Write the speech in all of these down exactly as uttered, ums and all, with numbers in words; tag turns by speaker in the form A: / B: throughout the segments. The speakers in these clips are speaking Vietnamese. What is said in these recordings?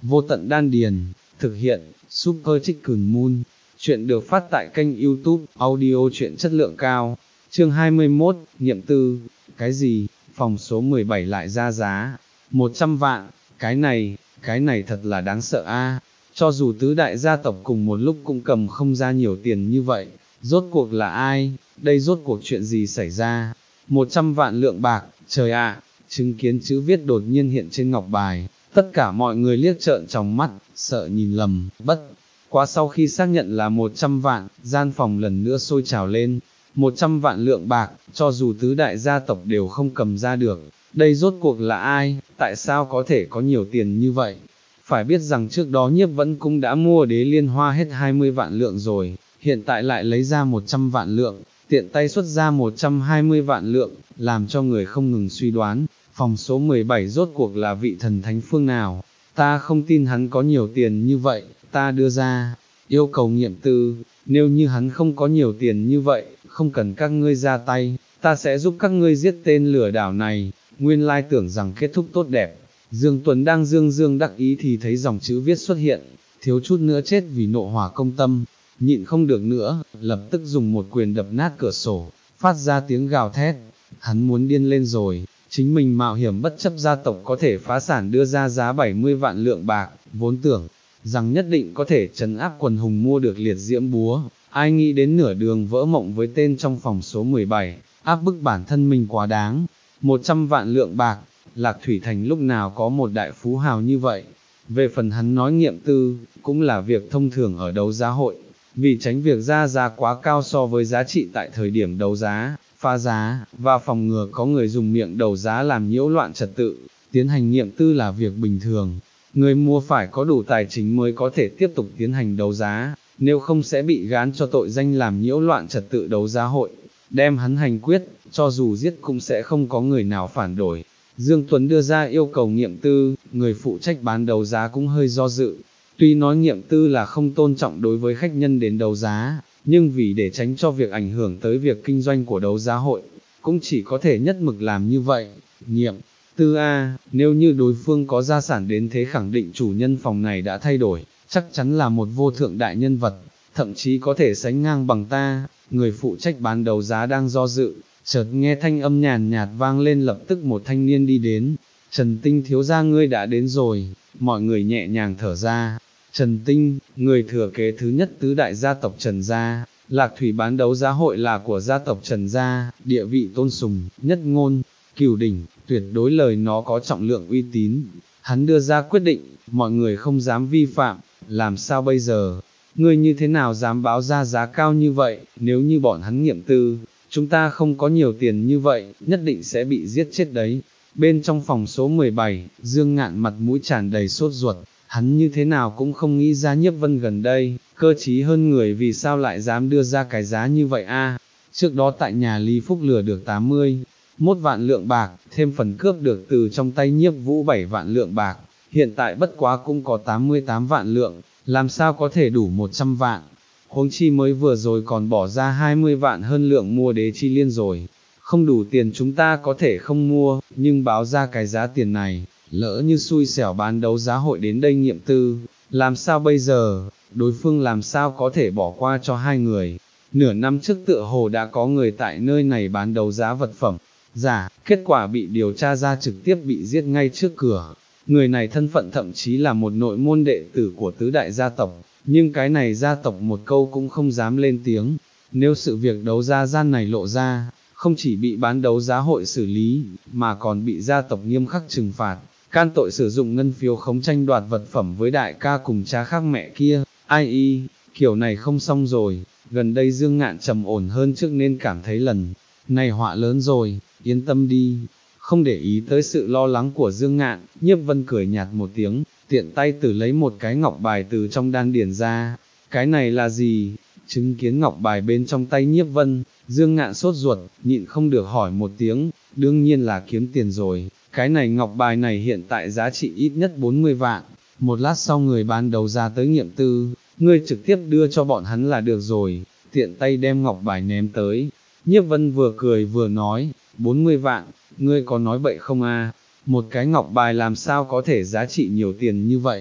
A: vô tận đan điền, thực hiện, Super Chicken Moon, chuyện được phát tại kênh YouTube, audio truyện chất lượng cao, chương hai mươi mốt, nghiệm tư, cái gì, phòng số mười bảy lại ra giá, một trăm vạn, cái này, cái này thật là đáng sợ a. Cho dù tứ đại gia tộc cùng một lúc cũng cầm không ra nhiều tiền như vậy, rốt cuộc là ai, đây rốt cuộc chuyện gì xảy ra, một trăm vạn lượng bạc, trời ạ, chứng kiến chữ viết đột nhiên hiện trên ngọc bài, tất cả mọi người liếc trợn tròng mắt, sợ nhìn lầm, bất quá sau khi xác nhận là một trăm vạn, gian phòng lần nữa sôi trào lên, một trăm vạn lượng bạc, cho dù tứ đại gia tộc đều không cầm ra được, đây rốt cuộc là ai, tại sao có thể có nhiều tiền như vậy? Phải biết rằng trước đó Nhiếp Vẫn cũng đã mua đế liên hoa hết hai mươi vạn lượng rồi, hiện tại lại lấy ra một trăm vạn lượng, tiện tay xuất ra một trăm hai mươi vạn lượng, làm cho người không ngừng suy đoán, phòng số mười bảy rốt cuộc là vị thần thánh phương nào, ta không tin hắn có nhiều tiền như vậy, ta đưa ra, yêu cầu nghiệm tư, nếu như hắn không có nhiều tiền như vậy, không cần các ngươi ra tay, ta sẽ giúp các ngươi giết tên lừa đảo này, nguyên lai tưởng rằng kết thúc tốt đẹp. Dương Tuấn đang dương dương đắc ý thì thấy dòng chữ viết xuất hiện, thiếu chút nữa chết vì nộ hỏa công tâm, nhịn không được nữa, lập tức dùng một quyền đập nát cửa sổ, phát ra tiếng gào thét, hắn muốn điên lên rồi, chính mình mạo hiểm bất chấp gia tộc có thể phá sản đưa ra giá bảy mươi vạn lượng bạc, vốn tưởng rằng nhất định có thể trấn áp quần hùng mua được liệt diễm búa, ai nghĩ đến nửa đường vỡ mộng với tên trong phòng số mười bảy, áp bức bản thân mình quá đáng, một trăm vạn lượng bạc. Lạc Thủy Thành lúc nào có một đại phú hào như vậy, về phần hắn nói nghiệm tư, cũng là việc thông thường ở đấu giá hội, vì tránh việc ra giá quá cao so với giá trị tại thời điểm đấu giá, phá giá, và phòng ngừa có người dùng miệng đấu giá làm nhiễu loạn trật tự, tiến hành nghiệm tư là việc bình thường, người mua phải có đủ tài chính mới có thể tiếp tục tiến hành đấu giá, nếu không sẽ bị gán cho tội danh làm nhiễu loạn trật tự đấu giá hội, đem hắn hành quyết, cho dù giết cũng sẽ không có người nào phản đối. Dương Tuấn đưa ra yêu cầu nghiệm tư, người phụ trách bán đấu giá cũng hơi do dự, tuy nói nghiệm tư là không tôn trọng đối với khách nhân đến đấu giá, nhưng vì để tránh cho việc ảnh hưởng tới việc kinh doanh của đấu giá hội, cũng chỉ có thể nhất mực làm như vậy, nghiệm tư a, nếu như đối phương có gia sản đến thế khẳng định chủ nhân phòng này đã thay đổi, chắc chắn là một vô thượng đại nhân vật, thậm chí có thể sánh ngang bằng ta, người phụ trách bán đấu giá đang do dự. Chợt nghe thanh âm nhàn nhạt vang lên, lập tức một thanh niên đi đến, Trần Tinh thiếu gia ngươi đã đến rồi, mọi người nhẹ nhàng thở ra, Trần Tinh, người thừa kế thứ nhất tứ đại gia tộc Trần gia, Lạc Thủy bán đấu giá hội là của gia tộc Trần gia, địa vị tôn sùng, nhất ngôn, cửu đỉnh, tuyệt đối lời nó có trọng lượng uy tín, hắn đưa ra quyết định, mọi người không dám vi phạm, làm sao bây giờ, ngươi như thế nào dám báo ra giá cao như vậy, nếu như bọn hắn nghiệm tư, chúng ta không có nhiều tiền như vậy, nhất định sẽ bị giết chết đấy. Bên trong phòng số mười bảy, Dương Ngạn mặt mũi tràn đầy sốt ruột, hắn như thế nào cũng không nghĩ ra Nhiếp Vân gần đây, cơ trí hơn người vì sao lại dám đưa ra cái giá như vậy a? Trước đó tại nhà Lý Phúc lừa được tám mươi mốt vạn lượng bạc, thêm phần cướp được từ trong tay Nhiếp Vũ bảy vạn lượng bạc, hiện tại bất quá cũng có tám mươi tám vạn lượng, làm sao có thể đủ một trăm vạn. Huống chi mới vừa rồi còn bỏ ra hai mươi vạn hơn lượng mua đế chi liên rồi, không đủ tiền chúng ta có thể không mua, nhưng báo ra cái giá tiền này, lỡ như xui xẻo bán đấu giá hội đến đây nghiệm tư, làm sao bây giờ, đối phương làm sao có thể bỏ qua cho hai người. Nửa năm trước tựa hồ đã có người tại nơi này bán đấu giá vật phẩm giả, kết quả bị điều tra ra trực tiếp bị giết ngay trước cửa. Người này thân phận thậm chí là một nội môn đệ tử của tứ đại gia tộc, nhưng cái này gia tộc một câu cũng không dám lên tiếng, nếu sự việc đấu giá gian này lộ ra, không chỉ bị bán đấu giá hội xử lý, mà còn bị gia tộc nghiêm khắc trừng phạt, can tội sử dụng ngân phiếu khống tranh đoạt vật phẩm với đại ca cùng cha khác mẹ kia, ai y, kiểu này không xong rồi, gần đây Dương Ngạn trầm ổn hơn trước nên cảm thấy lần này họa lớn rồi, yên tâm đi. Không để ý tới sự lo lắng của Dương Ngạn, Nhiếp Vân cười nhạt một tiếng, tiện tay từ lấy một cái ngọc bài từ trong đan điền ra, cái này là gì? Chứng kiến ngọc bài bên trong tay Nhiếp Vân, Dương Ngạn sốt ruột, nhịn không được hỏi một tiếng, đương nhiên là kiếm tiền rồi, cái này ngọc bài này hiện tại giá trị ít nhất bốn mươi vạn, một lát sau người bán đấu giá tới nghiệm tư, ngươi trực tiếp đưa cho bọn hắn là được rồi, tiện tay đem ngọc bài ném tới. Nhiếp Vân vừa cười vừa nói, bốn mươi vạn, ngươi có nói bậy không a? Một cái ngọc bài làm sao có thể giá trị nhiều tiền như vậy?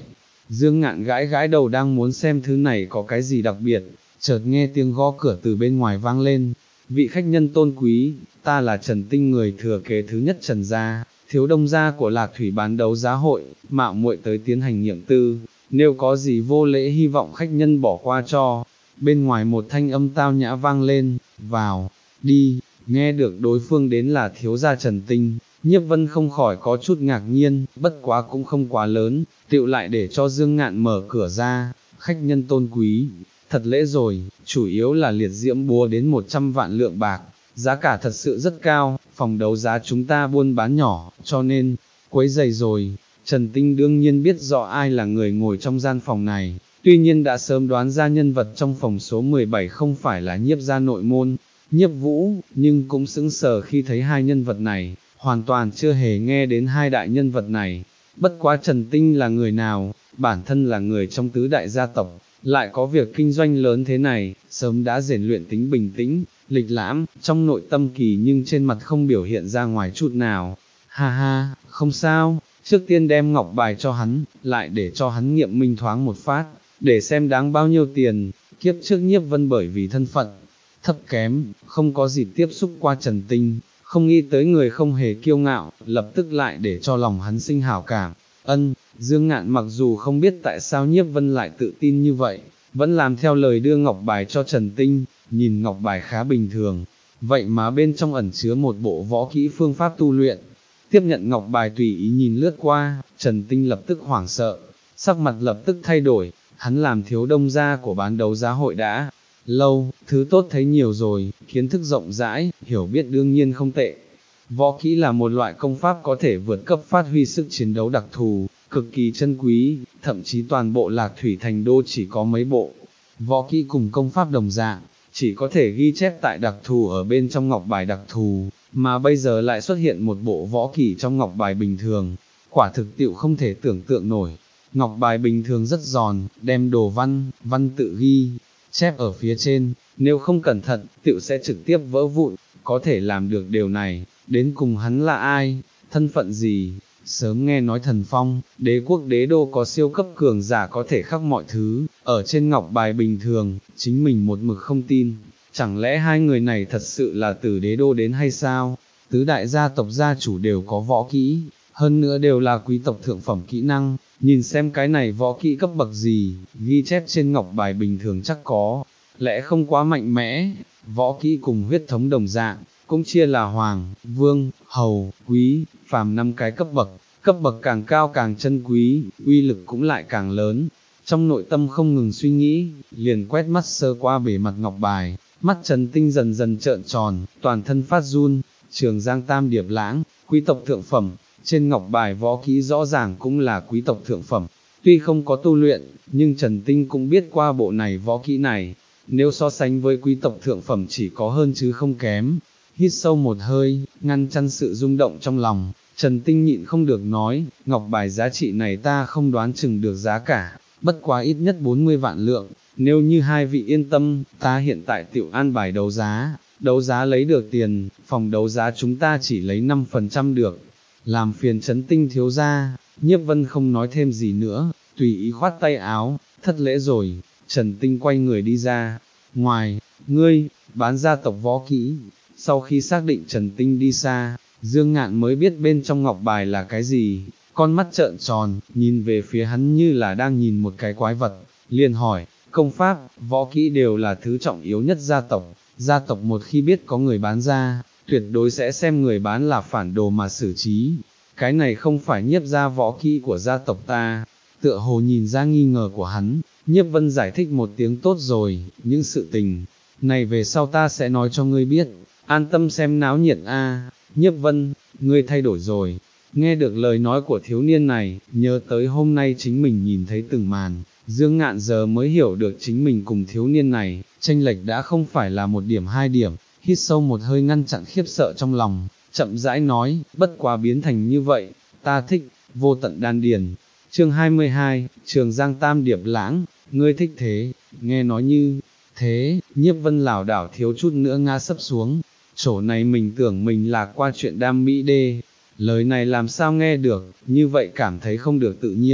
A: Dương Ngạn gãi gãi đầu đang muốn xem thứ này có cái gì đặc biệt, chợt nghe tiếng gõ cửa từ bên ngoài vang lên. Vị khách nhân tôn quý, ta là Trần Tinh, người thừa kế thứ nhất Trần gia, thiếu đông gia của Lạc Thủy bán đấu giá hội, mạo muội tới tiến hành nghiệm tư, nếu có gì vô lễ hy vọng khách nhân bỏ qua cho. Bên ngoài một thanh âm tao nhã vang lên, vào, đi. Nghe được đối phương đến là thiếu gia Trần Tinh, Nhiếp Vân không khỏi có chút ngạc nhiên, bất quá cũng không quá lớn, tựu lại để cho Dương Ngạn mở cửa ra. Khách nhân tôn quý, thật lễ rồi, chủ yếu là liệt diễm búa đến một trăm vạn lượng bạc, giá cả thật sự rất cao, phòng đấu giá chúng ta buôn bán nhỏ, cho nên, quấy rầy rồi. Trần Tinh đương nhiên biết rõ ai là người ngồi trong gian phòng này, tuy nhiên đã sớm đoán ra nhân vật trong phòng số mười bảy không phải là Nhiếp gia nội môn, Nhiếp Vũ, nhưng cũng sững sờ khi thấy hai nhân vật này, hoàn toàn chưa hề nghe đến hai đại nhân vật này. Bất quá Trần Tinh là người nào, bản thân là người trong tứ đại gia tộc, lại có việc kinh doanh lớn thế này, sớm đã rèn luyện tính bình tĩnh, lịch lãm, trong nội tâm kỳ nhưng trên mặt không biểu hiện ra ngoài chút nào. Ha ha, không sao, trước tiên đem ngọc bài cho hắn, lại để cho hắn nghiệm minh thoáng một phát, để xem đáng bao nhiêu tiền. Kiếp trước Nhiếp Vân bởi vì thân phận thấp kém, không có dịp tiếp xúc qua Trần Tinh, không nghĩ tới người không hề kiêu ngạo, lập tức lại để cho lòng hắn sinh hảo cảm. Ân, Dương Ngạn mặc dù không biết tại sao Nhiếp Vân lại tự tin như vậy, vẫn làm theo lời đưa ngọc bài cho Trần Tinh, nhìn ngọc bài khá bình thường, vậy mà bên trong ẩn chứa một bộ võ kỹ phương pháp tu luyện. Tiếp nhận ngọc bài tùy ý nhìn lướt qua, Trần Tinh lập tức hoảng sợ, sắc mặt lập tức thay đổi, hắn làm thiếu đông gia của bán đấu giá hội đã lâu, thứ tốt thấy nhiều rồi, kiến thức rộng rãi, hiểu biết đương nhiên không tệ. Võ kỹ là một loại công pháp có thể vượt cấp phát huy sức chiến đấu đặc thù, cực kỳ chân quý, thậm chí toàn bộ Lạc Thủy Thành Đô chỉ có mấy bộ. Võ kỹ cùng công pháp đồng dạng, chỉ có thể ghi chép tại đặc thù ở bên trong ngọc bài đặc thù, mà bây giờ lại xuất hiện một bộ võ kỹ trong ngọc bài bình thường, quả thực tiệu không thể tưởng tượng nổi. Ngọc bài bình thường rất giòn, đem đồ văn, văn tự ghi chép ở phía trên, nếu không cẩn thận, tiệu sẽ trực tiếp vỡ vụn. Có thể làm được điều này, đến cùng hắn là ai, thân phận gì? Sớm nghe nói Thần Phong, đế quốc đế đô có siêu cấp cường giả có thể khắc mọi thứ, ở trên ngọc bài bình thường, chính mình một mực không tin, chẳng lẽ hai người này thật sự là từ đế đô đến hay sao? Tứ đại gia tộc gia chủ đều có võ kỹ, hơn nữa đều là quý tộc thượng phẩm kỹ năng, nhìn xem cái này võ kỹ cấp bậc gì, ghi chép trên ngọc bài bình thường chắc có lẽ không quá mạnh mẽ. Võ kỹ cùng huyết thống đồng dạng, cũng chia là hoàng, vương, hầu, quý, phàm năm cái cấp bậc, cấp bậc càng cao càng chân quý, uy lực cũng lại càng lớn. Trong nội tâm không ngừng suy nghĩ, liền quét mắt sơ qua bề mặt ngọc bài, mắt Trần Tinh dần dần trợn tròn, toàn thân phát run. Trường Giang Tam Điệp Lãng, quý tộc thượng phẩm, trên ngọc bài võ kỹ rõ ràng cũng là quý tộc thượng phẩm. Tuy không có tu luyện, nhưng Trần Tinh cũng biết qua bộ này võ kỹ này, nếu so sánh với quý tộc thượng phẩm chỉ có hơn chứ không kém. Hít sâu một hơi, ngăn chặn sự rung động trong lòng, Trần Tinh nhịn không được nói, ngọc bài giá trị này ta không đoán chừng được giá cả, bất quá ít nhất bốn mươi vạn lượng, nếu như hai vị yên tâm, ta hiện tại tiểu an bài đấu giá, đấu giá lấy được tiền, phòng đấu giá chúng ta chỉ lấy năm phần trăm được. Làm phiền Trấn Tinh thiếu gia. Nhiếp Vân không nói thêm gì nữa, tùy ý khoát tay áo, thất lễ rồi. Trần Tinh quay người đi ra. Ngoài, ngươi, bán gia tộc võ kỹ. Sau khi xác định Trần Tinh đi xa, Dương Ngạn mới biết bên trong ngọc bài là cái gì, con mắt trợn tròn, nhìn về phía hắn như là đang nhìn một cái quái vật, liền hỏi, công pháp, võ kỹ đều là thứ trọng yếu nhất gia tộc, gia tộc một khi biết có người bán ra, tuyệt đối sẽ xem người bán là phản đồ mà xử trí, cái này không phải Nhiếp gia võ kỹ của gia tộc ta. Tựa hồ nhìn ra nghi ngờ của hắn, Nhiếp Vân giải thích một tiếng tốt rồi, những sự tình này về sau ta sẽ nói cho ngươi biết, an tâm xem náo nhiệt a. Nhiếp Vân, ngươi thay đổi rồi. Nghe được lời nói của thiếu niên này, nhớ tới hôm nay chính mình nhìn thấy từng màn, Dương Ngạn giờ mới hiểu được chính mình cùng thiếu niên này, chênh lệch đã không phải là một điểm hai điểm. Hít sâu một hơi ngăn chặn khiếp sợ trong lòng, chậm rãi nói, bất quá biến thành như vậy, ta thích. Vô tận đan điền. Chương hai mươi hai, Trường Giang Tam Điệp Lãng, ngươi thích thế? Nghe nói như thế, Nhiếp Vân lảo đảo thiếu chút nữa ngã sấp xuống. Chỗ này mình tưởng mình lạc qua chuyện đam mỹ đê, lời này làm sao nghe được, như vậy cảm thấy không được tự nhiên.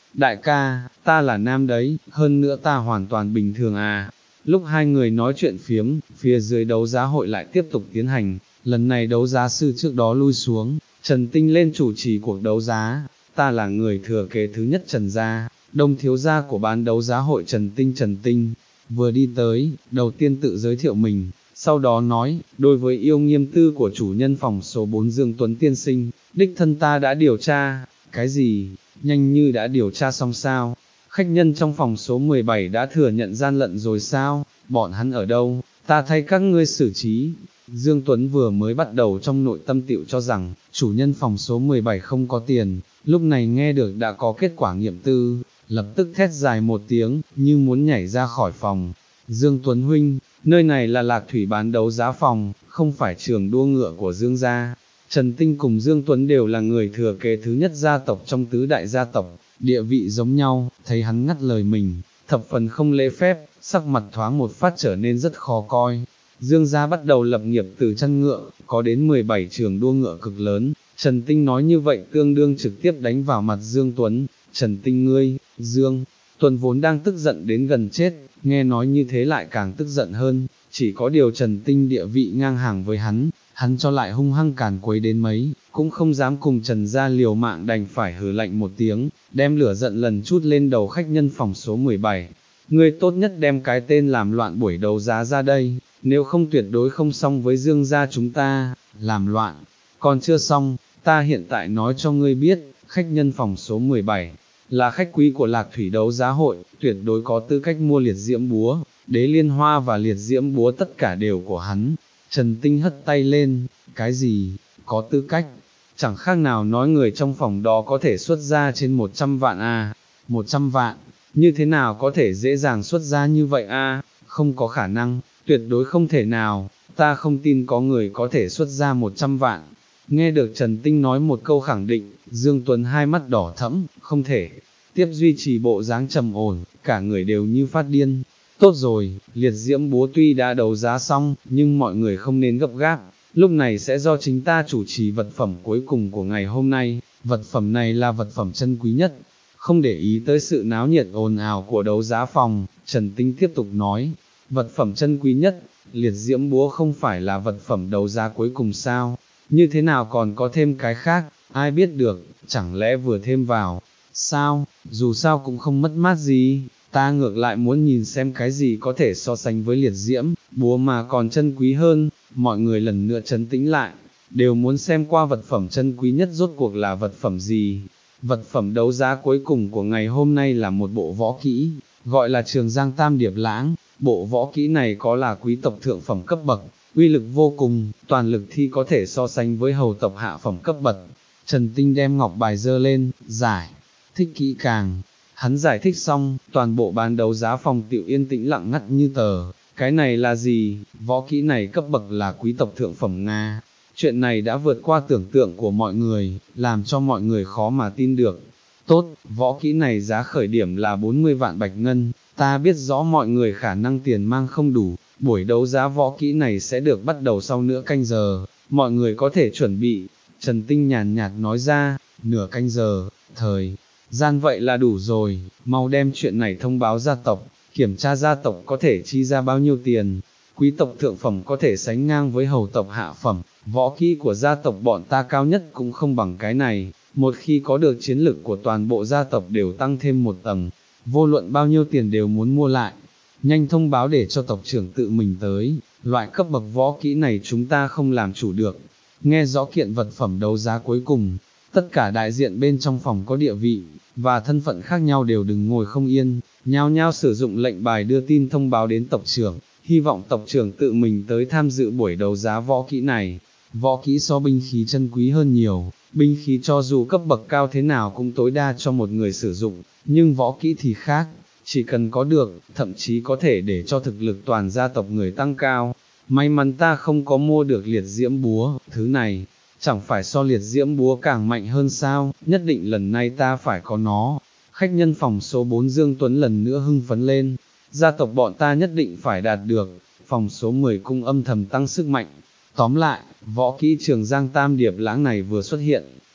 A: đại ca, ta là nam đấy, hơn nữa ta hoàn toàn bình thường à. Lúc hai người nói chuyện phiếm, phía dưới đấu giá hội lại tiếp tục tiến hành, lần này đấu giá sư trước đó lui xuống, Trần Tinh lên chủ trì cuộc đấu giá, ta là người thừa kế thứ nhất Trần gia, đông thiếu gia của ban đấu giá hội Trần Tinh Trần Tinh, vừa đi tới, đầu tiên tự giới thiệu mình, sau đó nói, đối với yêu nghiêm tư của chủ nhân phòng số bốn Dương Tuấn tiên sinh, đích thân ta đã điều tra, cái gì, nhanh như đã điều tra xong sao, khách nhân trong phòng số mười bảy đã thừa nhận gian lận rồi sao, bọn hắn ở đâu, ta thay các ngươi xử trí. Dương Tuấn vừa mới bắt đầu trong nội tâm tựu cho rằng, chủ nhân phòng số mười bảy không có tiền, lúc này nghe được đã có kết quả nghiệm tư, lập tức thét dài một tiếng, như muốn nhảy ra khỏi phòng. Dương Tuấn huynh, nơi này là Lạc Thủy bán đấu giá phòng, không phải trường đua ngựa của Dương gia. Trần Tinh cùng Dương Tuấn đều là người thừa kế thứ nhất gia tộc trong tứ đại gia tộc, địa vị giống nhau, thấy hắn ngắt lời mình, thập phần không lễ phép, sắc mặt thoáng một phát trở nên rất khó coi. Dương gia bắt đầu lập nghiệp từ chăn ngựa, có đến mười bảy trường đua ngựa cực lớn, Trần Tinh nói như vậy tương đương trực tiếp đánh vào mặt Dương Tuấn. Trần Tinh ngươi, Dương Tuấn vốn đang tức giận đến gần chết, nghe nói như thế lại càng tức giận hơn, chỉ có điều Trần Tinh địa vị ngang hàng với hắn, hắn cho lại hung hăng càn quấy đến mấy, cũng không dám cùng Trần gia liều mạng, đành phải hừ lạnh một tiếng, đem lửa giận lần chút lên đầu khách nhân phòng số mười bảy. Ngươi tốt nhất đem cái tên làm loạn buổi đấu giá ra đây, nếu không tuyệt đối không xong với Dương gia chúng ta. Làm loạn, còn chưa xong, ta hiện tại nói cho ngươi biết, khách nhân phòng số mười bảy, là khách quý của Lạc Thủy đấu giá hội, tuyệt đối có tư cách mua liệt diễm búa, đế liên hoa và liệt diễm búa tất cả đều của hắn. Trần Tinh hất tay lên, cái gì, có tư cách, chẳng khác nào nói người trong phòng đó có thể xuất ra trên một trăm vạn a, một trăm vạn, như thế nào có thể dễ dàng xuất ra như vậy a, không có khả năng, tuyệt đối không thể nào, ta không tin có người có thể xuất ra một trăm vạn. Nghe được Trần Tinh nói một câu khẳng định, Dương Tuấn hai mắt đỏ thẫm, không thể tiếp duy trì bộ dáng trầm ổn, cả người đều như phát điên. Tốt rồi, liệt diễm búa tuy đã đấu giá xong, nhưng mọi người không nên gấp gáp, lúc này sẽ do chính ta chủ trì vật phẩm cuối cùng của ngày hôm nay, vật phẩm này là vật phẩm chân quý nhất. Không để ý tới sự náo nhiệt ồn ào của đấu giá phòng, Trần Tinh tiếp tục nói, vật phẩm chân quý nhất, liệt diễm búa không phải là vật phẩm đấu giá cuối cùng sao, như thế nào còn có thêm cái khác, ai biết được, chẳng lẽ vừa thêm vào, sao, dù sao cũng không mất mát gì. Ta ngược lại muốn nhìn xem cái gì có thể so sánh với liệt diễm, búa mà còn chân quý hơn. Mọi người lần nữa trấn tĩnh lại, đều muốn xem qua vật phẩm chân quý nhất rốt cuộc là vật phẩm gì. Vật phẩm đấu giá cuối cùng của ngày hôm nay là một bộ võ kỹ, gọi là Trường Giang Tam Điệp Lãng. Bộ võ kỹ này có là quý tộc thượng phẩm cấp bậc, uy lực vô cùng, toàn lực thi có thể so sánh với hầu tộc hạ phẩm cấp bậc. Trần Tinh đem ngọc bài dơ lên, giải thích kỹ càng. Hắn giải thích xong, toàn bộ bán đấu giá phòng tiểu yên tĩnh lặng ngắt như tờ. Cái này là gì? Võ kỹ này cấp bậc là quý tộc thượng phẩm Nga. Chuyện này đã vượt qua tưởng tượng của mọi người, làm cho mọi người khó mà tin được. Tốt, võ kỹ này giá khởi điểm là bốn mươi vạn bạch ngân, ta biết rõ mọi người khả năng tiền mang không đủ, buổi đấu giá võ kỹ này sẽ được bắt đầu sau nửa canh giờ, mọi người có thể chuẩn bị. Trần Tinh nhàn nhạt nói ra, nửa canh giờ, thời gian vậy là đủ rồi, mau đem chuyện này thông báo gia tộc, kiểm tra gia tộc có thể chi ra bao nhiêu tiền. Quý tộc thượng phẩm có thể sánh ngang với hầu tộc hạ phẩm, võ kỹ của gia tộc bọn ta cao nhất cũng không bằng cái này, một khi có được chiến lực của toàn bộ gia tộc đều tăng thêm một tầng, vô luận bao nhiêu tiền đều muốn mua lại. Nhanh thông báo để cho tộc trưởng tự mình tới, loại cấp bậc võ kỹ này chúng ta không làm chủ được. Nghe rõ kiện vật phẩm đấu giá cuối cùng, tất cả đại diện bên trong phòng có địa vị và thân phận khác nhau đều đừng ngồi không yên, nhao nhao sử dụng lệnh bài đưa tin thông báo đến tộc trưởng, hy vọng tộc trưởng tự mình tới tham dự buổi đấu giá võ kỹ này. Võ kỹ so binh khí chân quý hơn nhiều, binh khí cho dù cấp bậc cao thế nào cũng tối đa cho một người sử dụng, nhưng võ kỹ thì khác, chỉ cần có được, thậm chí có thể để cho thực lực toàn gia tộc người tăng cao. May mắn ta không có mua được liệt diễm búa, thứ này chẳng phải so liệt diễm búa càng mạnh hơn sao, nhất định lần này ta phải có nó. Khách nhân phòng số bốn Dương Tuấn lần nữa hưng phấn lên, gia tộc bọn ta nhất định phải đạt được. Phòng số mười cung âm thầm tăng sức mạnh. Tóm lại, võ kỹ Trường Giang Tam Điệp Lãng này vừa xuất hiện,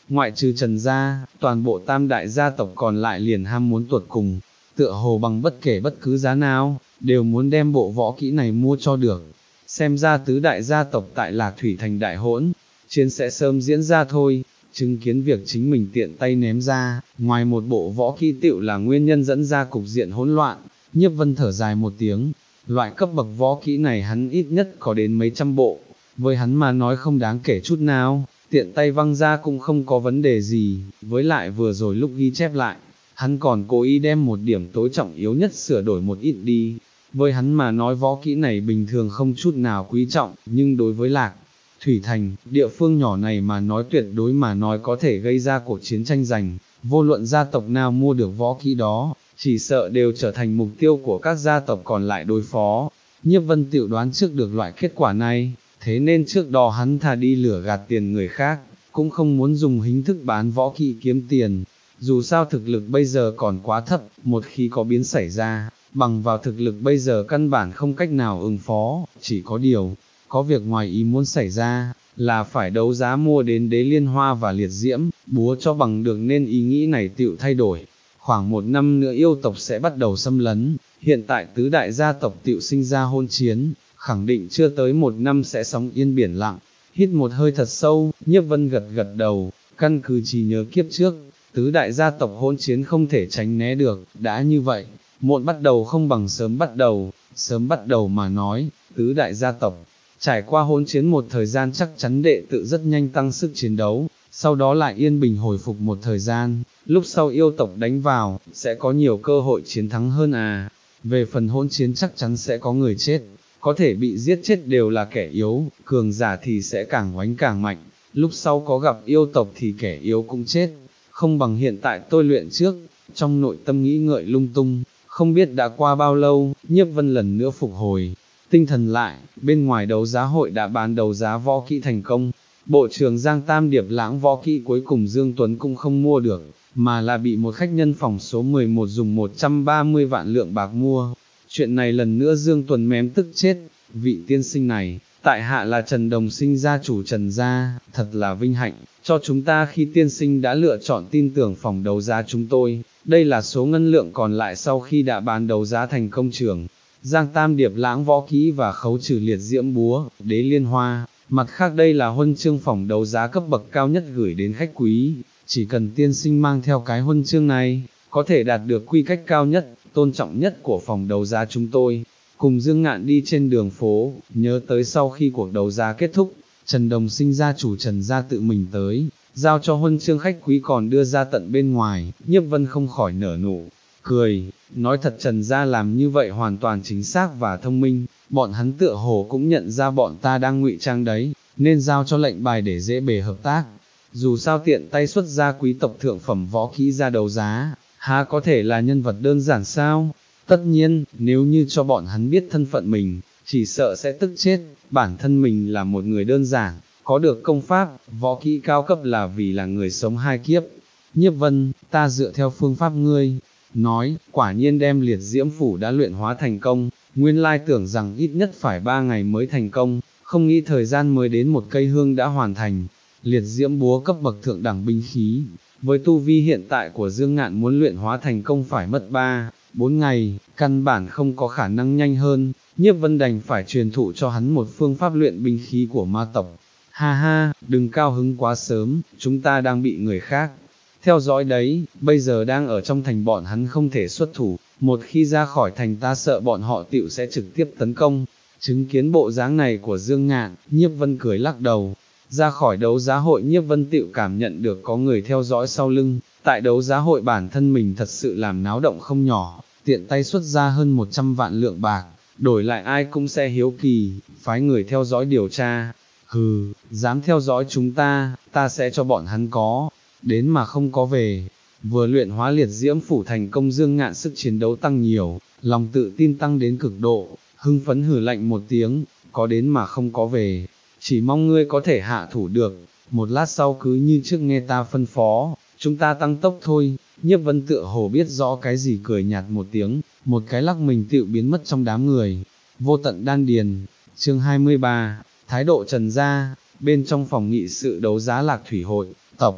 A: ngoại trừ Trần gia, toàn bộ tam đại gia tộc còn lại liền ham muốn tuột cùng, tựa hồ bằng bất kể bất cứ giá nào, đều muốn đem bộ võ kỹ này mua cho được. Xem ra tứ đại gia tộc tại Lạc Thủy Thành đại hỗn, chiến sẽ sớm diễn ra thôi, chứng kiến việc chính mình tiện tay ném ra, ngoài một bộ võ kỹ tựu là nguyên nhân dẫn ra cục diện hỗn loạn, Nhiếp Vân thở dài một tiếng, loại cấp bậc võ kỹ này hắn ít nhất có đến mấy trăm bộ, với hắn mà nói không đáng kể chút nào, tiện tay văng ra cũng không có vấn đề gì, với lại vừa rồi lúc ghi chép lại, hắn còn cố ý đem một điểm tối trọng yếu nhất sửa đổi một ít đi, với hắn mà nói võ kỹ này bình thường không chút nào quý trọng, nhưng đối với Lạc Thủy Thành, địa phương nhỏ này mà nói tuyệt đối mà nói có thể gây ra cuộc chiến tranh giành, vô luận gia tộc nào mua được võ kỹ đó, chỉ sợ đều trở thành mục tiêu của các gia tộc còn lại đối phó. Nhiếp Vân tự đoán trước được loại kết quả này, thế nên trước đó hắn thà đi lửa gạt tiền người khác, cũng không muốn dùng hình thức bán võ kỹ kiếm tiền. Dù sao thực lực bây giờ còn quá thấp, một khi có biến xảy ra, bằng vào thực lực bây giờ căn bản không cách nào ứng phó, chỉ có điều, có việc ngoài ý muốn xảy ra, là phải đấu giá mua đến đế liên hoa và liệt diễm, búa cho bằng được nên ý nghĩ này tựu thay đổi. Khoảng một năm nữa yêu tộc sẽ bắt đầu xâm lấn, hiện tại tứ đại gia tộc tựu sinh ra hôn chiến, khẳng định chưa tới một năm sẽ sóng yên biển lặng. Hít một hơi thật sâu, Nhiếp Vân gật gật đầu, căn cứ trí nhớ kiếp trước, tứ đại gia tộc hôn chiến không thể tránh né được, đã như vậy, muộn bắt đầu không bằng sớm bắt đầu, sớm bắt đầu mà nói, tứ đại gia tộc, trải qua hôn chiến một thời gian chắc chắn đệ tự rất nhanh tăng sức chiến đấu, sau đó lại yên bình hồi phục một thời gian, lúc sau yêu tộc đánh vào, sẽ có nhiều cơ hội chiến thắng hơn à, về phần hôn chiến chắc chắn sẽ có người chết, có thể bị giết chết đều là kẻ yếu, cường giả thì sẽ càng oánh càng mạnh, lúc sau có gặp yêu tộc thì kẻ yếu cũng chết, không bằng hiện tại tôi luyện trước, trong nội tâm nghĩ ngợi lung tung, không biết đã qua bao lâu, Nhiếp Vân lần nữa phục hồi, tinh thần lại, bên ngoài đấu giá hội đã bán đấu giá võ kỹ thành công, bộ trưởng Giang Tam Điệp lãng võ kỹ cuối cùng Dương Tuấn cũng không mua được, mà là bị một khách nhân phòng số mười một dùng một trăm ba mươi vạn lượng bạc mua. Chuyện này lần nữa Dương Tuấn mém tức chết, vị tiên sinh này, tại hạ là Trần Đồng Sinh gia chủ Trần gia, thật là vinh hạnh, cho chúng ta khi tiên sinh đã lựa chọn tin tưởng phòng đấu giá chúng tôi, đây là số ngân lượng còn lại sau khi đã bán đấu giá thành công trường. Giang Tam Điệp lãng võ kỹ và khấu trừ liệt diễm búa, đế liên hoa, mặt khác đây là huân chương phòng đấu giá cấp bậc cao nhất gửi đến khách quý, chỉ cần tiên sinh mang theo cái huân chương này, có thể đạt được quy cách cao nhất, tôn trọng nhất của phòng đấu giá chúng tôi. Cùng Dương Ngạn đi trên đường phố, nhớ tới sau khi cuộc đấu giá kết thúc, Trần Đồng Sinh gia chủ Trần gia tự mình tới, giao cho huân chương khách quý còn đưa ra tận bên ngoài, Nhiếp Vân không khỏi nở nụ cười, nói thật Trần gia làm như vậy hoàn toàn chính xác và thông minh, bọn hắn tựa hồ cũng nhận ra bọn ta đang ngụy trang đấy, nên giao cho lệnh bài để dễ bề hợp tác. Dù sao tiện tay xuất ra quý tộc thượng phẩm võ kỹ ra đấu giá, há có thể là nhân vật đơn giản sao? Tất nhiên, nếu như cho bọn hắn biết thân phận mình, chỉ sợ sẽ tức chết, bản thân mình là một người đơn giản, có được công pháp, võ kỹ cao cấp là vì là người sống hai kiếp. Nhiếp Vân, ta dựa theo phương pháp ngươi, nói, quả nhiên đem liệt diễm phủ đã luyện hóa thành công, nguyên lai tưởng rằng ít nhất phải ba ngày mới thành công, không nghĩ thời gian mới đến một cây hương đã hoàn thành. Liệt diễm búa cấp bậc thượng đẳng binh khí, với tu vi hiện tại của Dương Ngạn muốn luyện hóa thành công phải mất ba, bốn ngày, căn bản không có khả năng nhanh hơn, Nhiếp Vân đành phải truyền thụ cho hắn một phương pháp luyện binh khí của ma tộc. Ha ha, đừng cao hứng quá sớm, chúng ta đang bị người khác theo dõi đấy, bây giờ đang ở trong thành bọn hắn không thể xuất thủ, một khi ra khỏi thành ta sợ bọn họ tựu sẽ trực tiếp tấn công. Chứng kiến bộ dáng này của Dương Ngạn, Nhiếp Vân cười lắc đầu. Ra khỏi đấu giá hội Nhiếp Vân tựu cảm nhận được có người theo dõi sau lưng, tại đấu giá hội bản thân mình thật sự làm náo động không nhỏ, tiện tay xuất ra hơn một trăm vạn lượng bạc, đổi lại ai cũng sẽ hiếu kỳ, phái người theo dõi điều tra. Hừ, dám theo dõi chúng ta, ta sẽ cho bọn hắn có đến mà không có về. Vừa luyện hóa liệt diễm phủ thành công Dương Ngạn sức chiến đấu tăng nhiều, lòng tự tin tăng đến cực độ, hưng phấn hừ lạnh một tiếng, có đến mà không có về, chỉ mong ngươi có thể hạ thủ được. Một lát sau cứ như trước nghe ta phân phó, chúng ta tăng tốc thôi. Nhiếp Vân tựa hồ biết rõ cái gì cười nhạt một tiếng, một cái lắc mình tựu biến mất trong đám người. Vô tận đan điền, chương hai mươi ba, thái độ Trần gia, bên trong phòng nghị sự đấu giá Lạc Thủy hội, tộc.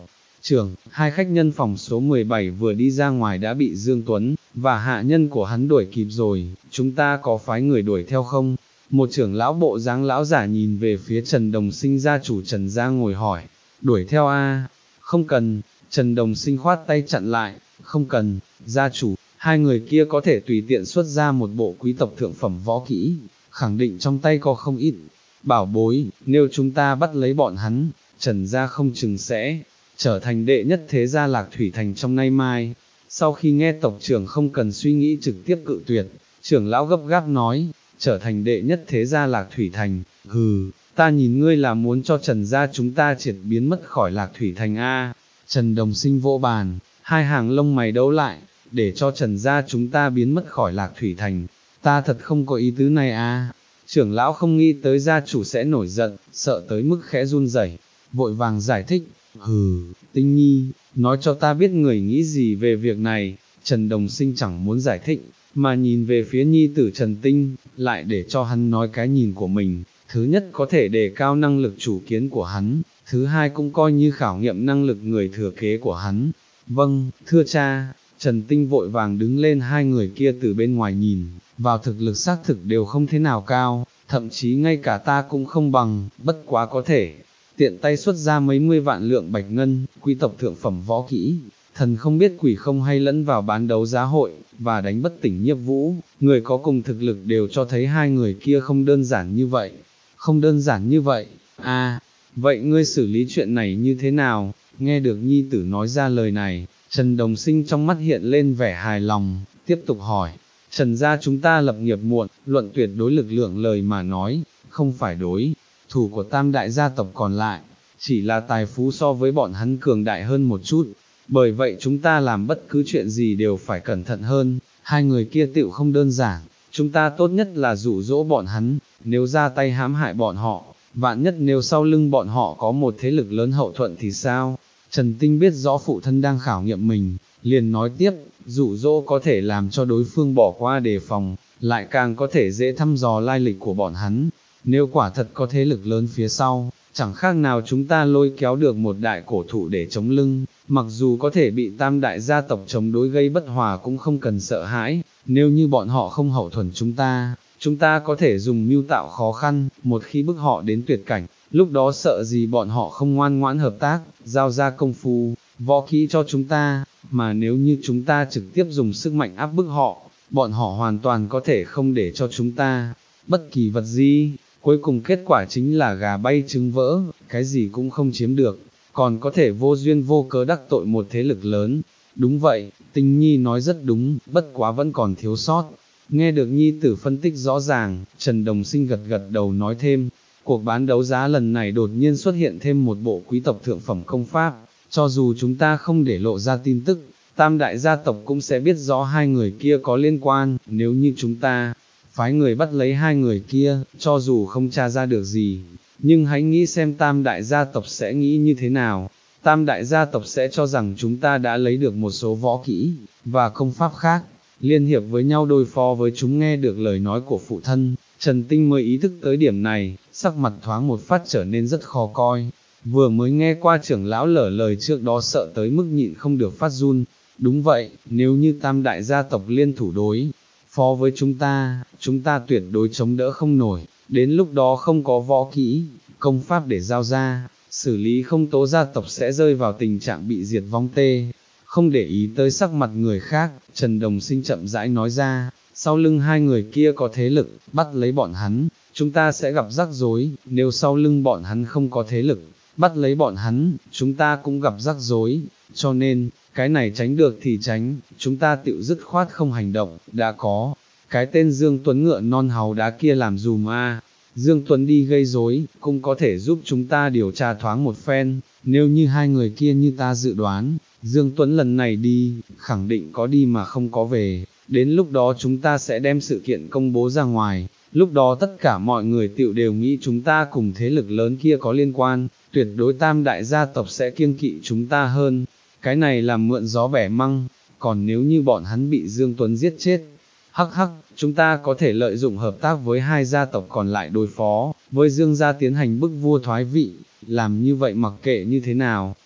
A: trưởng, hai khách nhân phòng số mười bảy vừa đi ra ngoài đã bị Dương Tuấn, và hạ nhân của hắn đuổi kịp rồi, chúng ta có phái người đuổi theo không? Một trưởng lão bộ dáng lão giả nhìn về phía Trần Đồng Sinh gia chủ Trần gia ngồi hỏi, đuổi theo a? Không cần, Trần Đồng Sinh khoát tay chặn lại, không cần, gia chủ, hai người kia có thể tùy tiện xuất ra một bộ quý tộc thượng phẩm võ kỹ, khẳng định trong tay có không ít bảo bối, nếu chúng ta bắt lấy bọn hắn, Trần gia không chừng sẽ trở thành đệ nhất thế gia Lạc Thủy Thành trong nay mai. Sau khi nghe tộc trưởng không cần suy nghĩ trực tiếp cự tuyệt, trưởng lão gấp gáp nói, trở thành đệ nhất thế gia Lạc Thủy Thành, hừ, ta nhìn ngươi là muốn cho Trần gia chúng ta triệt biến mất khỏi Lạc Thủy Thành a. Trần Đồng Sinh vỗ bàn, hai hàng lông mày đấu lại, để cho Trần gia chúng ta biến mất khỏi Lạc Thủy Thành, ta thật không có ý tứ này a. Trưởng lão không nghĩ tới gia chủ sẽ nổi giận, sợ tới mức khẽ run rẩy, vội vàng giải thích, hừ, Tinh Nhi, nói cho ta biết người nghĩ gì về việc này. Trần Đồng Sinh chẳng muốn giải thích, mà nhìn về phía nhi tử Trần Tinh, lại để cho hắn nói cái nhìn của mình, thứ nhất có thể đề cao năng lực chủ kiến của hắn, thứ hai cũng coi như khảo nghiệm năng lực người thừa kế của hắn. Vâng, thưa cha. Trần Tinh vội vàng đứng lên, hai người kia từ bên ngoài nhìn, vào thực lực xác thực đều không thế nào cao, thậm chí ngay cả ta cũng không bằng, bất quá có thể tiện tay xuất ra mấy mươi vạn lượng bạch ngân, quý tộc thượng phẩm võ kỹ, thần không biết quỷ không hay lẫn vào bán đấu giá hội, và đánh bất tỉnh Nhiếp Vũ, người có cùng thực lực đều cho thấy hai người kia không đơn giản như vậy, không đơn giản như vậy, à, vậy ngươi xử lý chuyện này như thế nào? Nghe được nhi tử nói ra lời này, Trần Đồng Sinh trong mắt hiện lên vẻ hài lòng, tiếp tục hỏi, Trần gia chúng ta lập nghiệp muộn, luận tuyệt đối lực lượng lời mà nói, không phải đối thủ của tam đại gia tộc còn lại, chỉ là tài phú so với bọn hắn cường đại hơn một chút, bởi vậy chúng ta làm bất cứ chuyện gì đều phải cẩn thận hơn, hai người kia tựu không đơn giản, chúng ta tốt nhất là dụ dỗ bọn hắn, nếu ra tay hãm hại bọn họ, vạn nhất nếu sau lưng bọn họ có một thế lực lớn hậu thuận thì sao? Trần Tinh biết rõ phụ thân đang khảo nghiệm mình, liền nói tiếp, dụ dỗ có thể làm cho đối phương bỏ qua đề phòng, lại càng có thể dễ thăm dò lai lịch của bọn hắn. Nếu quả thật có thế lực lớn phía sau, chẳng khác nào chúng ta lôi kéo được một đại cổ thụ để chống lưng, mặc dù có thể bị tam đại gia tộc chống đối gây bất hòa cũng không cần sợ hãi, nếu như bọn họ không hậu thuần chúng ta, chúng ta có thể dùng mưu tạo khó khăn, một khi bức họ đến tuyệt cảnh, lúc đó sợ gì bọn họ không ngoan ngoãn hợp tác, giao ra công phu, võ kỹ cho chúng ta, mà nếu như chúng ta trực tiếp dùng sức mạnh áp bức họ, bọn họ hoàn toàn có thể không để cho chúng ta bất kỳ vật gì, cuối cùng kết quả chính là gà bay trứng vỡ, cái gì cũng không chiếm được, còn có thể vô duyên vô cớ đắc tội một thế lực lớn. Đúng vậy, Tinh Nhi nói rất đúng, bất quá vẫn còn thiếu sót. Nghe được nhi tử phân tích rõ ràng, Trần Đồng Sinh gật gật đầu nói thêm, cuộc bán đấu giá lần này đột nhiên xuất hiện thêm một bộ quý tộc thượng phẩm công pháp, cho dù chúng ta không để lộ ra tin tức, tam đại gia tộc cũng sẽ biết rõ hai người kia có liên quan, nếu như chúng ta phái người bắt lấy hai người kia, cho dù không tra ra được gì, nhưng hãy nghĩ xem tam đại gia tộc sẽ nghĩ như thế nào. Tam đại gia tộc sẽ cho rằng chúng ta đã lấy được một số võ kỹ, và công pháp khác, liên hiệp với nhau đối phó với chúng. Nghe được lời nói của phụ thân, Trần Tinh mới ý thức tới điểm này, sắc mặt thoáng một phát trở nên rất khó coi, vừa mới nghe qua trưởng lão lở lời trước đó sợ tới mức nhịn không được phát run. Đúng vậy, nếu như tam đại gia tộc liên thủ đối phó với chúng ta, chúng ta tuyệt đối chống đỡ không nổi, đến lúc đó không có võ kỹ, công pháp để giao ra, xử lý không tố gia tộc sẽ rơi vào tình trạng bị diệt vong tê. Không để ý tới sắc mặt người khác, Trần Đồng Sinh chậm rãi nói ra, sau lưng hai người kia có thế lực, bắt lấy bọn hắn, chúng ta sẽ gặp rắc rối, nếu sau lưng bọn hắn không có thế lực, bắt lấy bọn hắn, chúng ta cũng gặp rắc rối, cho nên, cái này tránh được thì tránh, chúng ta tựu dứt khoát không hành động, đã có cái tên Dương Tuấn ngựa non hàu đá kia làm dùm a. Dương Tuấn đi gây rối, cũng có thể giúp chúng ta điều tra thoáng một phen, nếu như hai người kia như ta dự đoán, Dương Tuấn lần này đi, khẳng định có đi mà không có về, đến lúc đó chúng ta sẽ đem sự kiện công bố ra ngoài, lúc đó tất cả mọi người tựu đều nghĩ chúng ta cùng thế lực lớn kia có liên quan, tuyệt đối tam đại gia tộc sẽ kiêng kỵ chúng ta hơn, cái này làm mượn gió bẻ măng, còn nếu như bọn hắn bị Dương Tuấn giết chết, hắc hắc, chúng ta có thể lợi dụng hợp tác với hai gia tộc còn lại đối phó với Dương gia tiến hành bức vua thoái vị, làm như vậy mặc kệ như thế nào,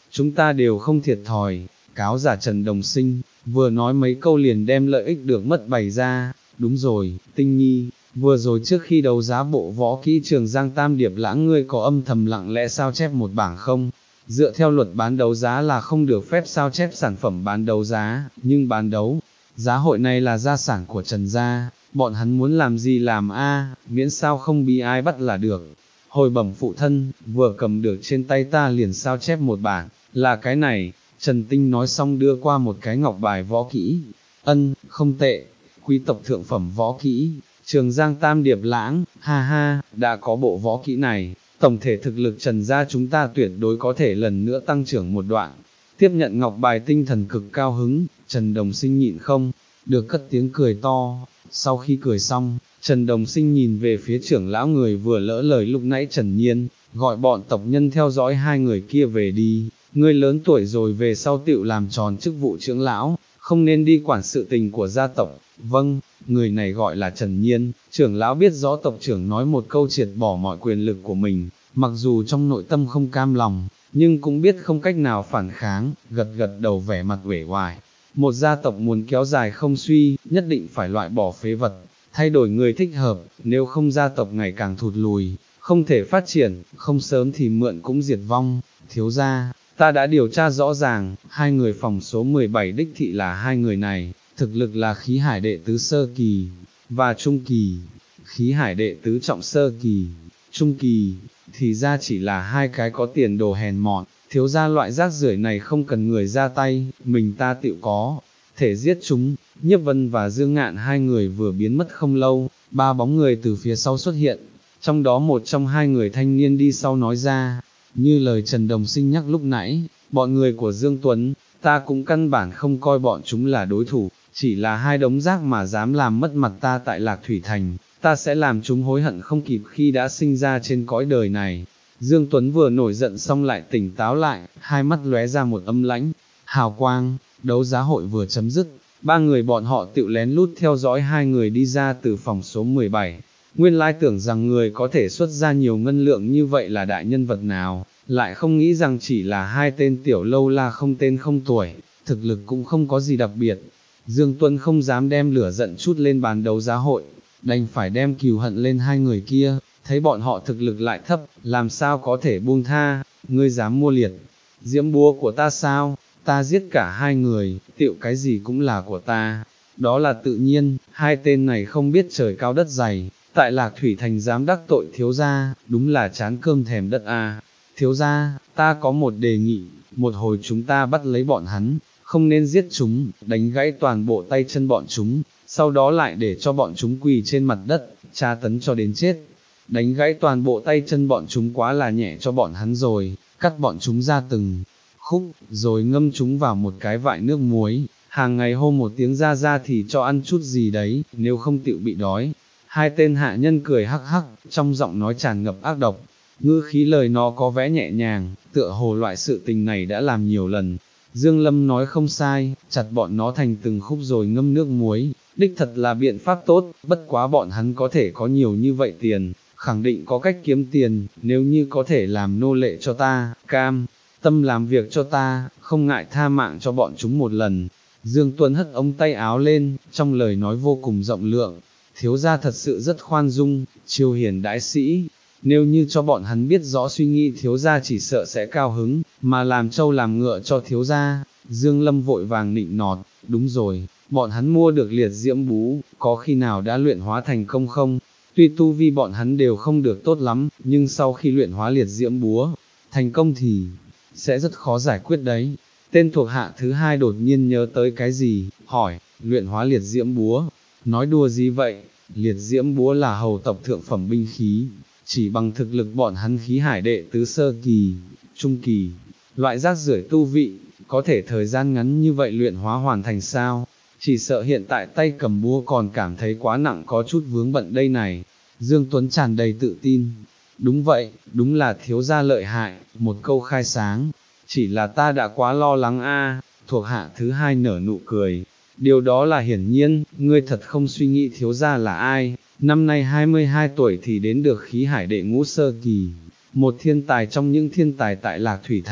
A: chúng ta đều không thiệt thòi. Cáo giả Trần Đồng Sinh, vừa nói mấy câu liền đem lợi ích được mất bày ra. Đúng rồi, Tinh Nhi, vừa rồi trước khi đấu giá bộ võ kỹ Trường Giang Tam Điệp Lãng ngươi có âm thầm lặng lẽ sao chép một bảng không? Dựa theo luật bán đấu giá là không được phép sao chép sản phẩm bán đấu giá, nhưng bán đấu giá hội này là gia sản của Trần gia, bọn hắn muốn làm gì làm a, miễn sao không bị ai bắt là được. Hồi bẩm phụ thân, vừa cầm được trên tay ta liền sao chép một bảng, là cái này. Trần Tinh nói xong đưa qua một cái ngọc bài võ kỹ. Ân, không tệ, quý tộc thượng phẩm võ kỹ, Trường Giang Tam Điệp Lãng, ha ha, đã có bộ võ kỹ này, tổng thể thực lực Trần gia chúng ta tuyệt đối có thể lần nữa tăng trưởng một đoạn. Tiếp nhận ngọc bài tinh thần cực cao hứng, Trần Đồng Sinh nhịn không được cất tiếng cười to. Sau khi cười xong, Trần Đồng Sinh nhìn về phía trưởng lão người vừa lỡ lời lúc nãy Trần Nhiên, gọi bọn tộc nhân theo dõi hai người kia về đi. Ngươi lớn tuổi rồi về sau tựu làm tròn chức vụ trưởng lão, không nên đi quản sự tình của gia tộc. Vâng, người này gọi là Trần Nhiên, trưởng lão biết rõ tộc trưởng nói một câu triệt bỏ mọi quyền lực của mình, mặc dù trong nội tâm không cam lòng, nhưng cũng biết không cách nào phản kháng, gật gật đầu vẻ mặt uể oải. Một gia tộc muốn kéo dài không suy, nhất định phải loại bỏ phế vật, thay đổi người thích hợp, nếu không gia tộc ngày càng thụt lùi, không thể phát triển, không sớm thì muộn cũng diệt vong. Thiếu gia, ta đã điều tra rõ ràng, hai người phòng số mười bảy đích thị là hai người này, thực lực là khí hải đệ tứ sơ kỳ, và trung kỳ, khí hải đệ tứ trọng sơ kỳ, trung kỳ, thì ra chỉ là hai cái có tiền đồ hèn mọn, thiếu gia loại rác rưởi này không cần người ra tay, mình ta tựu có thể giết chúng. Nhiếp Vân và Dương Ngạn hai người vừa biến mất không lâu, ba bóng người từ phía sau xuất hiện, trong đó một trong hai người thanh niên đi sau nói ra, như lời Trần Đồng Sinh nhắc lúc nãy, bọn người của Dương Tuấn, ta cũng căn bản không coi bọn chúng là đối thủ, chỉ là hai đống rác mà dám làm mất mặt ta tại Lạc Thủy Thành, ta sẽ làm chúng hối hận không kịp khi đã sinh ra trên cõi đời này. Dương Tuấn vừa nổi giận xong lại tỉnh táo lại, hai mắt lóe ra một âm lãnh hào quang. Đấu giá hội vừa chấm dứt, ba người bọn họ tự lén lút theo dõi hai người đi ra từ phòng số mười bảy. Nguyên lai tưởng rằng người có thể xuất ra nhiều ngân lượng như vậy là đại nhân vật nào, lại không nghĩ rằng chỉ là hai tên tiểu lâu la không tên không tuổi, thực lực cũng không có gì đặc biệt. Dương Tuấn không dám đem lửa giận chút lên bàn đấu giá hội, đành phải đem cừu hận lên hai người kia, thấy bọn họ thực lực lại thấp, làm sao có thể buông tha. Ngươi dám mua liệt diễm búa của ta sao? Ta giết cả hai người, tiệu cái gì cũng là của ta. Đó là tự nhiên, hai tên này không biết trời cao đất dày, tại Lạc Thủy Thành dám đắc tội thiếu gia, đúng là chán cơm thèm đất à. Thiếu gia, ta có một đề nghị, một hồi chúng ta bắt lấy bọn hắn, không nên giết chúng, đánh gãy toàn bộ tay chân bọn chúng, sau đó lại để cho bọn chúng quỳ trên mặt đất, tra tấn cho đến chết. Đánh gãy toàn bộ tay chân bọn chúng quá là nhẹ cho bọn hắn rồi, cắt bọn chúng ra từng khúc, rồi ngâm chúng vào một cái vại nước muối, hàng ngày hô một tiếng ra ra thì cho ăn chút gì đấy, nếu không tựu bị đói. Hai tên hạ nhân cười hắc hắc, trong giọng nói tràn ngập ác độc, ngữ khí lời nó có vẻ nhẹ nhàng, tựa hồ loại sự tình này đã làm nhiều lần. Dương Lâm nói không sai, chặt bọn nó thành từng khúc rồi ngâm nước muối, đích thật là biện pháp tốt, bất quá bọn hắn có thể có nhiều như vậy tiền, khẳng định có cách kiếm tiền, nếu như có thể làm nô lệ cho ta, cam tâm làm việc cho ta, không ngại tha mạng cho bọn chúng một lần. Dương Tuấn hất ống tay áo lên, trong lời nói vô cùng rộng lượng, thiếu gia thật sự rất khoan dung, chiêu hiền đãi sĩ, nếu như cho bọn hắn biết rõ suy nghĩ thiếu gia chỉ sợ sẽ cao hứng, mà làm trâu làm ngựa cho thiếu gia. Dương Lâm vội vàng nịnh nọt, đúng rồi, bọn hắn mua được liệt diễm bú, có khi nào đã luyện hóa thành công không? Tuy tu vi bọn hắn đều không được tốt lắm, nhưng sau khi luyện hóa liệt diễm búa, thành công thì sẽ rất khó giải quyết đấy. Tên thuộc hạ thứ hai đột nhiên nhớ tới cái gì, hỏi, luyện hóa liệt diễm búa, nói đùa gì vậy? Liệt diễm búa là hầu tộc thượng phẩm binh khí, chỉ bằng thực lực bọn hắn khí hải đệ tứ sơ kỳ, trung kỳ, loại rác rưởi tu vị, có thể thời gian ngắn như vậy luyện hóa hoàn thành sao? Chỉ sợ hiện tại tay cầm búa còn cảm thấy quá nặng có chút vướng bận đây này. Dương Tuấn tràn đầy tự tin. Đúng vậy, đúng là thiếu gia lợi hại, một câu khai sáng. Chỉ là ta đã quá lo lắng a. Thuộc hạ thứ hai nở nụ cười. Điều đó là hiển nhiên, ngươi thật không suy nghĩ thiếu gia là ai. Năm nay hai mươi hai tuổi thì đến được khí hải đệ ngũ sơ kỳ. Một thiên tài trong những thiên tài tại Lạc Thủy Thành,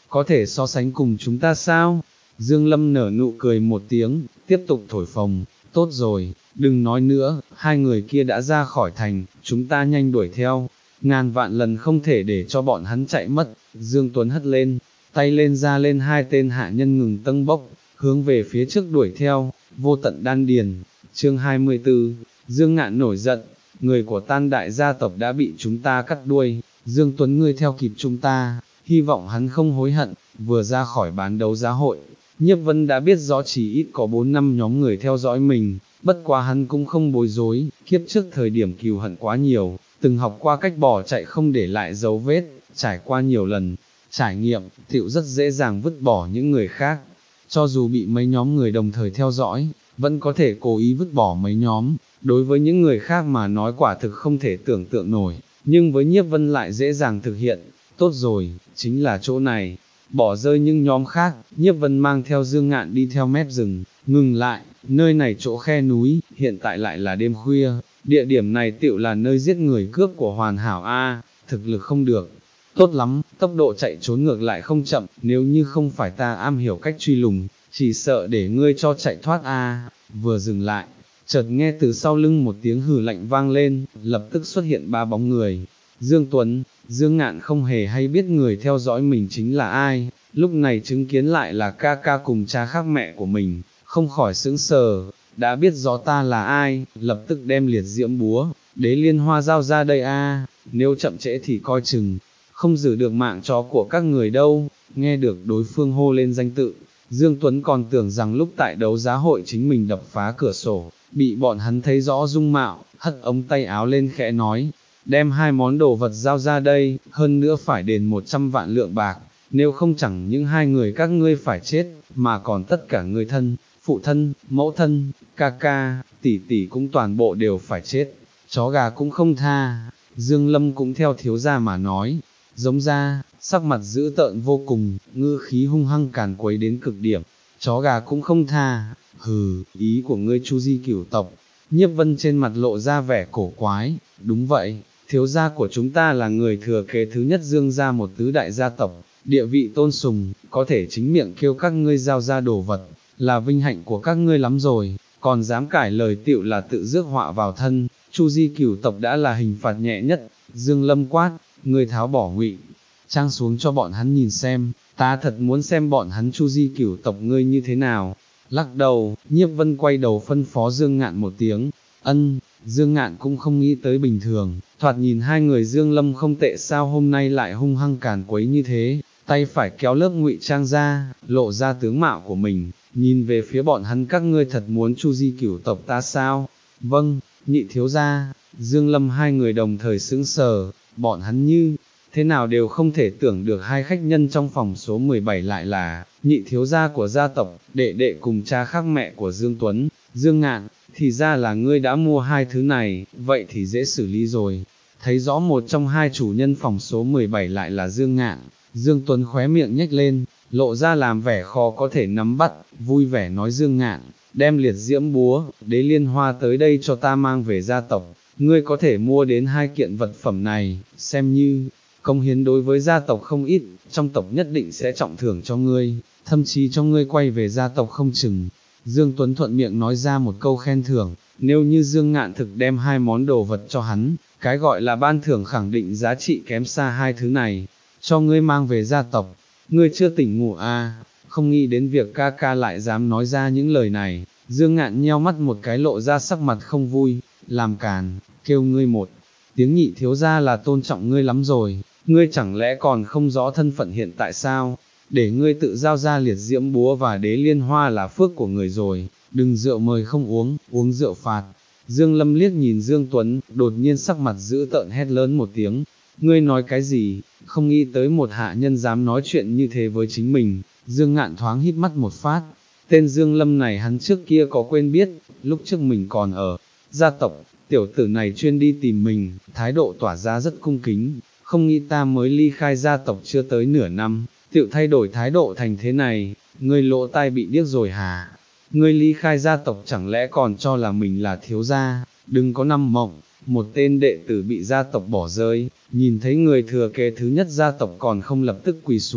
A: có thể so sánh cùng chúng ta sao? Dương Lâm nở nụ cười một tiếng, tiếp tục thổi phồng, tốt rồi, đừng nói nữa, hai người kia đã ra khỏi thành, chúng ta nhanh đuổi theo, ngàn vạn lần không thể để cho bọn hắn chạy mất. Dương Tuấn hất lên, tay lên ra lên hai tên hạ nhân ngừng tâng bốc, hướng về phía trước đuổi theo, vô tận đan điền. Chương hai mươi tư, Dương Ngạn nổi giận, người của Tan đại gia tộc đã bị chúng ta cắt đuôi, Dương Tuấn ngươi theo kịp chúng ta, hy vọng hắn không hối hận. Vừa ra khỏi bán đấu giá hội, Nhiếp Vân đã biết rõ chỉ ít có bốn năm nhóm người theo dõi mình, bất quá hắn cũng không bối rối, kiếp trước thời điểm cừu hận quá nhiều, từng học qua cách bỏ chạy không để lại dấu vết, trải qua nhiều lần trải nghiệm, tựu rất dễ dàng vứt bỏ những người khác. Cho dù bị mấy nhóm người đồng thời theo dõi, vẫn có thể cố ý vứt bỏ mấy nhóm, đối với những người khác mà nói quả thực không thể tưởng tượng nổi, nhưng với Nhiếp Vân lại dễ dàng thực hiện. Tốt rồi, chính là chỗ này, bỏ rơi những nhóm khác. Nhiếp Vân mang theo Dương Ngạn đi theo mép rừng, ngừng lại, nơi này chỗ khe núi, hiện tại lại là đêm khuya, địa điểm này tựu là nơi giết người cướp của hoàn hảo a, thực lực không được tốt lắm, tốc độ chạy trốn ngược lại không chậm, nếu như không phải ta am hiểu cách truy lùng, chỉ sợ để ngươi cho chạy thoát a. Vừa dừng lại, chợt nghe từ sau lưng một tiếng hừ lạnh vang lên, lập tức xuất hiện ba bóng người. Dương Tuấn, Dương Ngạn không hề hay biết người theo dõi mình chính là ai, lúc này chứng kiến lại là ca ca cùng cha khác mẹ của mình, không khỏi sững sờ, đã biết rõ ta là ai, lập tức đem liệt diễm búa, đế liên hoa giao ra đây a, nếu chậm trễ thì coi chừng không giữ được mạng chó của các người đâu. Nghe được đối phương hô lên danh tự, Dương Tuấn còn tưởng rằng lúc tại đấu giá hội chính mình đập phá cửa sổ, bị bọn hắn thấy rõ dung mạo, hất ống tay áo lên khẽ nói, đem hai món đồ vật giao ra đây, hơn nữa phải đền một trăm vạn lượng bạc, nếu không chẳng những hai người các ngươi phải chết, mà còn tất cả người thân, phụ thân, mẫu thân, ca ca, tỷ tỷ cũng toàn bộ đều phải chết, chó gà cũng không tha. Dương Lâm cũng theo thiếu gia mà nói, giống ra, sắc mặt dữ tợn vô cùng, ngữ khí hung hăng càn quấy đến cực điểm, chó gà cũng không tha, hừ, ý của ngươi Chu Di cửu tộc. Nhiếp Vân trên mặt lộ ra vẻ cổ quái, đúng vậy, thiếu gia của chúng ta là người thừa kế thứ nhất Dương gia một tứ đại gia tộc, địa vị tôn sùng, có thể chính miệng kêu các ngươi giao ra đồ vật, là vinh hạnh của các ngươi lắm rồi, còn dám cải lời tựu là tự rước họa vào thân. Chu Di cửu tộc đã là hình phạt nhẹ nhất. Dương Lâm quát, ngươi tháo bỏ ngụy trang xuống cho bọn hắn nhìn xem, ta thật muốn xem bọn hắn Chu Di cửu tộc ngươi như thế nào. Lắc đầu, Nhiếp Vân quay đầu phân phó Dương Ngạn một tiếng, ân. Dương Ngạn cũng không nghĩ tới bình thường, thoạt nhìn hai người Dương Lâm không tệ sao hôm nay lại hung hăng càn quấy như thế, tay phải kéo lớp ngụy trang ra, lộ ra tướng mạo của mình, nhìn về phía bọn hắn, các ngươi thật muốn Chu Di cửu tộc ta sao? Vâng, nhị thiếu gia. Dương Lâm hai người đồng thời sững sờ, bọn hắn như thế nào đều không thể tưởng được hai khách nhân trong phòng số mười bảy lại là nhị thiếu gia của gia tộc, đệ đệ cùng cha khác mẹ của Dương Tuấn. Dương Ngạn, thì ra là ngươi đã mua hai thứ này, vậy thì dễ xử lý rồi. Thấy rõ một trong hai chủ nhân phòng số mười bảy lại là Dương Ngạn, Dương Tuấn khóe miệng nhếch lên, lộ ra làm vẻ khó có thể nắm bắt, vui vẻ nói, Dương Ngạn, đem liệt diễm búa, đế liên hoa tới đây cho ta mang về gia tộc, ngươi có thể mua đến hai kiện vật phẩm này, xem như công hiến đối với gia tộc không ít, trong tộc nhất định sẽ trọng thưởng cho ngươi, thậm chí cho ngươi quay về gia tộc không chừng. Dương Tuấn thuận miệng nói ra một câu khen thưởng, nếu như Dương Ngạn thực đem hai món đồ vật cho hắn, cái gọi là ban thưởng khẳng định giá trị kém xa hai thứ này, cho ngươi mang về gia tộc, ngươi chưa tỉnh ngủ à, không nghĩ đến việc ca ca lại dám nói ra những lời này. Dương Ngạn nheo mắt một cái, lộ ra sắc mặt không vui, làm càn, kêu ngươi một tiếng nhị thiếu gia là tôn trọng ngươi lắm rồi, ngươi chẳng lẽ còn không rõ thân phận hiện tại sao? Để ngươi tự giao ra liệt diễm búa và đế liên hoa là phước của người rồi, đừng rượu mời không uống, uống rượu phạt. Dương Lâm liếc nhìn Dương Tuấn, đột nhiên sắc mặt dữ tợn hét lớn một tiếng, ngươi nói cái gì? Không nghĩ tới một hạ nhân dám nói chuyện như thế với chính mình. Dương Ngạn thoáng híp mắt một phát, tên Dương Lâm này hắn trước kia có quên biết, lúc trước mình còn ở gia tộc, tiểu tử này chuyên đi tìm mình, thái độ tỏa ra rất cung kính, không nghĩ ta mới ly khai gia tộc chưa tới nửa năm, tiểu thay đổi thái độ thành thế này, ngươi lỗ tai bị điếc rồi hả? Ngươi ly khai gia tộc chẳng lẽ còn cho là mình là thiếu gia? Đừng có nằm mộng. Một tên đệ tử bị gia tộc bỏ rơi, nhìn thấy người thừa kế thứ nhất gia tộc còn không lập tức quỳ xuống,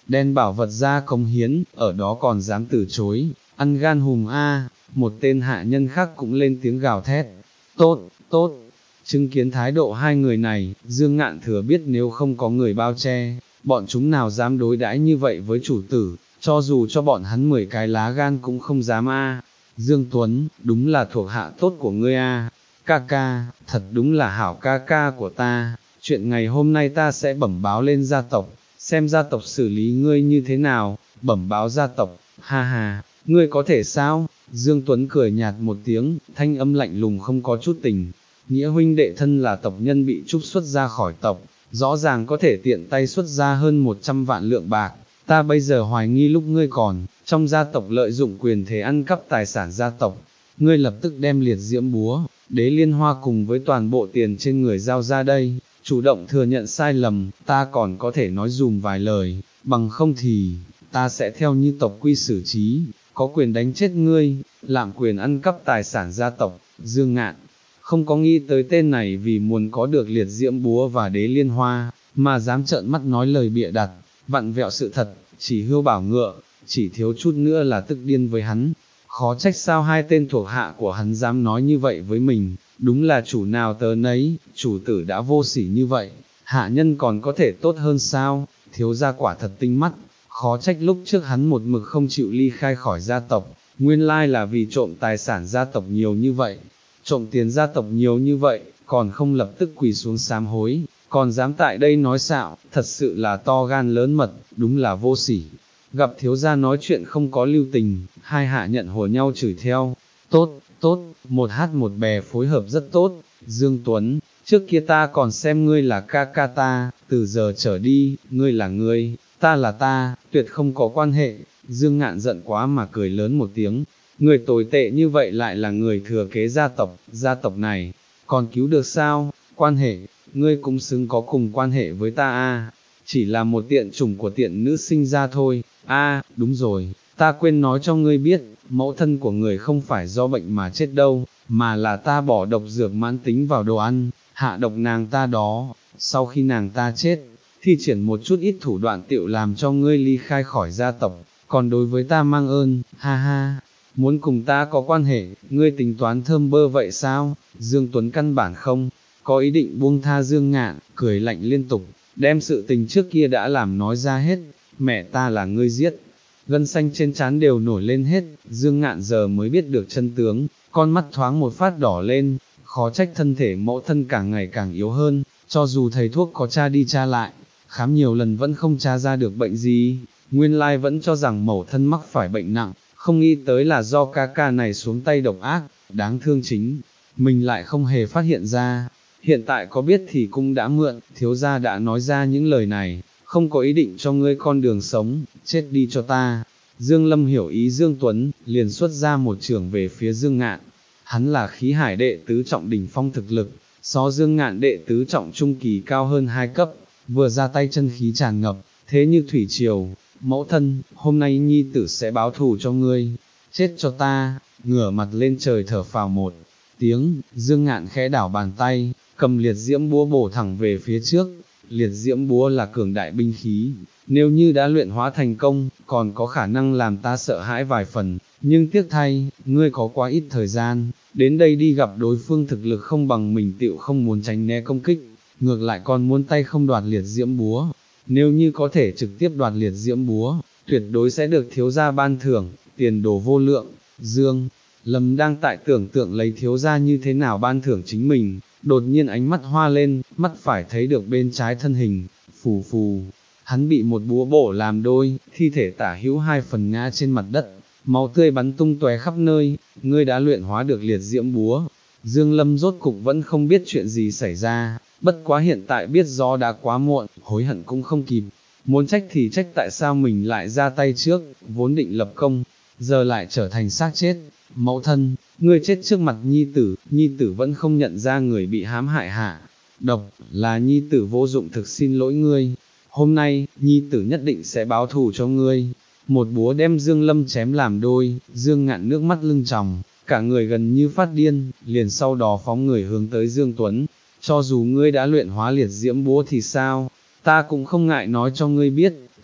A: đem bảo vật ra cống hiến, ở đó còn dám từ chối, ăn gan hùm a. Một tên hạ nhân khác cũng lên tiếng gào thét, tốt, tốt. Chứng kiến thái độ hai người này, Dương Ngạn thừa biết nếu không có người bao che, bọn chúng nào dám đối đãi như vậy với chủ tử, cho dù cho bọn hắn mười cái lá gan cũng không dám a. Dương Tuấn, đúng là thuộc hạ tốt của ngươi a. Ca ca, thật đúng là hảo ca ca của ta, chuyện ngày hôm nay ta sẽ bẩm báo lên gia tộc, xem gia tộc xử lý ngươi như thế nào. Bẩm báo gia tộc, ha ha, ngươi có thể sao? Dương Tuấn cười nhạt một tiếng, thanh âm lạnh lùng không có chút tình. Nghĩa huynh đệ thân là tộc nhân bị trục xuất ra khỏi tộc, rõ ràng có thể tiện tay xuất ra hơn một trăm vạn lượng bạc, ta bây giờ hoài nghi lúc ngươi còn, trong gia tộc lợi dụng quyền thế ăn cắp tài sản gia tộc, ngươi lập tức đem liệt diễm búa, đế liên hoa cùng với toàn bộ tiền trên người giao ra đây, chủ động thừa nhận sai lầm, ta còn có thể nói dùm vài lời, bằng không thì, ta sẽ theo như tộc quy xử trí, có quyền đánh chết ngươi, lạm quyền ăn cắp tài sản gia tộc. Dương Ngạn không có nghĩ tới tên này vì muốn có được liệt diễm búa và đế liên hoa, mà dám trợn mắt nói lời bịa đặt, vặn vẹo sự thật, chỉ hươu bảo ngựa, chỉ thiếu chút nữa là tức điên với hắn. Khó trách sao hai tên thuộc hạ của hắn dám nói như vậy với mình, đúng là chủ nào tớ nấy, chủ tử đã vô sỉ như vậy, hạ nhân còn có thể tốt hơn sao, thiếu gia quả thật tinh mắt, khó trách lúc trước hắn một mực không chịu ly khai khỏi gia tộc, nguyên lai là vì trộm tài sản gia tộc nhiều như vậy, trộm tiền gia tộc nhiều như vậy, còn không lập tức quỳ xuống sám hối, còn dám tại đây nói xạo, thật sự là to gan lớn mật, đúng là vô sỉ. Gặp thiếu gia nói chuyện không có lưu tình, hai hạ nhận hồ nhau chửi theo, tốt, tốt, một hát một bè phối hợp rất tốt. Dương Tuấn, trước kia ta còn xem ngươi là ca ca ta, từ giờ trở đi, ngươi là ngươi, ta là ta, tuyệt không có quan hệ. Dương Ngạn giận quá mà cười lớn một tiếng, người tồi tệ như vậy lại là người thừa kế gia tộc, gia tộc này, còn cứu được sao? Quan hệ, ngươi cũng xứng có cùng quan hệ với ta a, chỉ là một tiện chủng của tiện nữ sinh ra thôi. A, đúng rồi, ta quên nói cho ngươi biết, mẫu thân của người không phải do bệnh mà chết đâu, mà là ta bỏ độc dược mãn tính vào đồ ăn, hạ độc nàng ta đó, sau khi nàng ta chết, thi triển một chút ít thủ đoạn tiệu làm cho ngươi ly khai khỏi gia tộc, còn đối với ta mang ơn, ha ha, muốn cùng ta có quan hệ, ngươi tính toán thơm bơ vậy sao? Dương Tuấn căn bản không có ý định buông tha Dương Ngạn, cười lạnh liên tục, đem sự tình trước kia đã làm nói ra hết, mẹ ta là ngươi giết, gân xanh trên trán đều nổi lên hết. Dương Ngạn giờ mới biết được chân tướng, con mắt thoáng một phát đỏ lên, khó trách thân thể mẫu thân càng ngày càng yếu hơn, cho dù thầy thuốc có tra đi tra lại, khám nhiều lần vẫn không tra ra được bệnh gì, nguyên lai vẫn cho rằng mẫu thân mắc phải bệnh nặng, không nghĩ tới là do ca ca này xuống tay độc ác, đáng thương chính, mình lại không hề phát hiện ra, hiện tại có biết thì cũng đã mượn, thiếu gia đã nói ra những lời này, không có ý định cho ngươi con đường sống, chết đi cho ta. Dương Lâm hiểu ý Dương Tuấn, liền xuất ra một trường về phía Dương Ngạn, hắn là khí hải đệ tứ trọng đỉnh phong thực lực, so Dương Ngạn đệ tứ trọng trung kỳ cao hơn hai cấp, vừa ra tay chân khí tràn ngập, thế như thủy triều. Mẫu thân, hôm nay nhi tử sẽ báo thù cho ngươi, chết cho ta. Ngửa mặt lên trời thở phào một tiếng, Dương Ngạn khẽ đảo bàn tay, cầm liệt diễm búa bổ thẳng về phía trước. Liệt diễm búa là cường đại binh khí, nếu như đã luyện hóa thành công, còn có khả năng làm ta sợ hãi vài phần, nhưng tiếc thay, ngươi có quá ít thời gian, đến đây đi gặp đối phương thực lực không bằng mình tựu không muốn tránh né công kích, ngược lại còn muốn tay không đoạt liệt diễm búa, nếu như có thể trực tiếp đoạt liệt diễm búa, tuyệt đối sẽ được thiếu gia ban thưởng, tiền đồ vô lượng. Dương Lâm đang tại tưởng tượng lấy thiếu gia như thế nào ban thưởng chính mình, đột nhiên ánh mắt hoa lên, mắt phải thấy được bên trái thân hình, phù phù, hắn bị một búa bổ làm đôi, thi thể tả hữu hai phần ngã trên mặt đất, máu tươi bắn tung tóe khắp nơi. Ngươi đã luyện hóa được liệt diễm búa. Dương Lâm rốt cục vẫn không biết chuyện gì xảy ra, bất quá hiện tại biết rõ đã quá muộn, hối hận cũng không kịp, muốn trách thì trách tại sao mình lại ra tay trước, vốn định lập công, giờ lại trở thành xác chết. Mẫu thân, ngươi chết trước mặt nhi tử, nhi tử vẫn không nhận ra người bị hãm hại hạ độc, là nhi tử vô dụng, thực xin lỗi ngươi, hôm nay, nhi tử nhất định sẽ báo thù cho ngươi. Một búa đem Dương Lâm chém làm đôi, Dương Ngạn nước mắt lưng tròng, cả người gần như phát điên, liền sau đó phóng người hướng tới Dương Tuấn, cho dù ngươi đã luyện hóa liệt diễm búa thì sao, ta cũng không ngại nói cho ngươi biết,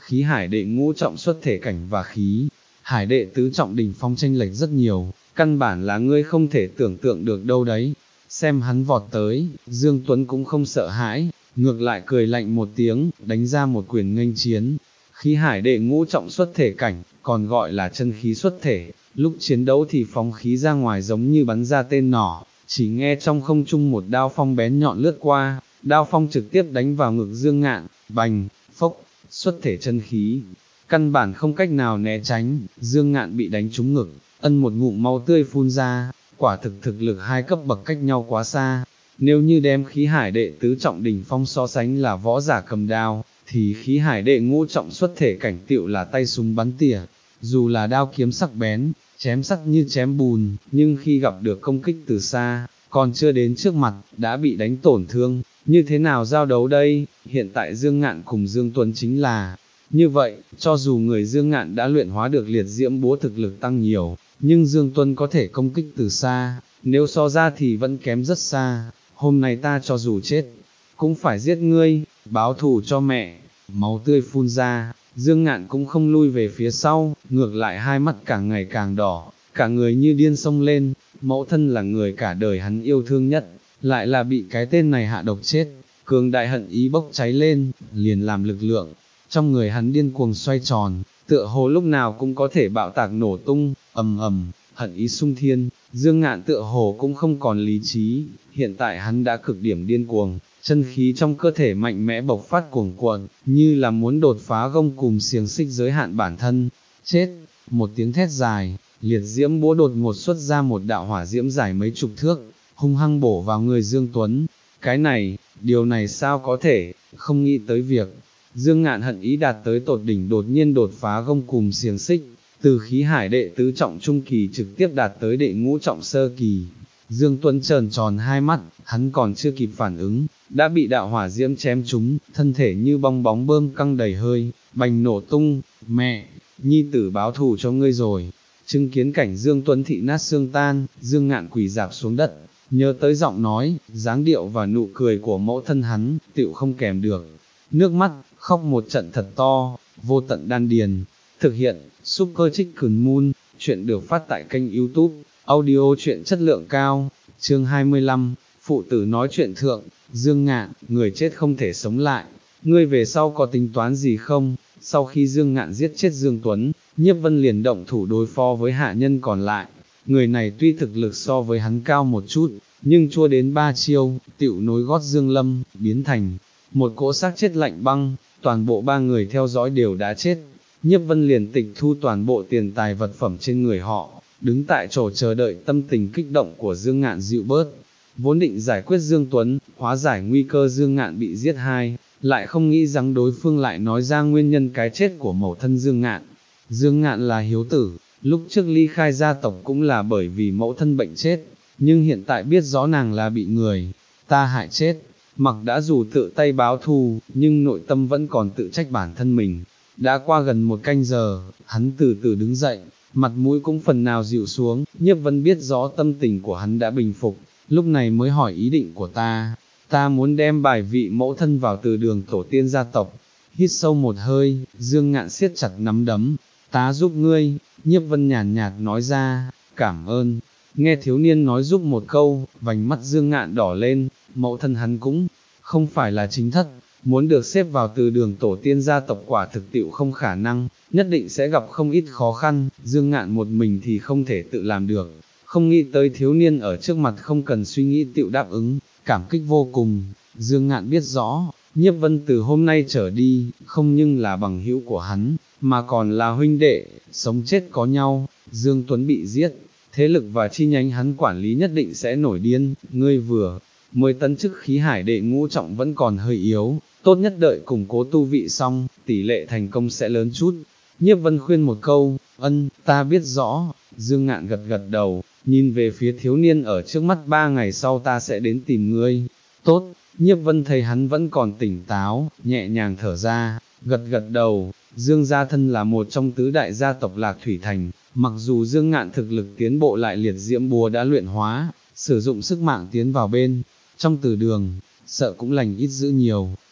A: khí hải đệ ngũ trọng xuất thể cảnh và khí hải đệ tứ trọng đỉnh phong chênh lệch rất nhiều, căn bản là ngươi không thể tưởng tượng được đâu đấy. Xem hắn vọt tới, Dương Tuấn cũng không sợ hãi, ngược lại cười lạnh một tiếng, đánh ra một quyền nghênh chiến. Khí hải đệ ngũ trọng xuất thể cảnh, còn gọi là chân khí xuất thể, lúc chiến đấu thì phóng khí ra ngoài giống như bắn ra tên nỏ, chỉ nghe trong không trung một đao phong bén nhọn lướt qua, đao phong trực tiếp đánh vào ngực Dương Ngạn, bành, phốc, xuất thể chân khí. Căn bản không cách nào né tránh, Dương Ngạn bị đánh trúng ngực, ân một ngụm máu tươi phun ra, quả thực thực lực hai cấp bậc cách nhau quá xa. Nếu như đem khí hải đệ tứ trọng đỉnh phong so sánh là võ giả cầm đao, thì khí hải đệ ngũ trọng xuất thể cảnh tựu là tay súng bắn tỉa, dù là đao kiếm sắc bén, chém sắc như chém bùn, nhưng khi gặp được công kích từ xa, còn chưa đến trước mặt, đã bị đánh tổn thương, như thế nào giao đấu đây? Hiện tại Dương Ngạn cùng Dương Tuấn chính là như vậy, cho dù người Dương Ngạn đã luyện hóa được liệt diễm búa thực lực tăng nhiều, nhưng Dương Tuấn có thể công kích từ xa, nếu so ra thì vẫn kém rất xa. Hôm nay ta cho dù chết, cũng phải giết ngươi, báo thù cho mẹ. Máu tươi phun ra, Dương Ngạn cũng không lui về phía sau, ngược lại hai mắt càng ngày càng đỏ, cả người như điên xông lên. Mẫu thân là người cả đời hắn yêu thương nhất, lại là bị cái tên này hạ độc chết, cường đại hận ý bốc cháy lên, liền làm lực lượng trong người hắn điên cuồng xoay tròn, tựa hồ lúc nào cũng có thể bạo tạc nổ tung, ầm ầm, hận ý sung thiên. Dương Ngạn tựa hồ cũng không còn lý trí, hiện tại hắn đã cực điểm điên cuồng, chân khí trong cơ thể mạnh mẽ bộc phát cuồng cuộn, như là muốn đột phá gông cùm xiềng xích giới hạn bản thân. Chết! Một tiếng thét dài, liệt diễm búa đột ngột xuất ra một đạo hỏa diễm dài mấy chục thước, hung hăng bổ vào người Dương Tuấn. Cái này, điều này sao có thể, không nghĩ tới việc. Dương Ngạn hận ý đạt tới tột đỉnh đột nhiên đột phá gông cùm xiềng xích, từ khí hải đệ tứ trọng trung kỳ trực tiếp đạt tới đệ ngũ trọng sơ kỳ. Dương Tuấn trợn tròn hai mắt, hắn còn chưa kịp phản ứng, đã bị đạo hỏa diễm chém trúng, thân thể như bong bóng bơm căng đầy hơi, bành nổ tung. Mẹ, nhi tử báo thù cho ngươi rồi. Chứng kiến cảnh Dương Tuấn thị nát xương tan, Dương Ngạn quỳ rạp xuống đất, nhớ tới giọng nói, dáng điệu và nụ cười của mẫu thân hắn, tựu không kèm được. Nước mắt, khóc một trận thật to, vô tận đan điền. Thực hiện, Super Chicken Moon, chuyện được phát tại kênh YouTube, audio chuyện chất lượng cao, chương hai mươi lăm, phụ tử nói chuyện thượng. Dương Ngạn, người chết không thể sống lại, ngươi về sau có tính toán gì không? Sau khi Dương Ngạn giết chết Dương Tuấn, Nhiếp Vân liền động thủ đối phó với hạ nhân còn lại. Người này tuy thực lực so với hắn cao một chút, nhưng chua đến ba chiêu, tựu nối gót Dương Lâm, biến thành một cỗ xác chết lạnh băng. Toàn bộ ba người theo dõi đều đã chết. Nhiếp Vân liền tịch thu toàn bộ tiền tài vật phẩm trên người họ, đứng tại chỗ chờ đợi tâm tình kích động của Dương Ngạn dịu bớt. Vốn định giải quyết Dương Tuấn, hóa giải nguy cơ Dương Ngạn bị giết hai, lại không nghĩ rằng đối phương lại nói ra nguyên nhân cái chết của mẫu thân Dương Ngạn. Dương Ngạn là hiếu tử, lúc trước ly khai gia tộc cũng là bởi vì mẫu thân bệnh chết, nhưng hiện tại biết rõ nàng là bị người ta hại chết, mặc đã dù tự tay báo thù, nhưng nội tâm vẫn còn tự trách bản thân mình. Đã qua gần một canh giờ, hắn từ từ đứng dậy, mặt mũi cũng phần nào dịu xuống. Nhiếp Vân biết rõ tâm tình của hắn đã bình phục, lúc này mới hỏi ý định của ta. Ta muốn đem bài vị mẫu thân vào từ đường tổ tiên gia tộc. Hít sâu một hơi, Dương Ngạn siết chặt nắm đấm. Ta giúp ngươi. Nhiếp Vân nhàn nhạt nói ra, cảm ơn. Nghe thiếu niên nói giúp một câu, vành mắt Dương Ngạn đỏ lên. Mẫu thân hắn cũng không phải là chính thất, muốn được xếp vào từ đường tổ tiên gia tộc quả thực tiệu không khả năng, nhất định sẽ gặp không ít khó khăn. Dương Ngạn một mình thì không thể tự làm được, không nghĩ tới thiếu niên ở trước mặt không cần suy nghĩ tiệu đáp ứng, cảm kích vô cùng. Dương Ngạn biết rõ, Nhiếp Vân từ hôm nay trở đi, không nhưng là bằng hữu của hắn, mà còn là huynh đệ, sống chết có nhau. Dương Tuấn bị giết, thế lực và chi nhánh hắn quản lý nhất định sẽ nổi điên. Ngươi vừa mới tấn chức khí hải đệ ngũ trọng vẫn còn hơi yếu, tốt nhất đợi củng cố tu vị xong, tỷ lệ thành công sẽ lớn chút. Nhiếp Vân khuyên một câu, ân, ta biết rõ. Dương Ngạn gật gật đầu, nhìn về phía thiếu niên ở trước mắt, ba ngày sau ta sẽ đến tìm ngươi. Tốt. Nhiếp Vân thấy hắn vẫn còn tỉnh táo, nhẹ nhàng thở ra, gật gật đầu. Dương gia thân là một trong tứ đại gia tộc Lạc Thủy Thành, mặc dù Dương Ngạn thực lực tiến bộ lại liệt diễm búa đã luyện hóa, sử dụng sức mạng tiến vào bên trong từ đường, sợ cũng lành ít dữ nhiều.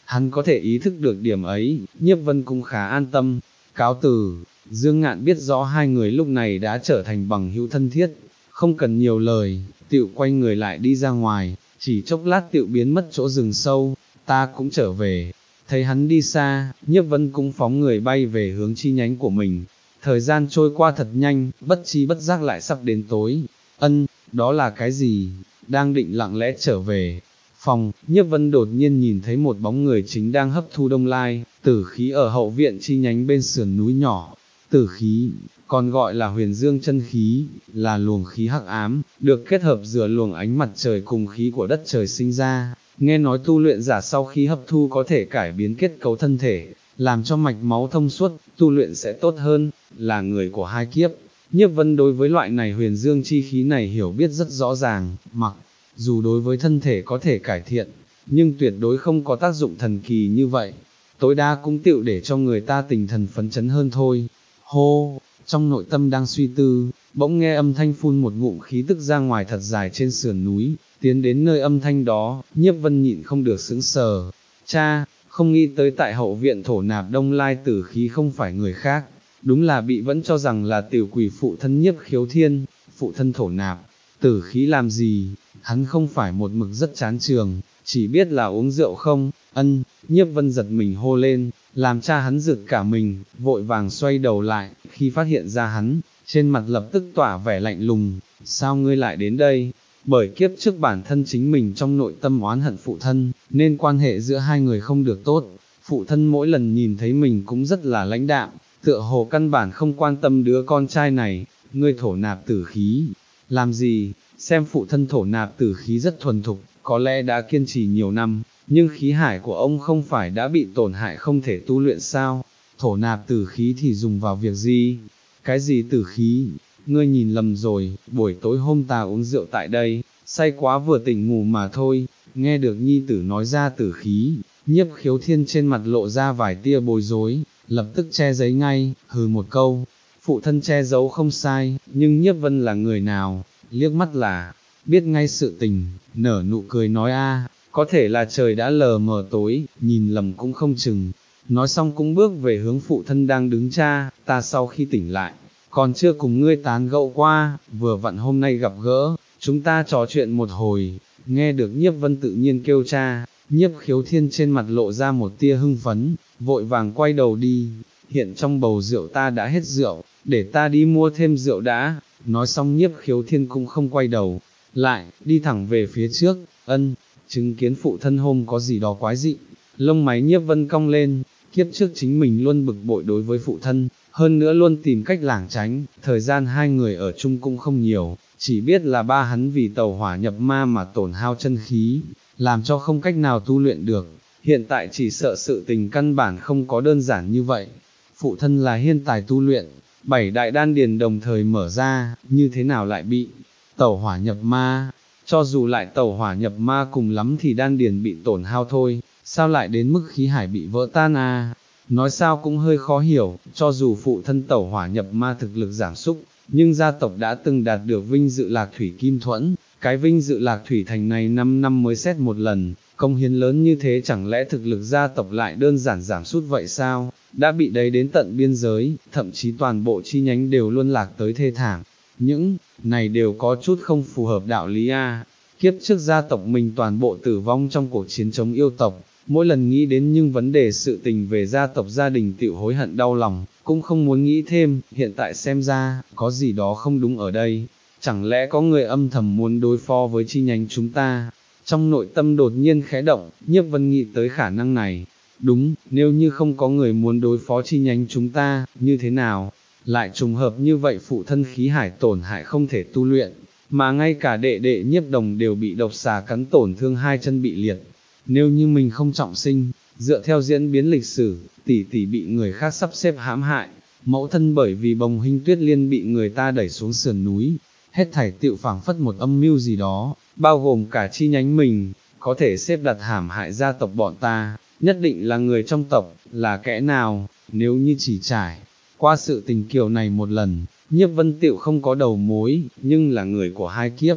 A: hắn có thể ý thức được điểm ấy, Nhiếp Vân cũng khá an tâm, cáo từ. Dương Ngạn biết rõ hai người lúc này đã trở thành bằng hữu thân thiết, không cần nhiều lời, tựu quay người lại đi ra ngoài, chỉ chốc lát tựu biến mất chỗ rừng sâu, ta cũng trở về. Thấy hắn đi xa, Nhiếp Vân cũng phóng người bay về hướng chi nhánh của mình. Thời gian trôi qua thật nhanh, bất chi bất giác lại sắp đến tối. Ân, đó là cái gì? Đang định lặng lẽ trở về phòng, Nhiếp Vân đột nhiên nhìn thấy một bóng người chính đang hấp thu đông lai, tử khí ở hậu viện chi nhánh bên sườn núi nhỏ. Tử khí, còn gọi là huyền dương chân khí, là luồng khí hắc ám, được kết hợp giữa luồng ánh mặt trời cùng khí của đất trời sinh ra. Nghe nói tu luyện giả sau khi hấp thu có thể cải biến kết cấu thân thể, làm cho mạch máu thông suốt, tu luyện sẽ tốt hơn, là người của hai kiếp. Nhiếp Vân đối với loại này huyền dương chi khí này hiểu biết rất rõ ràng, mặc dù đối với thân thể có thể cải thiện, nhưng tuyệt đối không có tác dụng thần kỳ như vậy, tối đa cũng tựu để cho người ta tinh thần phấn chấn hơn thôi. Hô, trong nội tâm đang suy tư, bỗng nghe âm thanh phun một ngụm khí tức ra ngoài thật dài trên sườn núi, tiến đến nơi âm thanh đó, Nhiếp Vân nhịn không được sững sờ. Cha, không nghĩ tới tại hậu viện thổ nạp đông lai tử khí không phải người khác, đúng là bị vẫn cho rằng là tiểu quỷ phụ thân Nhiếp Khiếu Thiên, phụ thân thổ nạp, tử khí làm gì, hắn không phải một mực rất chán trường, chỉ biết là uống rượu không, ân, Nhiếp Vân giật mình hô lên, làm cha hắn giật cả mình, vội vàng xoay đầu lại, khi phát hiện ra hắn, trên mặt lập tức tỏa vẻ lạnh lùng, sao ngươi lại đến đây? Bởi kiếp trước bản thân chính mình trong nội tâm oán hận phụ thân, nên quan hệ giữa hai người không được tốt, phụ thân mỗi lần nhìn thấy mình cũng rất là lãnh đạm, tựa hồ căn bản không quan tâm đứa con trai này, ngươi thổ nạp tử khí, làm gì, xem phụ thân thổ nạp tử khí rất thuần thục, có lẽ đã kiên trì nhiều năm, nhưng khí hải của ông không phải đã bị tổn hại không thể tu luyện sao, thổ nạp tử khí thì dùng vào việc gì, cái gì tử khí, ngươi nhìn lầm rồi, buổi tối hôm ta uống rượu tại đây, say quá vừa tỉnh ngủ mà thôi, nghe được nhi tử nói ra tử khí, Nhiếp Khiếu Thiên trên mặt lộ ra vài tia bối rối, lập tức che giấy ngay, hừ một câu, phụ thân che giấu không sai, nhưng Nhiếp Vân là người nào, liếc mắt là, biết ngay sự tình, nở nụ cười nói a, có thể là trời đã lờ mờ tối, nhìn lầm cũng không chừng, nói xong cũng bước về hướng phụ thân đang đứng. Cha, ta sau khi tỉnh lại, còn chưa cùng ngươi tán gẫu qua, vừa vặn hôm nay gặp gỡ, chúng ta trò chuyện một hồi, nghe được Nhiếp Vân tự nhiên kêu cha, Nhiếp Khiếu Thiên trên mặt lộ ra một tia hưng phấn, vội vàng quay đầu đi, hiện trong bầu rượu ta đã hết rượu, để ta đi mua thêm rượu đã, nói xong Nhiếp Khiếu Thiên cũng không quay đầu, lại, đi thẳng về phía trước, ân, chứng kiến phụ thân hôm có gì đó quái dị, lông mày Nhiếp Vân cong lên, kiếp trước chính mình luôn bực bội đối với phụ thân, hơn nữa luôn tìm cách lảng tránh, thời gian hai người ở chung cũng không nhiều, chỉ biết là ba hắn vì tẩu hỏa nhập ma mà tổn hao chân khí, làm cho không cách nào tu luyện được, hiện tại chỉ sợ sự tình căn bản không có đơn giản như vậy, phụ thân là hiên tài tu luyện, bảy đại đan điền đồng thời mở ra, như thế nào lại bị tẩu hỏa nhập ma, cho dù lại tẩu hỏa nhập ma cùng lắm thì đan điền bị tổn hao thôi, sao lại đến mức khí hải bị vỡ tan à? Nói sao cũng hơi khó hiểu, cho dù phụ thân tẩu hỏa nhập ma thực lực giảm sút, nhưng gia tộc đã từng đạt được vinh dự lạc thủy kim thuẫn, cái vinh dự lạc thủy thành này năm năm mới xét một lần, công hiến lớn như thế chẳng lẽ thực lực gia tộc lại đơn giản giảm sút vậy sao, đã bị đấy đến tận biên giới, thậm chí toàn bộ chi nhánh đều luôn lạc tới thê thảm, những này đều có chút không phù hợp đạo lý a. Kiếp trước gia tộc mình toàn bộ tử vong trong cuộc chiến chống yêu tộc, mỗi lần nghĩ đến nhưng vấn đề sự tình về gia tộc gia đình tiểu hối hận đau lòng, cũng không muốn nghĩ thêm, hiện tại xem ra, có gì đó không đúng ở đây, chẳng lẽ có người âm thầm muốn đối phó với chi nhánh chúng ta, trong nội tâm đột nhiên khẽ động, Nhiếp Vân nghĩ tới khả năng này, đúng, nếu như không có người muốn đối phó chi nhánh chúng ta, như thế nào, lại trùng hợp như vậy phụ thân khí hải tổn hại không thể tu luyện, mà ngay cả đệ đệ Nhiếp Đồng đều bị độc xà cắn tổn thương hai chân bị liệt. Nếu như mình không trọng sinh, dựa theo diễn biến lịch sử, tỷ tỷ bị người khác sắp xếp hãm hại, mẫu thân bởi vì bồng Hinh Tuyết Liên bị người ta đẩy xuống sườn núi, hết thảy tựu phảng phất một âm mưu gì đó, bao gồm cả chi nhánh mình, có thể xếp đặt hãm hại gia tộc bọn ta, nhất định là người trong tộc, là kẻ nào, nếu như chỉ trải qua sự tình kiểu này một lần, Nhiếp Vân tựu không có đầu mối, nhưng là người của hai kiếp,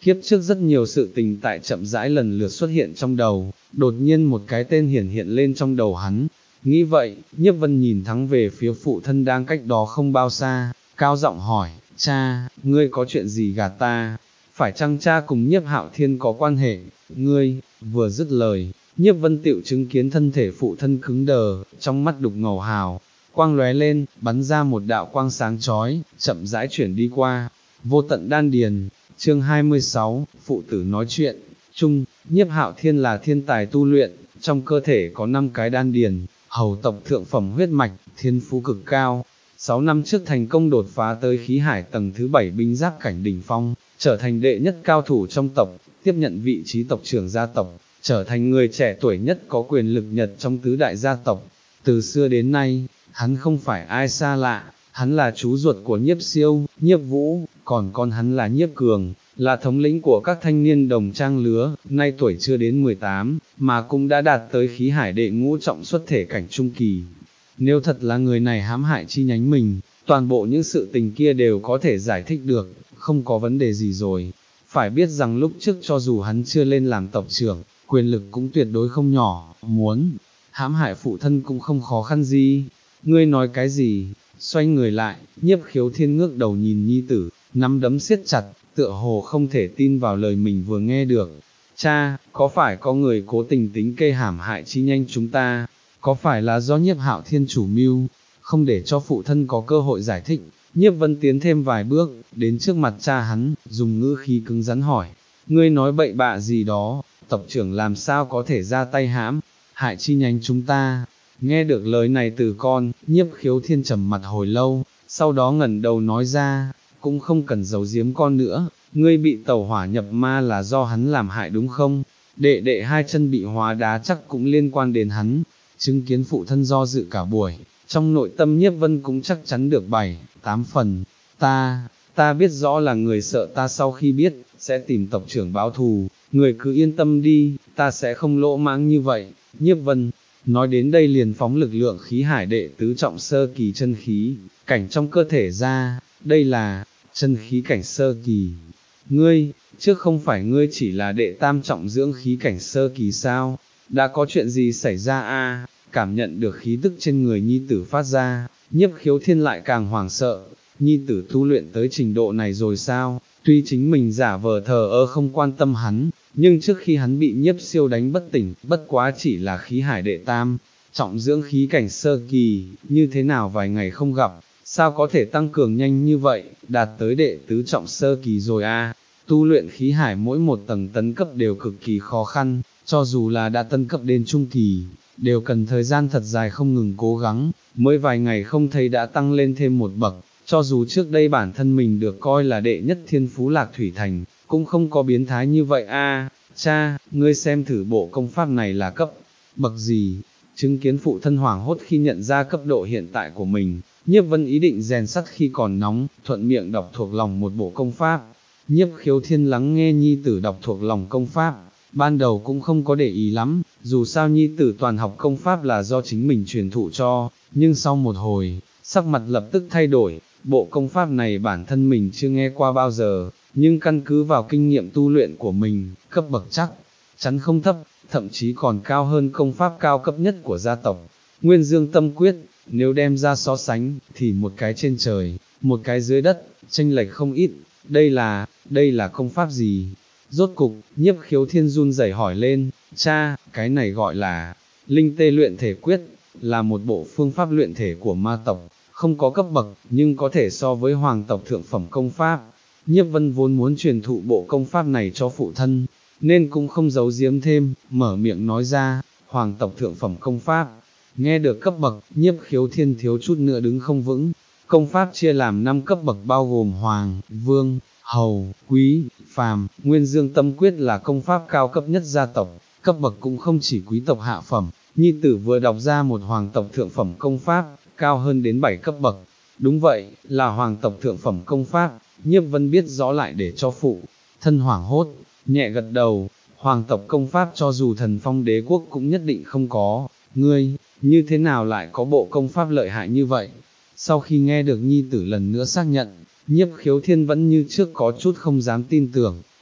A: Kiếp trước rất nhiều sự tình tại chậm rãi lần lượt xuất hiện trong đầu, đột nhiên một cái tên hiển hiện lên trong đầu hắn. Nghĩ vậy, Nhiếp Vân nhìn thẳng về phía phụ thân đang cách đó không bao xa, cao giọng hỏi, cha, ngươi có chuyện gì gạt ta? Phải chăng cha cùng Nhiếp Hạo Thiên có quan hệ? Ngươi, vừa dứt lời, Nhiếp Vân tựu chứng kiến thân thể phụ thân cứng đờ, trong mắt đục ngầu hào, quang lóe lên, bắn ra một đạo quang sáng chói, chậm rãi chuyển đi qua, vô tận đan điền. Chương hai mươi sáu, phụ tử nói chuyện. Chung, Nhiếp Hạo Thiên là thiên tài tu luyện, trong cơ thể có năm cái đan điền, hầu tộc thượng phẩm huyết mạch, thiên phú cực cao. Sáu năm trước thành công đột phá tới khí hải tầng thứ bảy binh giáp cảnh đỉnh phong, trở thành đệ nhất cao thủ trong tộc, tiếp nhận vị trí tộc trưởng gia tộc, trở thành người trẻ tuổi nhất có quyền lực nhật trong tứ đại gia tộc. Từ xưa đến nay, hắn không phải ai xa lạ, hắn là chú ruột của Nhiếp Siêu, Nhiếp Vũ, còn con hắn là Nhiếp Cường, là thống lĩnh của các thanh niên đồng trang lứa, nay tuổi chưa đến mười tám, mà cũng đã đạt tới khí hải đệ ngũ trọng xuất thể cảnh trung kỳ. Nếu thật là người này hãm hại chi nhánh mình, toàn bộ những sự tình kia đều có thể giải thích được, không có vấn đề gì rồi. Phải biết rằng lúc trước cho dù hắn chưa lên làm tộc trưởng, quyền lực cũng tuyệt đối không nhỏ, muốn hãm hại phụ thân cũng không khó khăn gì. Ngươi nói cái gì? Xoay người lại, Nhiếp Khiếu Thiên ngước đầu nhìn nhi tử, nắm đấm siết chặt, tựa hồ không thể tin vào lời mình vừa nghe được. Cha, có phải có người cố tình tính kê hãm hại chi nhanh chúng ta? Có phải là do Nhiếp Hạo Thiên chủ mưu, không để cho phụ thân có cơ hội giải thích? Nhiếp Vân tiến thêm vài bước, đến trước mặt cha hắn, dùng ngữ khí cứng rắn hỏi, ngươi nói bậy bạ gì đó, tộc trưởng làm sao có thể ra tay hãm hại chi nhánh chúng ta? Nghe được lời này từ con, Nhiếp Khiếu Thiên trầm mặt hồi lâu, sau đó ngẩng đầu nói ra, cũng không cần giấu giếm con nữa, ngươi bị tẩu hỏa nhập ma là do hắn làm hại đúng không? Đệ đệ hai chân bị hóa đá chắc cũng liên quan đến hắn. Chứng kiến phụ thân do dự cả buổi, trong nội tâm Nhiếp Vân cũng chắc chắn được bảy, tám phần. Ta, ta biết rõ là người sợ ta sau khi biết, sẽ tìm tộc trưởng báo thù, người cứ yên tâm đi, ta sẽ không lỗ mãng như vậy. Nhiếp Vân nói đến đây liền phóng lực lượng khí hải đệ tứ trọng sơ kỳ chân khí, cảnh trong cơ thể ra, đây là chân khí cảnh sơ kỳ. Ngươi, trước không phải ngươi chỉ là đệ tam trọng dưỡng khí cảnh sơ kỳ sao? Đã có chuyện gì xảy ra a? Cảm nhận được khí tức trên người nhi tử phát ra, Nhiếp Khiếu Thiên lại càng hoảng sợ, nhi tử tu luyện tới trình độ này rồi sao? Tuy chính mình giả vờ thờ ơ không quan tâm hắn, nhưng trước khi hắn bị Nhiếp Siêu đánh bất tỉnh, bất quá chỉ là khí hải đệ tam, trọng dưỡng khí cảnh sơ kỳ, như thế nào vài ngày không gặp, sao có thể tăng cường nhanh như vậy, đạt tới đệ tứ trọng sơ kỳ rồi a. Tu luyện khí hải mỗi một tầng tấn cấp đều cực kỳ khó khăn, cho dù là đã tân cấp đến trung kỳ, đều cần thời gian thật dài không ngừng cố gắng, mới vài ngày không thấy đã tăng lên thêm một bậc, cho dù trước đây bản thân mình được coi là đệ nhất thiên phú Lạc Thủy Thành, cũng không có biến thái như vậy a. Cha, ngươi xem thử bộ công pháp này là cấp bậc gì? Chứng kiến phụ thân hoảng hốt khi nhận ra cấp độ hiện tại của mình, Nhiếp Vân ý định rèn sắt khi còn nóng, thuận miệng đọc thuộc lòng một bộ công pháp. Nhiếp Khiếu Thiên lắng nghe nhi tử đọc thuộc lòng công pháp, ban đầu cũng không có để ý lắm, dù sao nhi tử toàn học công pháp là do chính mình truyền thụ cho, nhưng sau một hồi, sắc mặt lập tức thay đổi, bộ công pháp này bản thân mình chưa nghe qua bao giờ, nhưng căn cứ vào kinh nghiệm tu luyện của mình, cấp bậc chắc chắn không thấp, thậm chí còn cao hơn công pháp cao cấp nhất của gia tộc, Nguyên Dương Tâm Quyết. Nếu đem ra so sánh, thì một cái trên trời, một cái dưới đất, chênh lệch không ít. Đây là, đây là công pháp gì? Rốt cục, Nhiếp Khiếu Thiên run rẩy hỏi lên, cha, cái này gọi là Linh Tê Luyện Thể Quyết, là một bộ phương pháp luyện thể của ma tộc, không có cấp bậc, nhưng có thể so với hoàng tộc thượng phẩm công pháp. Nhiếp Vân vốn muốn truyền thụ bộ công pháp này cho phụ thân, nên cũng không giấu giếm thêm, mở miệng nói ra, hoàng tộc thượng phẩm công pháp. Nghe được cấp bậc, Nhiếp Khiếu Thiên thiếu chút nữa đứng không vững. Công pháp chia làm năm cấp bậc bao gồm hoàng, vương, hầu, quý, phàm. Nguyên Dương Tâm Quyết là công pháp cao cấp nhất gia tộc, cấp bậc cũng không chỉ quý tộc hạ phẩm. Nhi tử vừa đọc ra một hoàng tộc thượng phẩm công pháp, cao hơn đến bảy cấp bậc. Đúng vậy, là hoàng tộc thượng phẩm công pháp. Nhiếp Vân biết rõ lại để cho phụ thân hoảng hốt, nhẹ gật đầu. Hoàng tộc công pháp cho dù thần phong đế quốc cũng nhất định không có. Ngươi, như thế nào lại có bộ công pháp lợi hại như vậy? Sau khi nghe được nhi tử lần nữa xác nhận, Nhiếp Khiếu Thiên vẫn như trước có chút không dám tin tưởng,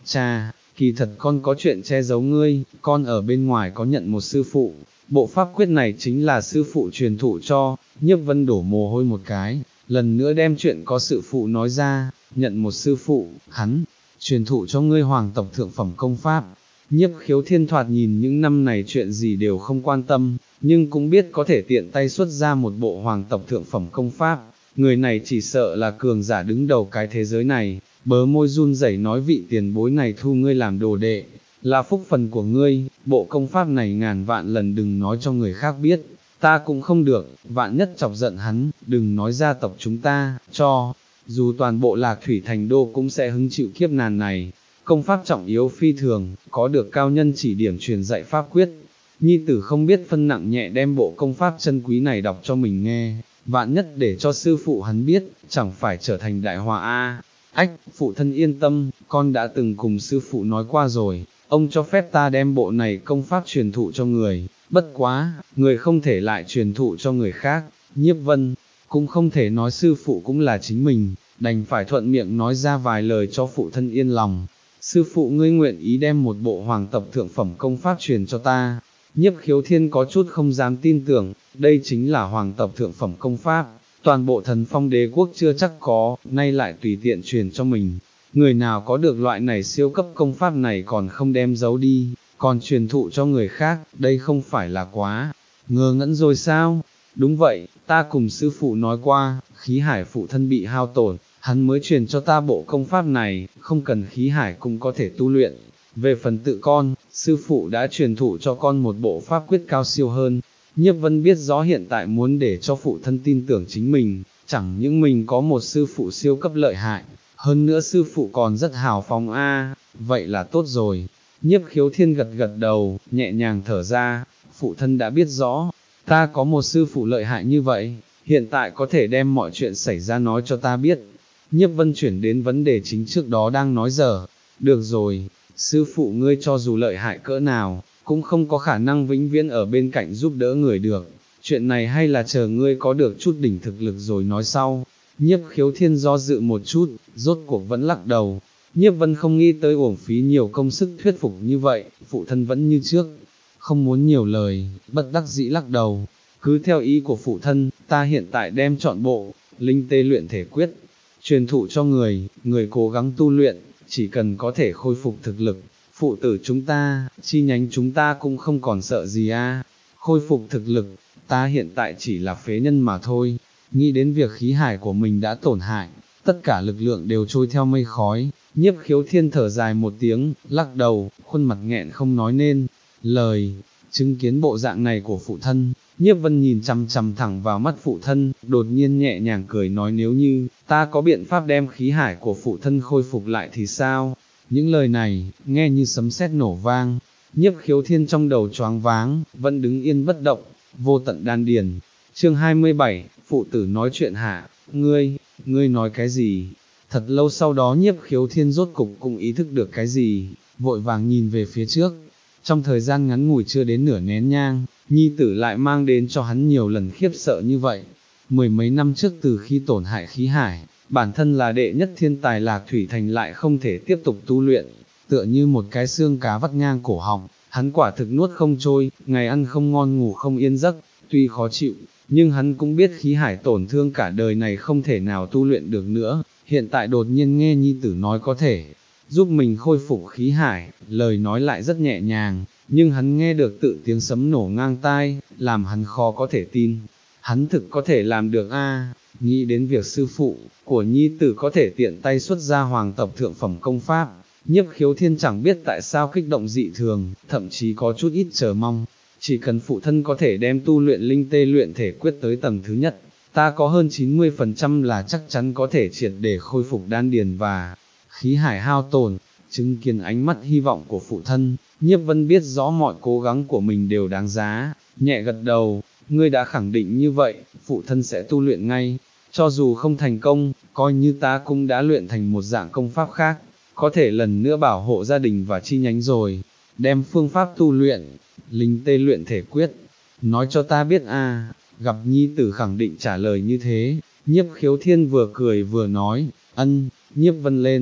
A: cha, kỳ thật con có chuyện che giấu ngươi, con ở bên ngoài có nhận một sư phụ, bộ pháp quyết này chính là sư phụ truyền thụ cho. Nhiếp Vân đổ mồ hôi một cái, lần nữa đem chuyện có sư phụ nói ra, nhận một sư phụ, hắn, truyền thụ cho ngươi hoàng tộc thượng phẩm công pháp. Nhiếp Khiếu Thiên thoạt nhìn những năm này chuyện gì đều không quan tâm, nhưng cũng biết có thể tiện tay xuất ra một bộ hoàng tộc thượng phẩm công pháp, người này chỉ sợ là cường giả đứng đầu cái thế giới này. Bớ môi run rẩy nói vị tiền bối này thu ngươi làm đồ đệ, là phúc phần của ngươi, bộ công pháp này ngàn vạn lần đừng nói cho người khác biết, ta cũng không được, vạn nhất chọc giận hắn, đừng nói gia tộc chúng ta, cho, dù toàn bộ Lạc Thủy Thành Đô cũng sẽ hứng chịu kiếp nạn này. Công pháp trọng yếu phi thường, có được cao nhân chỉ điểm truyền dạy pháp quyết. Nhi tử không biết phân nặng nhẹ đem bộ công pháp chân quý này đọc cho mình nghe, vạn nhất để cho sư phụ hắn biết, chẳng phải trở thành đại họa a. Ách, phụ thân yên tâm, con đã từng cùng sư phụ nói qua rồi, ông cho phép ta đem bộ này công pháp truyền thụ cho người, bất quá, người không thể lại truyền thụ cho người khác. Nhiếp Vân, cũng không thể nói sư phụ cũng là chính mình, đành phải thuận miệng nói ra vài lời cho phụ thân yên lòng. Sư phụ ngươi nguyện ý đem một bộ hoàng tộc thượng phẩm công pháp truyền cho ta. Nhiếp Khiếu Thiên có chút không dám tin tưởng, đây chính là hoàng tộc thượng phẩm công pháp, toàn bộ Thần Phong đế quốc chưa chắc có, nay lại tùy tiện truyền cho mình. Người nào có được loại này siêu cấp công pháp này còn không đem giấu đi, còn truyền thụ cho người khác, đây không phải là quá ngơ ngẩn rồi sao? Đúng vậy, ta cùng sư phụ nói qua, khí hải phụ thân bị hao tổn, hắn mới truyền cho ta bộ công pháp này, không cần khí hải cũng có thể tu luyện. Về phần tự con, sư phụ đã truyền thụ cho con một bộ pháp quyết cao siêu hơn. Nhiếp Vân biết rõ hiện tại muốn để cho phụ thân tin tưởng chính mình, chẳng những mình có một sư phụ siêu cấp lợi hại, hơn nữa sư phụ còn rất hào phóng a, vậy là tốt rồi. Nhiếp Khiếu Thiên gật gật đầu, nhẹ nhàng thở ra, phụ thân đã biết rõ, ta có một sư phụ lợi hại như vậy, hiện tại có thể đem mọi chuyện xảy ra nói cho ta biết. Nhiếp Vân chuyển đến vấn đề chính trước đó đang nói dở, được rồi, sư phụ ngươi cho dù lợi hại cỡ nào, cũng không có khả năng vĩnh viễn ở bên cạnh giúp đỡ người được, chuyện này hay là chờ ngươi có được chút đỉnh thực lực rồi nói sau. Nhiếp Khiếu Thiên do dự một chút, rốt cuộc vẫn lắc đầu. Nhiếp Vân không nghĩ tới uổng phí nhiều công sức thuyết phục như vậy, phụ thân vẫn như trước, không muốn nhiều lời, bất đắc dĩ lắc đầu. Cứ theo ý của phụ thân, ta hiện tại đem chọn bộ linh tê luyện thể quyết truyền thụ cho người, người cố gắng tu luyện, chỉ cần có thể khôi phục thực lực, phụ tử chúng ta, chi nhánh chúng ta cũng không còn sợ gì a. Khôi phục thực lực, ta hiện tại chỉ là phế nhân mà thôi. Nghĩ đến việc khí hải của mình đã tổn hại, tất cả lực lượng đều trôi theo mây khói. Nhiếp Khiếu Thiên thở dài một tiếng, lắc đầu, khuôn mặt nghẹn không nói nên lời. Chứng kiến bộ dạng này của phụ thân, Nhiếp Vân nhìn chằm chằm thẳng vào mắt phụ thân, đột nhiên nhẹ nhàng cười nói nếu như ta có biện pháp đem khí hải của phụ thân khôi phục lại thì sao? Những lời này, nghe như sấm sét nổ vang. Nhiếp Khiếu Thiên trong đầu choáng váng, vẫn đứng yên bất động, vô tận đan điền. Chương hai mươi bảy, phụ tử nói chuyện hả? Ngươi, ngươi nói cái gì? Thật lâu sau đó Nhiếp Khiếu Thiên rốt cục cũng ý thức được cái gì, vội vàng nhìn về phía trước. Trong thời gian ngắn ngủi chưa đến nửa nén nhang, nhi tử lại mang đến cho hắn nhiều lần khiếp sợ như vậy. Mười mấy năm trước từ khi tổn hại khí hải, bản thân là đệ nhất thiên tài Lạc Thủy Thành lại không thể tiếp tục tu luyện, tựa như một cái xương cá vắt ngang cổ họng, hắn quả thực nuốt không trôi, ngày ăn không ngon ngủ không yên giấc, tuy khó chịu, nhưng hắn cũng biết khí hải tổn thương cả đời này không thể nào tu luyện được nữa. Hiện tại đột nhiên nghe nhi tử nói có thể giúp mình khôi phục khí hải, lời nói lại rất nhẹ nhàng, nhưng hắn nghe được tự tiếng sấm nổ ngang tai, làm hắn khó có thể tin. Hắn thực có thể làm được a. Nghĩ đến việc sư phụ của nhi tử có thể tiện tay xuất ra hoàng tộc thượng phẩm công pháp, Nhiếp Khiếu Thiên chẳng biết tại sao kích động dị thường, thậm chí có chút ít chờ mong. Chỉ cần phụ thân có thể đem tu luyện linh tê luyện thể quyết tới tầng thứ nhất, ta có hơn chín mươi phần trăm là chắc chắn có thể triệt để khôi phục đan điền và khí hải hao tổn. Chứng kiến ánh mắt hy vọng của phụ thân, Nhiếp Vân biết rõ mọi cố gắng của mình đều đáng giá, nhẹ gật đầu, ngươi đã khẳng định như vậy, phụ thân sẽ tu luyện ngay, cho dù không thành công, coi như ta cũng đã luyện thành một dạng công pháp khác, có thể lần nữa bảo hộ gia đình và chi nhánh rồi. Đem phương pháp tu luyện, linh tê luyện thể quyết, nói cho ta biết a. Gặp nhi tử khẳng định trả lời như thế, Nhiếp Khiếu Thiên vừa cười vừa nói, ân. Nhiếp Vân lên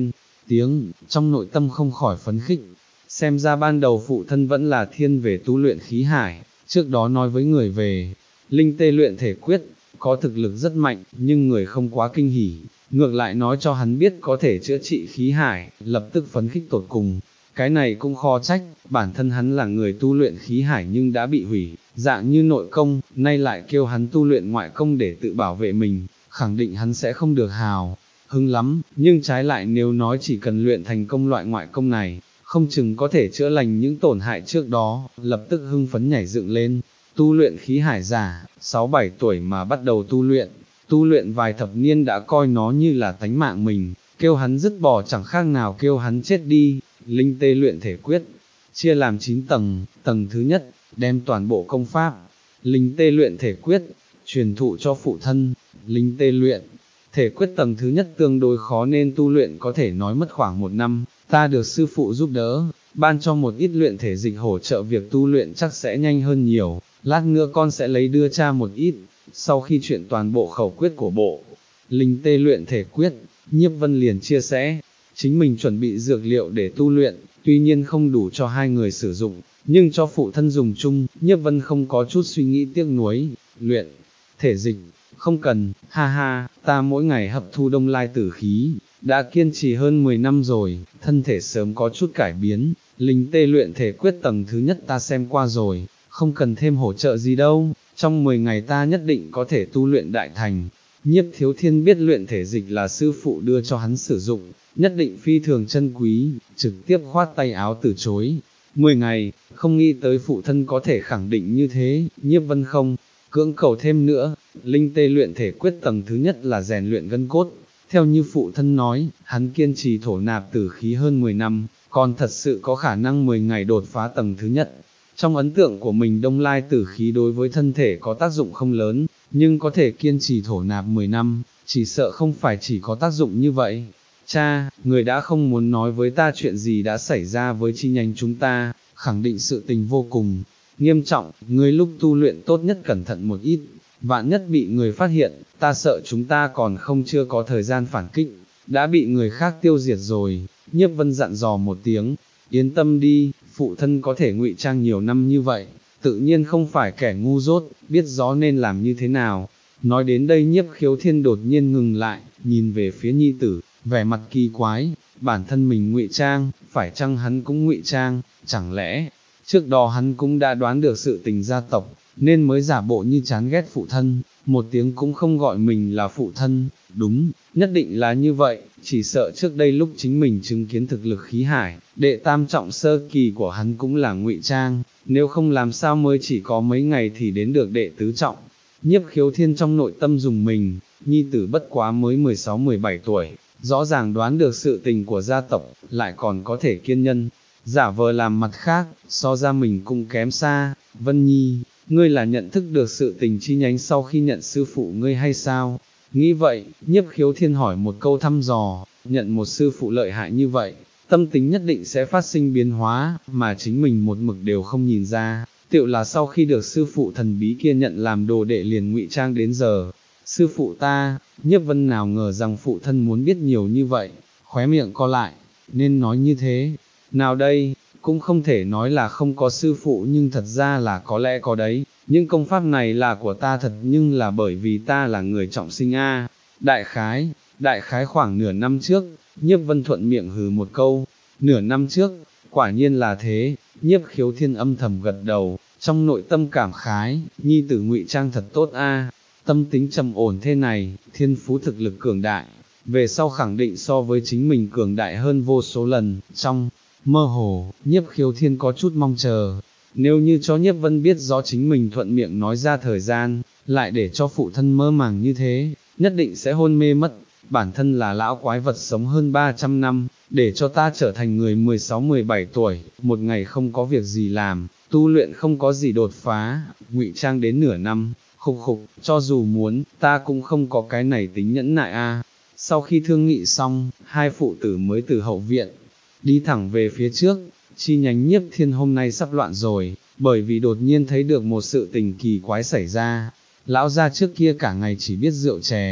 A: tiếng, trong nội tâm không khỏi phấn khích. Xem ra ban đầu phụ thân vẫn là thiên về tu luyện khí hải, trước đó nói với người về, linh tê luyện thể quyết, có thực lực rất mạnh, nhưng người không quá kinh hỉ, ngược lại nói cho hắn biết có thể chữa trị khí hải, lập tức phấn khích tột cùng. Cái này cũng khó trách, bản thân hắn là người tu luyện khí hải nhưng đã bị hủy, dạng như nội công, nay lại kêu hắn tu luyện ngoại công để tự bảo vệ mình, khẳng định hắn sẽ không được hào hứng lắm, nhưng trái lại nếu nói chỉ cần luyện thành công loại ngoại công này, không chừng có thể chữa lành những tổn hại trước đó, lập tức hưng phấn nhảy dựng lên. Tu luyện khí hải giả, sáu bảy tuổi mà bắt đầu tu luyện, tu luyện vài thập niên đã coi nó như là tánh mạng mình, kêu hắn dứt bỏ chẳng khác nào kêu hắn chết đi. Linh tê luyện thể quyết, chia làm chín tầng, tầng thứ nhất, đem toàn bộ công pháp, linh tê luyện thể quyết, truyền thụ cho phụ thân. Linh tê luyện thể quyết tầng thứ nhất tương đối khó nên tu luyện có thể nói mất khoảng một năm, ta được sư phụ giúp đỡ, ban cho một ít luyện thể dịch hỗ trợ việc tu luyện chắc sẽ nhanh hơn nhiều, lát nữa con sẽ lấy đưa cha một ít. Sau khi chuyện toàn bộ khẩu quyết của bộ linh tê luyện thể quyết, Nhiếp Vân liền chia sẻ, chính mình chuẩn bị dược liệu để tu luyện, tuy nhiên không đủ cho hai người sử dụng, nhưng cho phụ thân dùng chung. Nhiếp Vân không có chút suy nghĩ tiếc nuối, luyện thể dịch, không cần, ha ha, ta mỗi ngày hấp thu đông lai tử khí, đã kiên trì hơn mười năm rồi, thân thể sớm có chút cải biến. Linh tê luyện thể quyết tầng thứ nhất ta xem qua rồi, không cần thêm hỗ trợ gì đâu, trong mười ngày ta nhất định có thể tu luyện đại thành. Nhiếp Thiếu Thiên biết luyện thể dịch là sư phụ đưa cho hắn sử dụng, nhất định phi thường chân quý, trực tiếp khoát tay áo từ chối. Mười ngày, không nghĩ tới phụ thân có thể khẳng định như thế. Nhiếp Vân không cưỡng cầu thêm nữa. Linh tê luyện thể quyết tầng thứ nhất là rèn luyện gân cốt, theo như phụ thân nói, hắn kiên trì thổ nạp tử khí hơn mười năm, còn thật sự có khả năng mười ngày đột phá tầng thứ nhất. Trong ấn tượng của mình đông lai tử khí đối với thân thể có tác dụng không lớn, nhưng có thể kiên trì thổ nạp mười năm, chỉ sợ không phải chỉ có tác dụng như vậy. Cha, người đã không muốn nói với ta chuyện gì đã xảy ra với chi nhánh chúng ta, khẳng định sự tình vô cùng nghiêm trọng, người lúc tu luyện tốt nhất cẩn thận một ít, vạn nhất bị người phát hiện, ta sợ chúng ta còn không chưa có thời gian phản kích, đã bị người khác tiêu diệt rồi. Nhiếp Vân dặn dò một tiếng, yên tâm đi, phụ thân có thể ngụy trang nhiều năm như vậy, tự nhiên không phải kẻ ngu dốt, biết rõ nên làm như thế nào. Nói đến đây Nhiếp Khiếu Thiên đột nhiên ngừng lại, nhìn về phía nhi tử, vẻ mặt kỳ quái, bản thân mình ngụy trang, phải chăng hắn cũng ngụy trang, chẳng lẽ, trước đó hắn cũng đã đoán được sự tình gia tộc, nên mới giả bộ như chán ghét phụ thân, một tiếng cũng không gọi mình là phụ thân. Đúng, nhất định là như vậy, chỉ sợ trước đây lúc chính mình chứng kiến thực lực khí hải, đệ tam trọng sơ kỳ của hắn cũng là ngụy trang, nếu không làm sao mới chỉ có mấy ngày thì đến được đệ tứ trọng. Nhiếp Khiếu Thiên trong nội tâm dùng mình, nhi tử bất quá mới mười sáu mười bảy tuổi, rõ ràng đoán được sự tình của gia tộc, lại còn có thể kiên nhân, giả vờ làm mặt khác, so ra mình cũng kém xa. Vân Nhi, ngươi là nhận thức được sự tình chi nhánh sau khi nhận sư phụ ngươi hay sao? Nghĩ vậy, Nhiếp Khiếu Thiên hỏi một câu thăm dò, nhận một sư phụ lợi hại như vậy, tâm tính nhất định sẽ phát sinh biến hóa, mà chính mình một mực đều không nhìn ra, tựu là sau khi được sư phụ thần bí kia nhận làm đồ đệ liền ngụy trang đến giờ. Sư phụ ta, Nhiếp Vân nào ngờ rằng phụ thân muốn biết nhiều như vậy, khóe miệng co lại, nên nói như thế, nào đây, cũng không thể nói là không có sư phụ nhưng thật ra là có lẽ có đấy, những công pháp này là của ta thật nhưng là bởi vì ta là người trọng sinh a. Đại khái, đại khái khoảng nửa năm trước, Nhiếp Vân thuận miệng hừ một câu, nửa năm trước, quả nhiên là thế. Nhiếp Khiếu Thiên âm thầm gật đầu, trong nội tâm cảm khái, nhi tử ngụy trang thật tốt a, tâm tính trầm ổn thế này, thiên phú thực lực cường đại, về sau khẳng định so với chính mình cường đại hơn vô số lần. Trong mơ hồ, Nhiếp Khiếu Thiên có chút mong chờ, nếu như cho Nhiếp Vân biết rõ chính mình thuận miệng nói ra thời gian, lại để cho phụ thân mơ màng như thế, nhất định sẽ hôn mê mất. Bản thân là lão quái vật sống hơn ba trăm năm, để cho ta trở thành người mười sáu mười bảy tuổi, một ngày không có việc gì làm, tu luyện không có gì đột phá, ngụy trang đến nửa năm, khục khục, cho dù muốn, ta cũng không có cái này tính nhẫn nại a. Sau khi thương nghị xong, hai phụ tử mới từ hậu viện, đi thẳng về phía trước. Chi nhánh Nhiếp Thiên hôm nay sắp loạn rồi, bởi vì đột nhiên thấy được một sự tình kỳ quái xảy ra. Lão gia trước kia cả ngày chỉ biết rượu chè,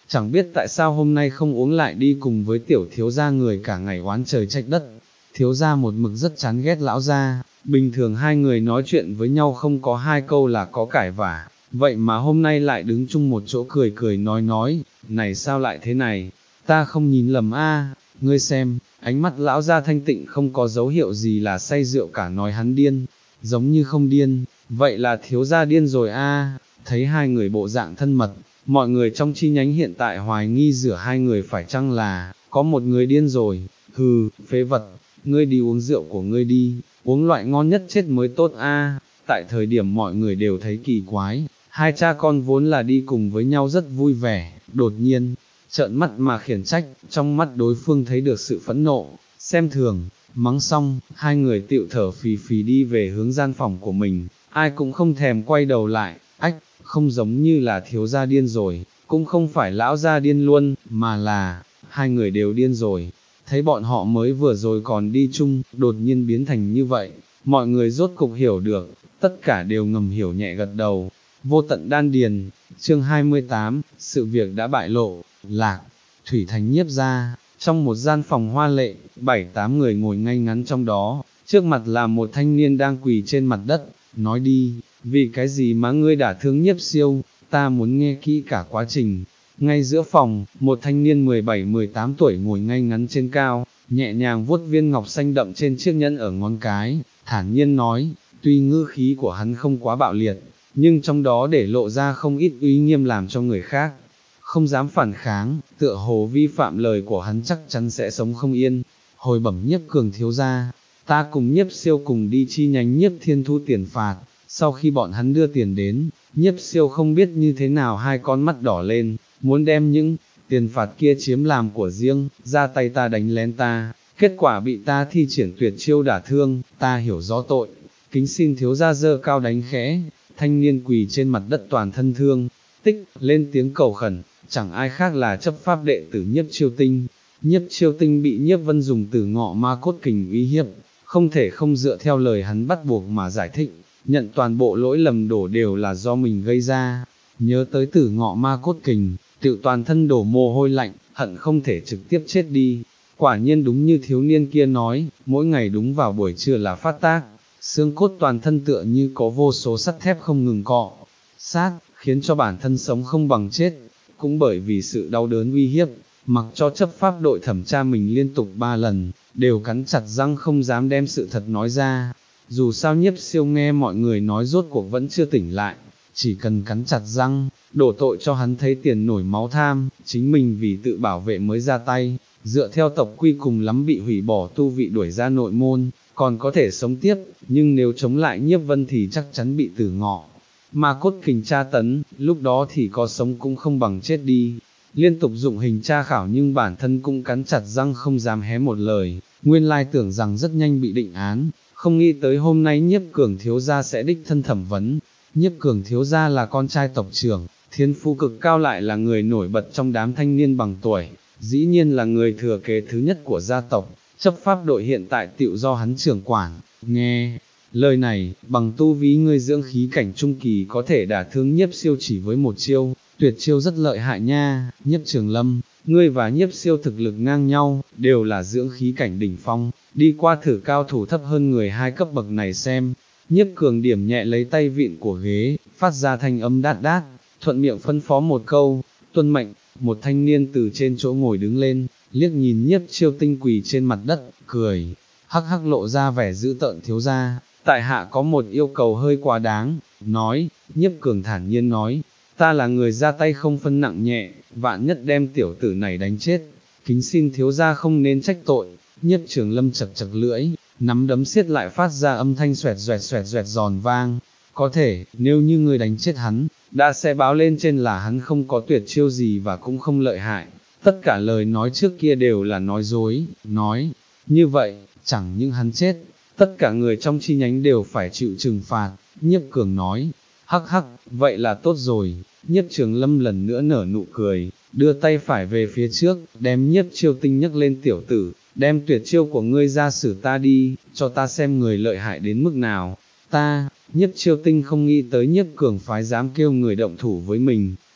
A: chẳng biết tại sao hôm nay không uống lại đi cùng với tiểu thiếu gia người cả ngày oán trời trách đất. Thiếu gia một mực rất chán ghét lão gia, bình thường hai người nói chuyện với nhau không có hai câu là có cãi vả, vậy mà hôm nay lại đứng chung một chỗ cười cười nói nói, này sao lại thế này, ta không nhìn lầm a, ngươi xem, ánh mắt lão gia thanh tịnh không có dấu hiệu gì là say rượu cả, nói hắn điên, giống như không điên, vậy là thiếu gia điên rồi a. Thấy hai người bộ dạng thân mật, mọi người trong chi nhánh hiện tại hoài nghi giữa hai người phải chăng là, có một người điên rồi, hừ, phế vật, ngươi đi uống rượu của ngươi đi, uống loại ngon nhất chết mới tốt a. Tại thời điểm mọi người đều thấy kỳ quái, hai cha con vốn là đi cùng với nhau rất vui vẻ, đột nhiên, trợn mắt mà khiển trách, trong mắt đối phương thấy được sự phẫn nộ, xem thường, mắng xong, hai người tựu thở phì phì đi về hướng gian phòng của mình, ai cũng không thèm quay đầu lại, ách, không giống như là thiếu gia điên rồi, cũng không phải lão gia điên luôn, mà là, hai người đều điên rồi. Thấy bọn họ mới vừa rồi còn đi chung, đột nhiên biến thành như vậy, mọi người rốt cục hiểu được, tất cả đều ngầm hiểu nhẹ gật đầu. Vô tận đan điền, chương hai mươi tám, sự việc đã bại lộ, Lạc, Thủy Thành Nhiếp gia, trong một gian phòng hoa lệ, bảy tám người ngồi ngay ngắn trong đó, trước mặt là một thanh niên đang quỳ trên mặt đất, nói đi, vì cái gì mà ngươi đả thương Nhiếp Siêu, ta muốn nghe kỹ cả quá trình. Ngay giữa phòng, một thanh niên mười bảy mười tám tuổi ngồi ngay ngắn trên cao, nhẹ nhàng vuốt viên ngọc xanh đậm trên chiếc nhẫn ở ngón cái, thản nhiên nói, tuy ngữ khí của hắn không quá bạo liệt, nhưng trong đó để lộ ra không ít uy nghiêm làm cho người khác không dám phản kháng, tựa hồ vi phạm lời của hắn chắc chắn sẽ sống không yên. Hồi bẩm Nhiếp Cường thiếu gia, ta cùng Nhiếp Siêu cùng đi chi nhánh Nhiếp Thiên thu tiền phạt, sau khi bọn hắn đưa tiền đến, Nhiếp Siêu không biết như thế nào hai con mắt đỏ lên, muốn đem những tiền phạt kia chiếm làm của riêng, ra tay ta đánh lén ta, kết quả bị ta thi triển tuyệt chiêu đả thương, ta hiểu rõ tội, kính xin thiếu gia giơ cao đánh khẽ. Thanh niên quỳ trên mặt đất toàn thân thương, tích, lên tiếng cầu khẩn, chẳng ai khác là chấp pháp đệ tử Nhiếp Chiêu Tinh. Nhiếp Chiêu Tinh bị Nhiếp Vân dùng từ ngọ ma cốt kình uy hiếp, không thể không dựa theo lời hắn bắt buộc mà giải thích, nhận toàn bộ lỗi lầm đổ đều là do mình gây ra. Nhớ tới tử ngọ ma cốt kình, tự toàn thân đổ mồ hôi lạnh, hận không thể trực tiếp chết đi. Quả nhiên đúng như thiếu niên kia nói, mỗi ngày đúng vào buổi trưa là phát tác, xương cốt toàn thân tựa như có vô số sắt thép không ngừng cọ sát, khiến cho bản thân sống không bằng chết. Cũng bởi vì sự đau đớn uy hiếp, mặc cho chấp pháp đội thẩm tra mình liên tục ba lần, đều cắn chặt răng không dám đem sự thật nói ra. Dù sao Nhiếp Siêu nghe mọi người nói rốt cuộc vẫn chưa tỉnh lại, chỉ cần cắn chặt răng, đổ tội cho hắn thấy tiền nổi máu tham, chính mình vì tự bảo vệ mới ra tay, dựa theo tộc quy cùng lắm bị hủy bỏ tu vị đuổi ra nội môn, còn có thể sống tiếp, nhưng nếu chống lại Nhiếp Vân thì chắc chắn bị tử ngọ mà cốt kình tra tấn, lúc đó thì có sống cũng không bằng chết đi. Liên tục dụng hình tra khảo nhưng bản thân cũng cắn chặt răng không dám hé một lời, nguyên lai tưởng rằng rất nhanh bị định án, không nghĩ tới hôm nay Nhiếp Cường thiếu gia sẽ đích thân thẩm vấn. Nhiếp Cường thiếu gia là con trai tộc trưởng, thiên phú cực cao, lại là người nổi bật trong đám thanh niên bằng tuổi, dĩ nhiên là người thừa kế thứ nhất của gia tộc, chấp pháp đội hiện tại tựu do hắn trưởng quản. Nghe lời này, bằng tu ví ngươi dưỡng khí cảnh trung kỳ có thể đả thương Nhiếp Siêu chỉ với một chiêu, tuyệt chiêu rất lợi hại nha. Nhiếp Trường Lâm, ngươi và Nhiếp Siêu thực lực ngang nhau, đều là dưỡng khí cảnh đỉnh phong, đi qua thử cao thủ thấp hơn người hai cấp bậc này xem. Nhiếp Cường điểm nhẹ lấy tay vịn của ghế, phát ra thanh âm đát đát, thuận miệng phân phó một câu, tuân mệnh. Một thanh niên từ trên chỗ ngồi đứng lên, liếc nhìn Nhiếp Chiêu Tinh quỳ trên mặt đất, cười, hắc hắc lộ ra vẻ dữ tợn, thiếu gia, tại hạ có một yêu cầu hơi quá đáng. Nói, Nhiếp Cường thản nhiên nói, ta là người ra tay không phân nặng nhẹ, vạn nhất đem tiểu tử này đánh chết, kính xin thiếu gia không nên trách tội. Nhiếp Trường Lâm chật chật lưỡi, nắm đấm siết lại phát ra âm thanh xoẹt xoẹt xoẹt xoẹt giòn vang. Có thể, nếu như ngươi đánh chết hắn, đã sẽ báo lên trên là hắn không có tuyệt chiêu gì và cũng không lợi hại. Tất cả lời nói trước kia đều là nói dối, nói, như vậy, chẳng những hắn chết, tất cả người trong chi nhánh đều phải chịu trừng phạt. Nhiếp Cường nói, hắc hắc, vậy là tốt rồi. Nhiếp Trường Lâm lần nữa nở nụ cười, đưa tay phải về phía trước, đem Nhiếp Chiêu Tinh nhấc lên, tiểu tử, đem tuyệt chiêu của ngươi ra xử ta đi, cho ta xem người lợi hại đến mức nào. Ta, Nhiếp Chiêu Tinh không nghĩ tới Nhiếp Cường phái dám kêu người động thủ với mình,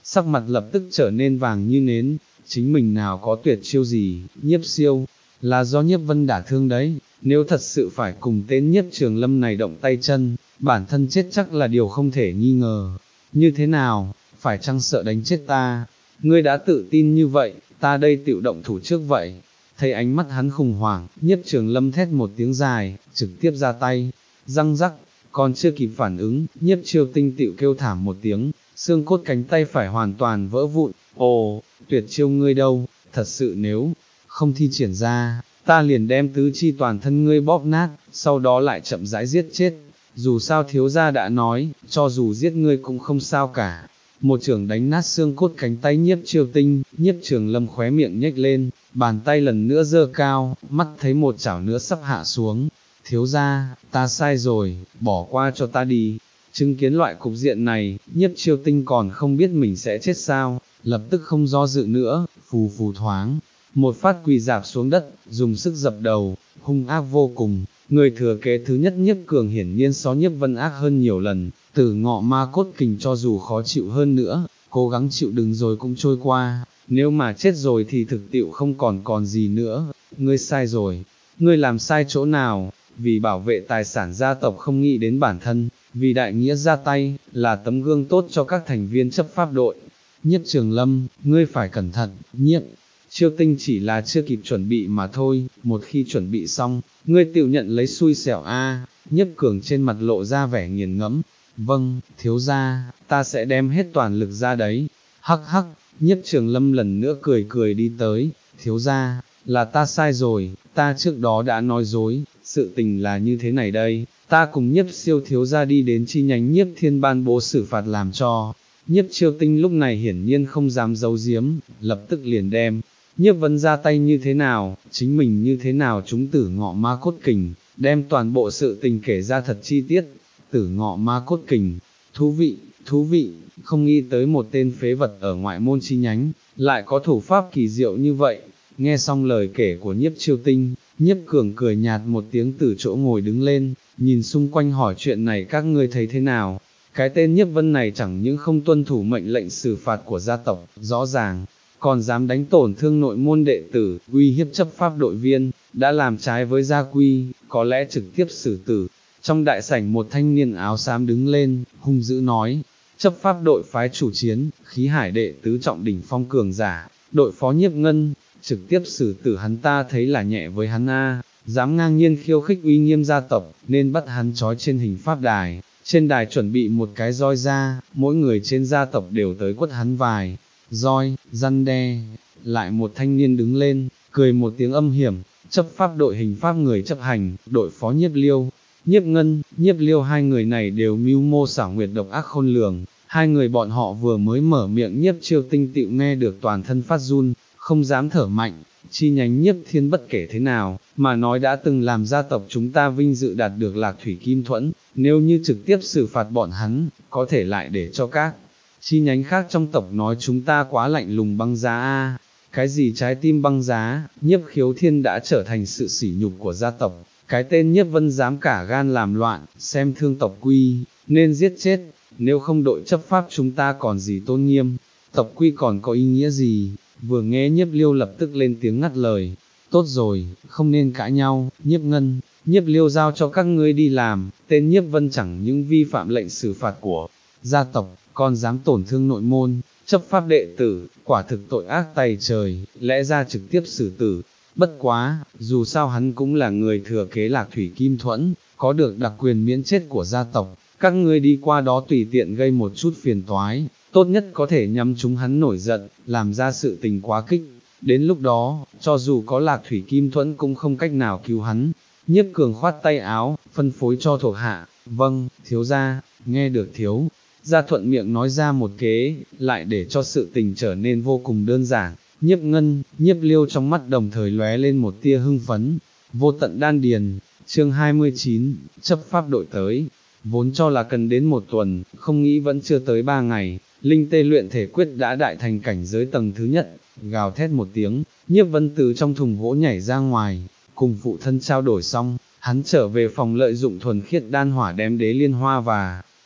A: sắc mặt lập tức trở nên vàng như nến, chính mình nào có tuyệt chiêu gì, Nhiếp Siêu, là do Nhiếp Vân đả thương đấy, nếu thật sự phải cùng tên Nhiếp Trường Lâm này động tay chân, bản thân chết chắc là điều không thể nghi ngờ. Như thế nào, phải chăng sợ đánh chết ta? Ngươi đã tự tin như vậy, ta đây tự động thủ trước vậy. Thấy ánh mắt hắn khủng hoảng, Nhiếp Trường Lâm thét một tiếng dài, trực tiếp ra tay, răng rắc, còn chưa kịp phản ứng, Nhiếp Chiêu Tinh tựu kêu thảm một tiếng, xương cốt cánh tay phải hoàn toàn vỡ vụn. Ồ, tuyệt chiêu ngươi đâu, thật sự nếu không thi triển ra, ta liền đem tứ chi toàn thân ngươi bóp nát, sau đó lại chậm rãi giết chết. Dù sao thiếu gia đã nói, cho dù giết ngươi cũng không sao cả. Một chưởng đánh nát xương cốt cánh tay Nhiếp Chiêu Tinh, Nhiếp Trường Lâm khóe miệng nhếch lên, bàn tay lần nữa giơ cao, mắt thấy một chảo nữa sắp hạ xuống. Thiếu gia, ta sai rồi, bỏ qua cho ta đi. Chứng kiến loại cục diện này, Nhiếp Chiêu Tinh còn không biết mình sẽ chết sao, lập tức không do dự nữa, phù phù thoáng, một phát quỳ dạp xuống đất, dùng sức dập đầu, hung ác vô cùng. Người thừa kế thứ nhất Nhiếp Cường hiển nhiên so Nhiếp Vân ác hơn nhiều lần, Tử Ngọ Ma Cốt Kình cho dù khó chịu hơn nữa, cố gắng chịu đựng rồi cũng trôi qua, nếu mà chết rồi thì thực tiệu không còn còn gì nữa. Ngươi sai rồi, ngươi làm sai chỗ nào? Vì bảo vệ tài sản gia tộc không nghĩ đến bản thân, vì đại nghĩa ra tay, là tấm gương tốt cho các thành viên chấp pháp đội. Nhiếp Trường Lâm, ngươi phải cẩn thận. Nhiếp Chiêu Tinh chỉ là chưa kịp chuẩn bị mà thôi, một khi chuẩn bị xong, ngươi tự nhận lấy xui xẻo a. Nhiếp Cường trên mặt lộ ra vẻ nghiền ngẫm. Vâng, thiếu gia, ta sẽ đem hết toàn lực ra đấy. Hắc hắc, Nhiếp Trường Lâm lần nữa cười cười đi tới. Thiếu gia, là ta sai rồi, ta trước đó đã nói dối, sự tình là như thế này đây, ta cùng Nhiếp Siêu thiếu gia đi đến chi nhánh Nhiếp Thiên ban bố xử phạt làm cho. Nhiếp Chiêu Tinh lúc này hiển nhiên không dám giấu giếm, lập tức liền đem Nhiếp Vân ra tay như thế nào, chính mình như thế nào chúng Tử Ngọ Ma Cốt Kình, đem toàn bộ sự tình kể ra thật chi tiết. Tử Ngọ Ma Cốt Kình, thú vị, thú vị, không nghĩ tới một tên phế vật ở ngoại môn chi nhánh, lại có thủ pháp kỳ diệu như vậy. Nghe xong lời kể của Nhiếp Chiêu Tinh, Nhiếp Cường cười nhạt một tiếng từ chỗ ngồi đứng lên, nhìn xung quanh hỏi chuyện này các ngươi thấy thế nào. Cái tên Nhiếp Vân này chẳng những không tuân thủ mệnh lệnh xử phạt của gia tộc, rõ ràng, còn dám đánh tổn thương nội môn đệ tử, uy hiếp chấp pháp đội viên, đã làm trái với gia quy, có lẽ trực tiếp xử tử. Trong đại sảnh một thanh niên áo xám đứng lên, hung dữ nói, chấp pháp đội phái chủ chiến, khí hải đệ tứ trọng đỉnh phong cường giả, đội phó Nhiếp Ngân, trực tiếp xử tử hắn, ta thấy là nhẹ với hắn a, dám ngang nhiên khiêu khích uy nghiêm gia tộc, nên bắt hắn trói trên hình pháp đài. Trên đài chuẩn bị một cái roi ra, mỗi người trên gia tộc đều tới quất hắn vài roi, răn đe. Lại một thanh niên đứng lên, cười một tiếng âm hiểm, chấp pháp đội hình pháp người chấp hành, đội phó Nhiếp Liêu, Nhiếp Ngân, Nhiếp Liêu hai người này đều mưu mô xảo nguyệt độc ác khôn lường. Hai người bọn họ vừa mới mở miệng, Nhiếp Chiêu Tinh tựu nghe được toàn thân phát run, không dám thở mạnh. Chi nhánh Nhiếp Thiên bất kể thế nào, mà nói đã từng làm gia tộc chúng ta vinh dự đạt được Lạc Thủy Kim Thuẫn, nếu như trực tiếp xử phạt bọn hắn, có thể lại để cho các chi nhánh khác trong tộc nói chúng ta quá lạnh lùng băng giá a. Cái gì trái tim băng giá, Nhiếp Khiếu Thiên đã trở thành sự sỉ nhục của gia tộc, cái tên Nhiếp Vân dám cả gan làm loạn, xem thương tộc quy, nên giết chết, nếu không đội chấp pháp chúng ta còn gì tôn nghiêm, tộc quy còn có ý nghĩa gì. Vừa nghe Nhiếp Liêu lập tức lên tiếng ngắt lời, tốt rồi, không nên cãi nhau. Nhiếp Ngân, Nhiếp Liêu giao cho các ngươi đi làm, tên Nhiếp Vân chẳng những vi phạm lệnh xử phạt của gia tộc, còn dám tổn thương nội môn, chấp pháp đệ tử, quả thực tội ác tày trời, lẽ ra trực tiếp xử tử. Bất quá, dù sao hắn cũng là người thừa kế Lạc Thủy Kim Thuẫn, có được đặc quyền miễn chết của gia tộc, các ngươi đi qua đó tùy tiện gây một chút phiền toái, tốt nhất có thể nhắm chúng hắn nổi giận, làm ra sự tình quá kích, đến lúc đó, cho dù có Lạc Thủy Kim Thuẫn cũng không cách nào cứu hắn. Nhiếp Cường khoát tay áo, phân phối cho thuộc hạ, vâng, thiếu gia. Nghe được thiếu gia thuận miệng nói ra một kế, lại để cho sự tình trở nên vô cùng đơn giản. Nhiếp Ngân, Nhiếp Liêu trong mắt đồng thời lóe lên một tia hưng phấn. Vô tận đan điền, chương hai mươi chín, chấp pháp đội tới. Vốn cho là cần đến một tuần, không nghĩ vẫn chưa tới ba ngày, Linh Tê luyện thể quyết đã đại thành cảnh giới tầng thứ nhất. Gào thét một tiếng, Nhiếp Vân từ trong thùng gỗ nhảy ra ngoài, cùng phụ thân trao đổi xong, hắn trở về phòng lợi dụng thuần khiết đan hỏa đem đế liên hoa và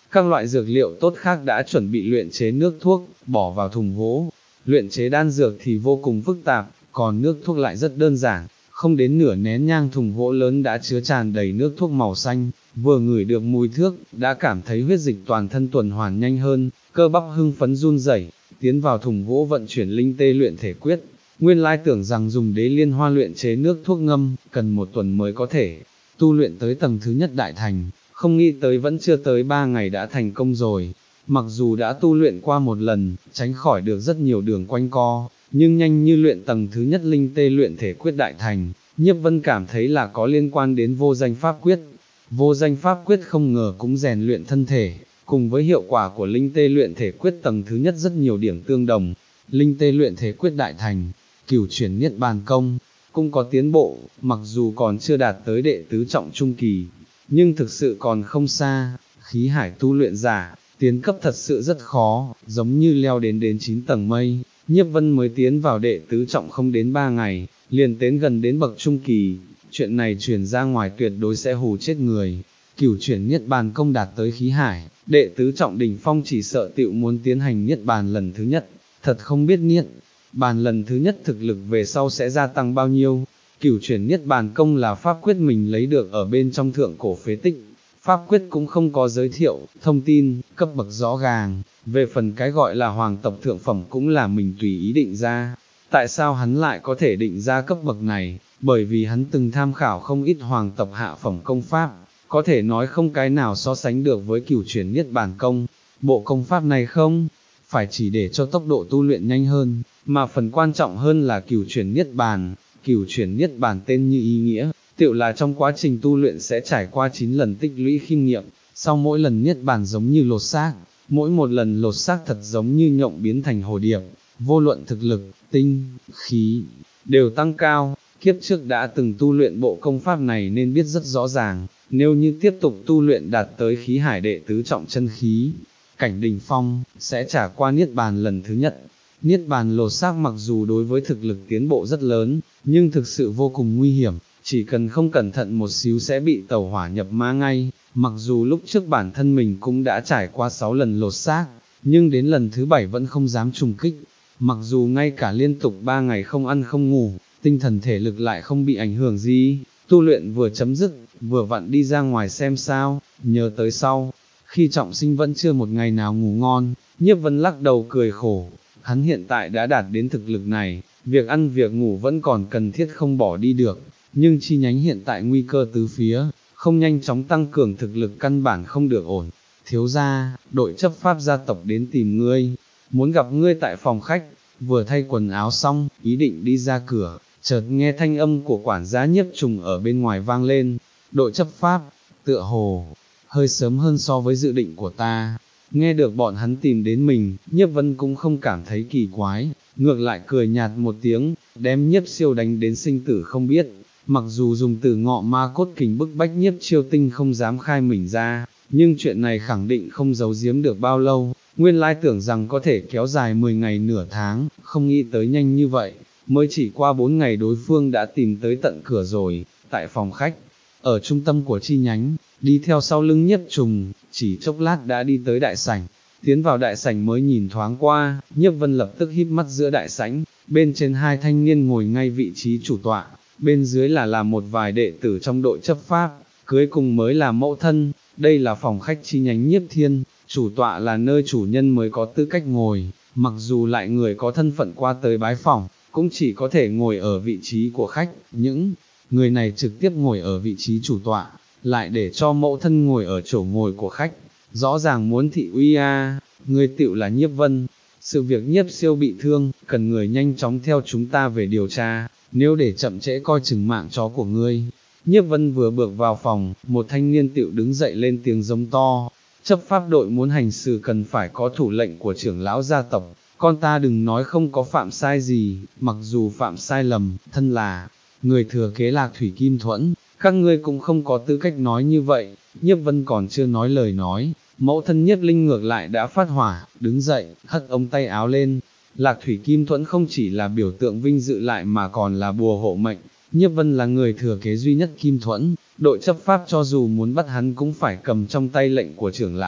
A: các loại dược liệu tốt khác đã chuẩn bị luyện chế nước thuốc, bỏ vào thùng gỗ. Luyện chế đan dược thì vô cùng phức tạp, còn nước thuốc lại rất đơn giản, không đến nửa nén nhang thùng gỗ lớn đã chứa tràn đầy nước thuốc màu xanh, vừa ngửi được mùi thước, đã cảm thấy huyết dịch toàn thân tuần hoàn nhanh hơn, cơ bắp hưng phấn run rẩy, tiến vào thùng gỗ vận chuyển linh tê luyện thể quyết. Nguyên lai tưởng rằng dùng đế liên hoa luyện chế nước thuốc ngâm, cần một tuần mới có thể tu luyện tới tầng thứ nhất đại thành, không nghĩ tới vẫn chưa tới ba ngày đã thành công rồi. Mặc dù đã tu luyện qua một lần, tránh khỏi được rất nhiều đường quanh co, nhưng nhanh như luyện tầng thứ nhất linh tê luyện thể quyết đại thành, Nhiếp Vân cảm thấy là có liên quan đến vô danh pháp quyết. Vô danh pháp quyết không ngờ cũng rèn luyện thân thể, cùng với hiệu quả của linh tê luyện thể quyết tầng thứ nhất rất nhiều điểm tương đồng. Linh tê luyện thể quyết đại thành, cửu chuyển niết bàn công, cũng có tiến bộ, mặc dù còn chưa đạt tới đệ tứ trọng trung kỳ, nhưng thực sự còn không xa. Khí hải tu luyện giả, tiến cấp thật sự rất khó, giống như leo đến đến chín tầng mây. Nhiếp Vân mới tiến vào đệ tứ trọng không đến ba ngày, liền tiến gần đến bậc trung kỳ, chuyện này truyền ra ngoài tuyệt đối sẽ hù chết người. Cửu chuyển niết bàn công đạt tới khí hải, đệ tứ trọng đỉnh phong chỉ sợ tựu muốn tiến hành niết bàn lần thứ nhất, thật không biết niết bàn lần thứ nhất thực lực về sau sẽ gia tăng bao nhiêu. Cửu chuyển niết bàn công là pháp quyết mình lấy được ở bên trong thượng cổ phế tích, pháp quyết cũng không có giới thiệu, thông tin, cấp bậc rõ ràng, về phần cái gọi là hoàng tộc thượng phẩm cũng là mình tùy ý định ra. Tại sao hắn lại có thể định ra cấp bậc này? Bởi vì hắn từng tham khảo không ít hoàng tộc hạ phẩm công pháp, có thể nói không cái nào so sánh được với cửu chuyển niết bàn công. Bộ công pháp này không phải chỉ để cho tốc độ tu luyện nhanh hơn, mà phần quan trọng hơn là cửu chuyển niết bàn. Cửu chuyển niết bàn tên như ý nghĩa, tựu là trong quá trình tu luyện sẽ trải qua chín lần tích lũy kinh nghiệm, sau mỗi lần niết bàn giống như lột xác, mỗi một lần lột xác thật giống như nhộng biến thành hồ điệp, vô luận thực lực, tinh, khí, đều tăng cao. Kiếp trước đã từng tu luyện bộ công pháp này nên biết rất rõ ràng, nếu như tiếp tục tu luyện đạt tới khí hải đệ tứ trọng chân khí, cảnh đỉnh phong, sẽ trải qua niết bàn lần thứ nhất. Niết bàn lột xác mặc dù đối với thực lực tiến bộ rất lớn, nhưng thực sự vô cùng nguy hiểm, chỉ cần không cẩn thận một xíu sẽ bị tẩu hỏa nhập ma ngay. Mặc dù lúc trước bản thân mình cũng đã trải qua sáu lần lột xác, nhưng đến lần thứ bảy vẫn không dám trùng kích. Mặc dù ngay cả liên tục ba ngày không ăn không ngủ, tinh thần thể lực lại không bị ảnh hưởng gì, tu luyện vừa chấm dứt, vừa vặn đi ra ngoài xem sao, nhớ tới sau, khi trọng sinh vẫn chưa một ngày nào ngủ ngon. Nhiếp Vân lắc đầu cười khổ, hắn hiện tại đã đạt đến thực lực này, việc ăn việc ngủ vẫn còn cần thiết không bỏ đi được, nhưng chi nhánh hiện tại nguy cơ tứ phía, không nhanh chóng tăng cường thực lực căn bản không được ổn. Thiếu gia, đội chấp pháp gia tộc đến tìm ngươi, muốn gặp ngươi tại phòng khách. Vừa thay quần áo xong, ý định đi ra cửa, chợt nghe thanh âm của quản gia Nhiếp Trùng ở bên ngoài vang lên. Đội chấp pháp, tựa hồ hơi sớm hơn so với dự định của ta. Nghe được bọn hắn tìm đến mình, Nhiếp Vân cũng không cảm thấy kỳ quái, ngược lại cười nhạt một tiếng, đem Nhiếp Siêu đánh đến sinh tử không biết. Mặc dù dùng từ ngọ ma cốt kình bức bách Nhiếp Chiêu Tinh không dám khai mình ra, nhưng chuyện này khẳng định không giấu giếm được bao lâu. Nguyên lai tưởng rằng có thể kéo dài mười ngày nửa tháng, không nghĩ tới nhanh như vậy, mới chỉ qua bốn ngày đối phương đã tìm tới tận cửa rồi. Tại phòng khách, ở trung tâm của chi nhánh, đi theo sau lưng Nhiếp Trùng, chỉ chốc lát đã đi tới đại sảnh. Tiến vào đại sảnh mới nhìn thoáng qua, Nhiếp Vân lập tức híp mắt giữa đại sảnh, bên trên hai thanh niên ngồi ngay vị trí chủ tọa, bên dưới là là một vài đệ tử trong đội chấp pháp, cưới cùng mới là mẫu thân. Đây là phòng khách chi nhánh Nhiếp Thiên, chủ tọa là nơi chủ nhân mới có tư cách ngồi, mặc dù lại người có thân phận qua tới bái phỏng, cũng chỉ có thể ngồi ở vị trí của khách. Những người này trực tiếp ngồi ở vị trí chủ tọa, lại để cho mẫu thân ngồi ở chỗ ngồi của khách, rõ ràng muốn thị uy a. Người tựu là Nhiếp Vân, sự việc Nhiếp Siêu bị thương, cần người nhanh chóng theo chúng ta về điều tra, nếu để chậm trễ coi chừng mạng chó của ngươi. Nhiếp Vân vừa bước vào phòng, một thanh niên tựu đứng dậy lên tiếng giống to, chấp pháp đội muốn hành sự cần phải có thủ lệnh của trưởng lão gia tộc, con ta đừng nói không có phạm sai gì, mặc dù phạm sai lầm, thân là người thừa kế Lạc Thủy Kim Thuẫn, các ngươi cũng không có tư cách nói như vậy. Nhiếp Vân còn chưa nói lời nói, mẫu thân Nhiếp Linh ngược lại đã phát hỏa, đứng dậy, hất ống tay áo lên. Lạc Thủy Kim Thuẫn không chỉ là biểu tượng vinh dự lại mà còn là bùa hộ mệnh. Nhiếp Vân là người thừa kế duy nhất Kim Thuẫn, đội chấp pháp cho dù muốn bắt hắn cũng phải cầm trong tay lệnh của trưởng lão,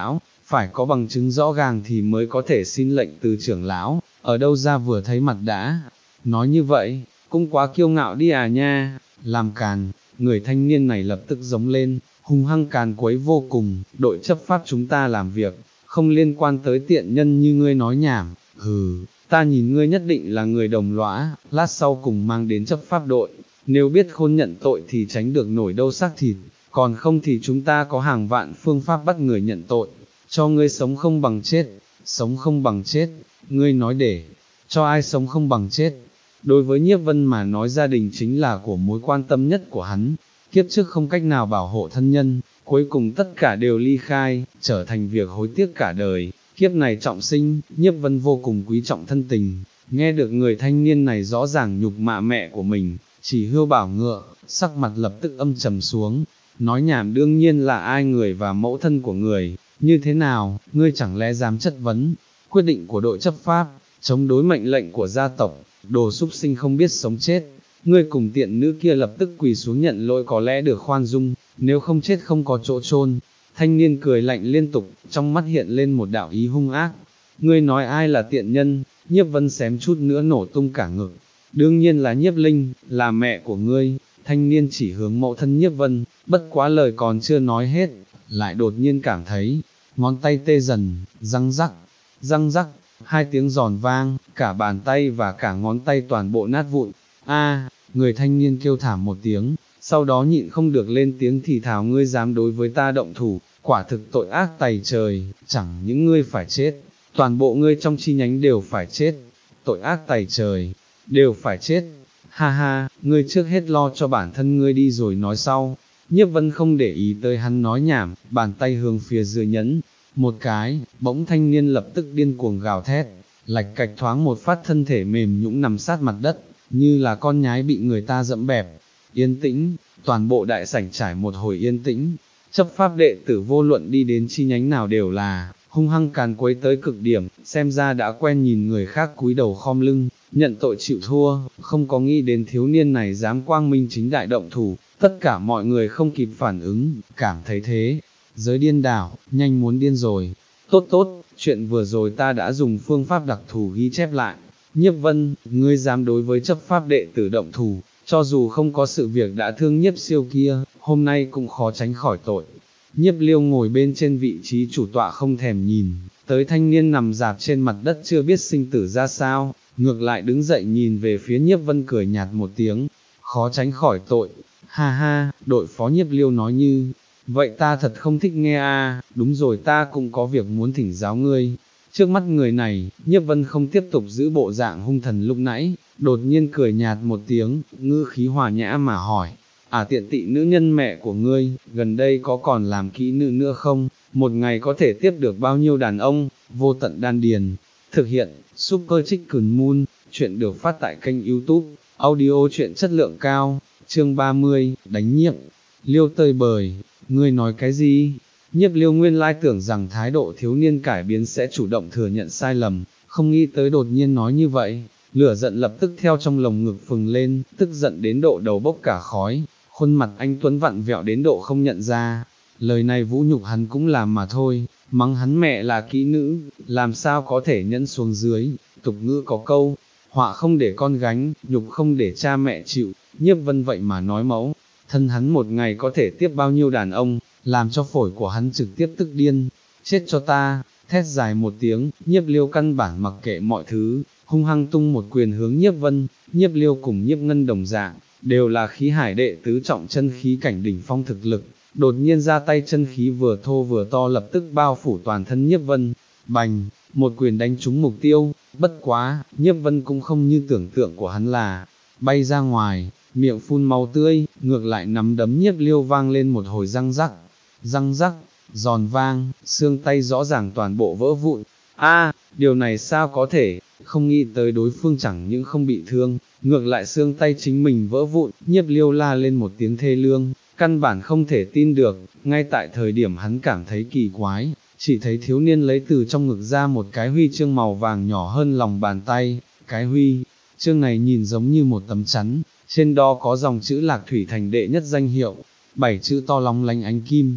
A: phải có bằng chứng rõ ràng thì mới có thể xin lệnh từ trưởng lão, ở đâu ra vừa thấy mặt đã. Nói như vậy, cũng quá kiêu ngạo đi à nha, làm càn, người thanh niên này lập tức giống lên, hung hăng càn quấy vô cùng, đội chấp pháp chúng ta làm việc, không liên quan tới tiện nhân như ngươi nói nhảm, hừ, ta nhìn ngươi nhất định là người đồng lõa, lát sau cùng mang đến chấp pháp đội, nếu biết khôn nhận tội thì tránh được nổi đâu xác thịt, còn không thì chúng ta có hàng vạn phương pháp bắt người nhận tội, cho ngươi sống không bằng chết, sống không bằng chết, ngươi nói để, cho ai sống không bằng chết. Đối với Nhiếp Vân mà nói gia đình chính là của mối quan tâm nhất của hắn, kiếp trước không cách nào bảo hộ thân nhân, cuối cùng tất cả đều ly khai, trở thành việc hối tiếc cả đời, kiếp này trọng sinh, Nhiếp Vân vô cùng quý trọng thân tình, nghe được người thanh niên này rõ ràng nhục mạ mẹ của mình, chỉ hươu bảo ngựa, sắc mặt lập tức âm trầm xuống, nói nhảm đương nhiên là ai người và mẫu thân của người, như thế nào, ngươi chẳng lẽ dám chất vấn, quyết định của đội chấp pháp, chống đối mệnh lệnh của gia tộc, đồ súc sinh không biết sống chết, ngươi cùng tiện nữ kia lập tức quỳ xuống nhận lỗi có lẽ được khoan dung, nếu không chết không có chỗ chôn. Thanh niên cười lạnh liên tục, trong mắt hiện lên một đạo ý hung ác, ngươi nói ai là tiện nhân, Nhiếp Vân xém chút nữa nổ tung cả ngực, đương nhiên là Nhiếp Linh, là mẹ của ngươi. Thanh niên chỉ hướng mẫu thân Nhiếp Vân, bất quá lời còn chưa nói hết, lại đột nhiên cảm thấy, ngón tay tê dần, răng rắc, răng rắc, hai tiếng giòn vang, cả bàn tay và cả ngón tay toàn bộ nát vụn. A, người thanh niên kêu thảm một tiếng, sau đó nhịn không được lên tiếng thì thào ngươi dám đối với ta động thủ, quả thực tội ác tày trời, chẳng những ngươi phải chết, toàn bộ ngươi trong chi nhánh đều phải chết, tội ác tày trời, đều phải chết. Ha ha, ngươi trước hết lo cho bản thân ngươi đi rồi nói sau. Nhiếp Vân không để ý tới hắn nói nhảm, bàn tay hướng phía dưới nhấn, một cái, bỗng thanh niên lập tức điên cuồng gào thét, lạch cạch thoáng một phát thân thể mềm nhũn nằm sát mặt đất, như là con nhái bị người ta dẫm bẹp. Yên tĩnh, toàn bộ đại sảnh trải một hồi yên tĩnh, chấp pháp đệ tử vô luận đi đến chi nhánh nào đều là hung hăng càn quấy tới cực điểm, xem ra đã quen nhìn người khác cúi đầu khom lưng, nhận tội chịu thua, không có nghĩ đến thiếu niên này dám quang minh chính đại động thủ, tất cả mọi người không kịp phản ứng, cảm thấy thế, giới điên đảo, nhanh muốn điên rồi, tốt tốt, chuyện vừa rồi ta đã dùng phương pháp đặc thù ghi chép lại, Nhiếp Vân, ngươi dám đối với chấp pháp đệ tử động thủ, cho dù không có sự việc đã thương Nhiếp Siêu kia, hôm nay cũng khó tránh khỏi tội. Nhiếp Liêu ngồi bên trên vị trí chủ tọa không thèm nhìn, tới thanh niên nằm dạp trên mặt đất chưa biết sinh tử ra sao, ngược lại đứng dậy nhìn về phía Nhiếp Vân cười nhạt một tiếng, khó tránh khỏi tội, ha ha, đội phó Nhiếp Liêu nói như, vậy ta thật không thích nghe a, đúng rồi ta cũng có việc muốn thỉnh giáo ngươi. Trước mắt người này, Nhiếp Vân không tiếp tục giữ bộ dạng hung thần lúc nãy, đột nhiên cười nhạt một tiếng, ngữ khí hòa nhã mà hỏi, à tiện tị nữ nhân mẹ của ngươi, gần đây có còn làm kỹ nữ nữa không, một ngày có thể tiếp được bao nhiêu đàn ông, vô tận đan điền, thực hiện, Super Chicken Moon, chuyện được phát tại kênh YouTube, audio chuyện chất lượng cao, chương ba mươi, đánh nhiễm, Liêu tơi bời, ngươi nói cái gì? Nhiếp Liêu nguyên lai tưởng rằng thái độ thiếu niên cải biến sẽ chủ động thừa nhận sai lầm, không nghĩ tới đột nhiên nói như vậy, lửa giận lập tức theo trong lồng ngực phừng lên, tức giận đến độ đầu bốc cả khói, khuôn mặt anh Tuấn vặn vẹo đến độ không nhận ra, lời này vũ nhục hắn cũng làm mà thôi, mắng hắn mẹ là kỹ nữ, làm sao có thể nhẫn xuống dưới, tục ngữ có câu, họa không để con gánh, nhục không để cha mẹ chịu, Nhiếp Vân vậy mà nói mẫu, thân hắn một ngày có thể tiếp bao nhiêu đàn ông, làm cho phổi của hắn trực tiếp tức điên, chết cho ta, thét dài một tiếng, Nhiếp Liêu căn bản mặc kệ mọi thứ, hung hăng tung một quyền hướng Nhiếp Vân, Nhiếp Liêu cùng Nhiếp Ngân đồng dạng, đều là khí hải đệ tứ trọng chân khí cảnh đỉnh phong thực lực, đột nhiên ra tay chân khí vừa thô vừa to lập tức bao phủ toàn thân Nhiếp Vân, bành, một quyền đánh trúng mục tiêu, bất quá, Nhiếp Vân cũng không như tưởng tượng của hắn là, bay ra ngoài, miệng phun máu tươi, ngược lại nắm đấm Nhiếp Liêu vang lên một hồi răng rắc, răng rắc, giòn vang, xương tay rõ ràng toàn bộ vỡ vụn, a, điều này sao có thể, không nghĩ tới đối phương chẳng những không bị thương, ngược lại xương tay chính mình vỡ vụn, Nhiếp Liêu la lên một tiếng thê lương, căn bản không thể tin được, ngay tại thời điểm hắn cảm thấy kỳ quái, chỉ thấy thiếu niên lấy từ trong ngực ra một cái huy chương màu vàng nhỏ hơn lòng bàn tay, cái huy chương này nhìn giống như một tấm chắn, trên đó có dòng chữ Lạc Thủy Thành đệ nhất danh hiệu, bảy chữ to lóng lánh ánh kim,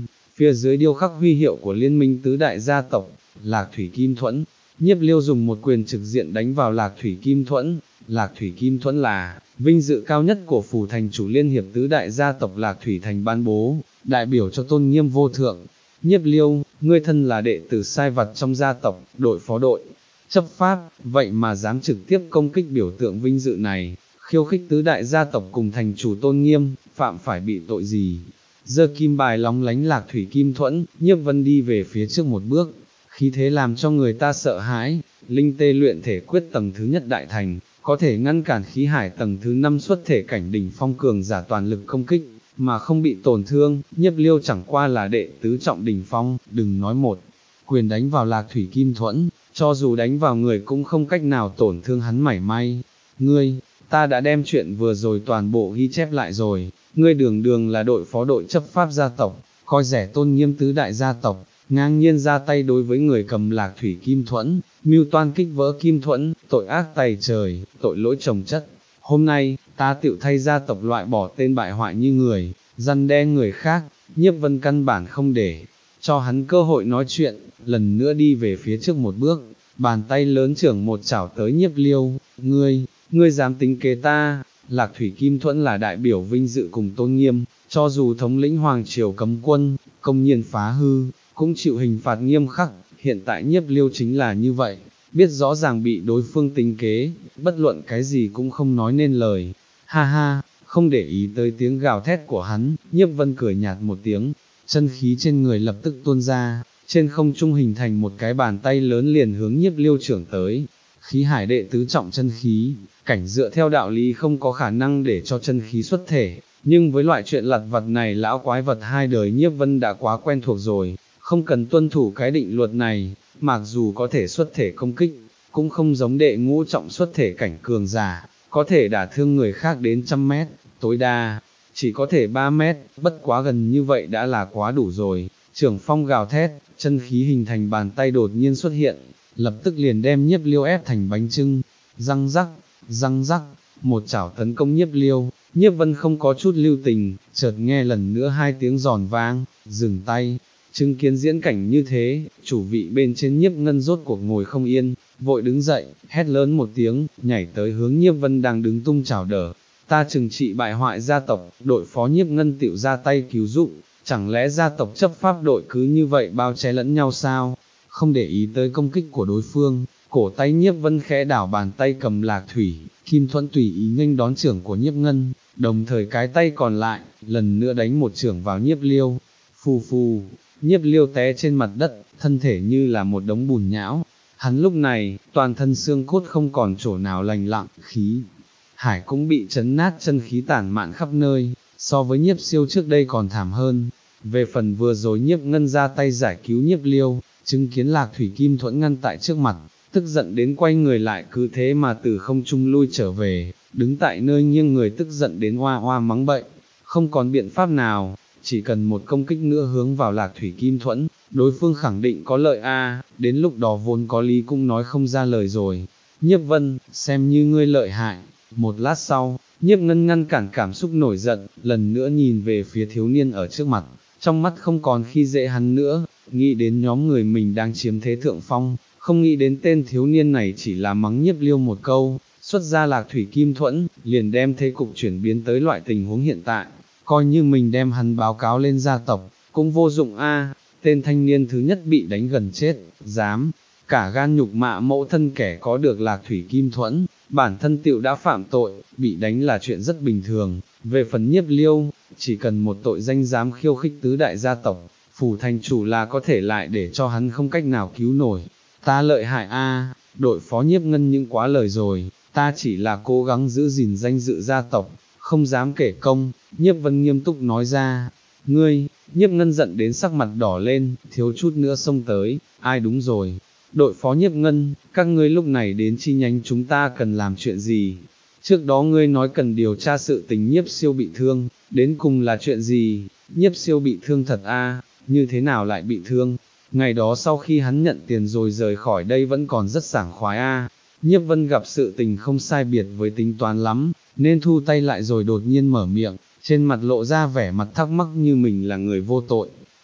A: phía dưới điêu khắc huy hiệu của liên minh tứ đại gia tộc, Lạc Thủy Kim Thuẫn. Nhiếp Liêu dùng một quyền trực diện đánh vào Lạc Thủy Kim Thuẫn. Lạc Thủy Kim Thuẫn là vinh dự cao nhất của phủ thành chủ liên hiệp tứ đại gia tộc Lạc Thủy thành ban bố, đại biểu cho tôn nghiêm vô thượng. Nhiếp Liêu, ngươi thân là đệ tử sai vặt trong gia tộc, đội phó đội chấp pháp, vậy mà dám trực tiếp công kích biểu tượng vinh dự này, khiêu khích tứ đại gia tộc cùng thành chủ tôn nghiêm, phạm phải bị tội gì? Giơ kim bài lóng lánh Lạc Thủy Kim Thuẫn, Nhiếp Vân đi về phía trước một bước, khí thế làm cho người ta sợ hãi. Linh tê luyện thể quyết tầng thứ nhất đại thành, có thể ngăn cản khí hải tầng thứ năm xuất thể cảnh đỉnh phong cường giả toàn lực công kích, mà không bị tổn thương. Nhiếp Liêu chẳng qua là đệ tứ trọng đỉnh phong, đừng nói một quyền đánh vào Lạc Thủy Kim Thuẫn, cho dù đánh vào người cũng không cách nào tổn thương hắn mảy may. Ngươi, ta đã đem chuyện vừa rồi toàn bộ ghi chép lại rồi, ngươi đường đường là đội phó đội chấp pháp gia tộc, coi rẻ tôn nghiêm tứ đại gia tộc, ngang nhiên ra tay đối với người cầm Lạc Thủy Kim Thuẫn, mưu toan kích vỡ Kim Thuẫn, tội ác tày trời, tội lỗi chồng chất. Hôm nay, ta tựu thay gia tộc loại bỏ tên bại hoại như người, răn đe người khác. Nhiếp Vân căn bản không để cho hắn cơ hội nói chuyện, lần nữa đi về phía trước một bước, bàn tay lớn trưởng một chảo tới Nhiếp Liêu. Ngươi, ngươi dám tính kế ta? Lạc Thủy Kim Thuẫn là đại biểu vinh dự cùng tôn nghiêm, cho dù thống lĩnh hoàng triều cấm quân, công nhiên phá hư, cũng chịu hình phạt nghiêm khắc. Hiện tại Nhiếp Liêu chính là như vậy, biết rõ ràng bị đối phương tính kế, bất luận cái gì cũng không nói nên lời. Ha ha, không để ý tới tiếng gào thét của hắn, Nhiếp Vân cười nhạt một tiếng, chân khí trên người lập tức tuôn ra, trên không trung hình thành một cái bàn tay lớn liền hướng Nhiếp Liêu trưởng tới. Khí hải đệ tứ trọng chân khí, cảnh dựa theo đạo lý không có khả năng để cho chân khí xuất thể, nhưng với loại chuyện lặt vặt này lão quái vật hai đời Nhiếp Vân đã quá quen thuộc rồi, không cần tuân thủ cái định luật này. Mặc dù có thể xuất thể công kích, cũng không giống đệ ngũ trọng xuất thể cảnh cường giả, có thể đả thương người khác đến trăm mét, tối đa chỉ có thể ba mét, bất quá gần như vậy đã là quá đủ rồi. Trưởng phong gào thét, chân khí hình thành bàn tay đột nhiên xuất hiện, lập tức liền đem Nhiếp Liêu ép thành bánh chưng. Răng rắc, răng rắc, một chảo tấn công Nhiếp Liêu. Nhiếp Vân không có chút lưu tình, chợt nghe lần nữa hai tiếng giòn vang, dừng tay. Chứng kiến diễn cảnh như thế, chủ vị bên trên Nhiếp Ngân rốt cuộc ngồi không yên, vội đứng dậy, hét lớn một tiếng, nhảy tới hướng Nhiếp Vân đang đứng tung chảo đỡ. Ta trừng trị bại hoại gia tộc, đội phó Nhiếp Ngân tựu ra tay cứu giúp, chẳng lẽ gia tộc chấp pháp đội cứ như vậy bao che lẫn nhau sao? Không để ý tới công kích của đối phương, cổ tay Nhiếp Vân khẽ đảo bàn tay cầm Lạc Thủy Kim Thuẫn tùy ý nghênh đón trưởng của Nhiếp Ngân, đồng thời cái tay còn lại, lần nữa đánh một trưởng vào Nhiếp Liêu. Phù phù, Nhiếp Liêu té trên mặt đất, thân thể như là một đống bùn nhão. Hắn lúc này, toàn thân xương cốt không còn chỗ nào lành lặng, khí hải cũng bị chấn nát, chân khí tản mạn khắp nơi, so với Nhiếp Siêu trước đây còn thảm hơn. Về phần vừa rồi Nhiếp Ngân ra tay giải cứu Nhiếp Liêu, chứng kiến Lạc Thủy Kim Thuẫn ngăn tại trước mặt, tức giận đến quay người lại, cứ thế mà từ không trung lui trở về, đứng tại nơi nghiêng người tức giận đến hoa hoa mắng bậy. Không còn biện pháp nào, chỉ cần một công kích nữa hướng vào Lạc Thủy Kim Thuẫn, đối phương khẳng định có lợi a, đến lúc đó vốn có lý cũng nói không ra lời rồi. Nhiếp Vân, xem như ngươi lợi hại. Một lát sau, Nhiếp Ngân ngăn cản cảm xúc nổi giận, lần nữa nhìn về phía thiếu niên ở trước mặt, trong mắt không còn khi dễ hắn nữa, nghĩ đến nhóm người mình đang chiếm thế thượng phong, không nghĩ đến tên thiếu niên này chỉ là mắng Nhiếp Liêu một câu, xuất ra Lạc Thủy Kim Thuẫn, liền đem thế cục chuyển biến tới loại tình huống hiện tại. Coi như mình đem hắn báo cáo lên gia tộc, cũng vô dụng a. Tên thanh niên thứ nhất bị đánh gần chết, dám cả gan nhục mạ mẫu thân kẻ có được Lạc Thủy Kim Thuẫn, bản thân tựu đã phạm tội, bị đánh là chuyện rất bình thường. Về phần Nhiếp Liêu, chỉ cần một tội danh dám khiêu khích tứ đại gia tộc, phủ thành chủ là có thể lại để cho hắn không cách nào cứu nổi. Ta lợi hại a, đội phó Nhiếp Ngân nhưng quá lời rồi, ta chỉ là cố gắng giữ gìn danh dự gia tộc, không dám kể công. Nhiếp Vân nghiêm túc nói ra. Ngươi, Nhiếp Ngân giận đến sắc mặt đỏ lên, thiếu chút nữa xông tới. Ai đúng rồi, đội phó Nhiếp Ngân, các ngươi lúc này đến chi nhánh chúng ta cần làm chuyện gì? Trước đó ngươi nói cần điều tra sự tình Nhiếp Siêu bị thương, đến cùng là chuyện gì? Nhiếp Siêu bị thương thật a, như thế nào lại bị thương? Ngày đó sau khi hắn nhận tiền rồi rời khỏi đây vẫn còn rất sảng khoái a. Nhiếp Vân gặp sự tình không sai biệt với tính toán lắm, nên thu tay lại rồi đột nhiên mở miệng, trên mặt lộ ra vẻ mặt thắc mắc như mình là người vô tội.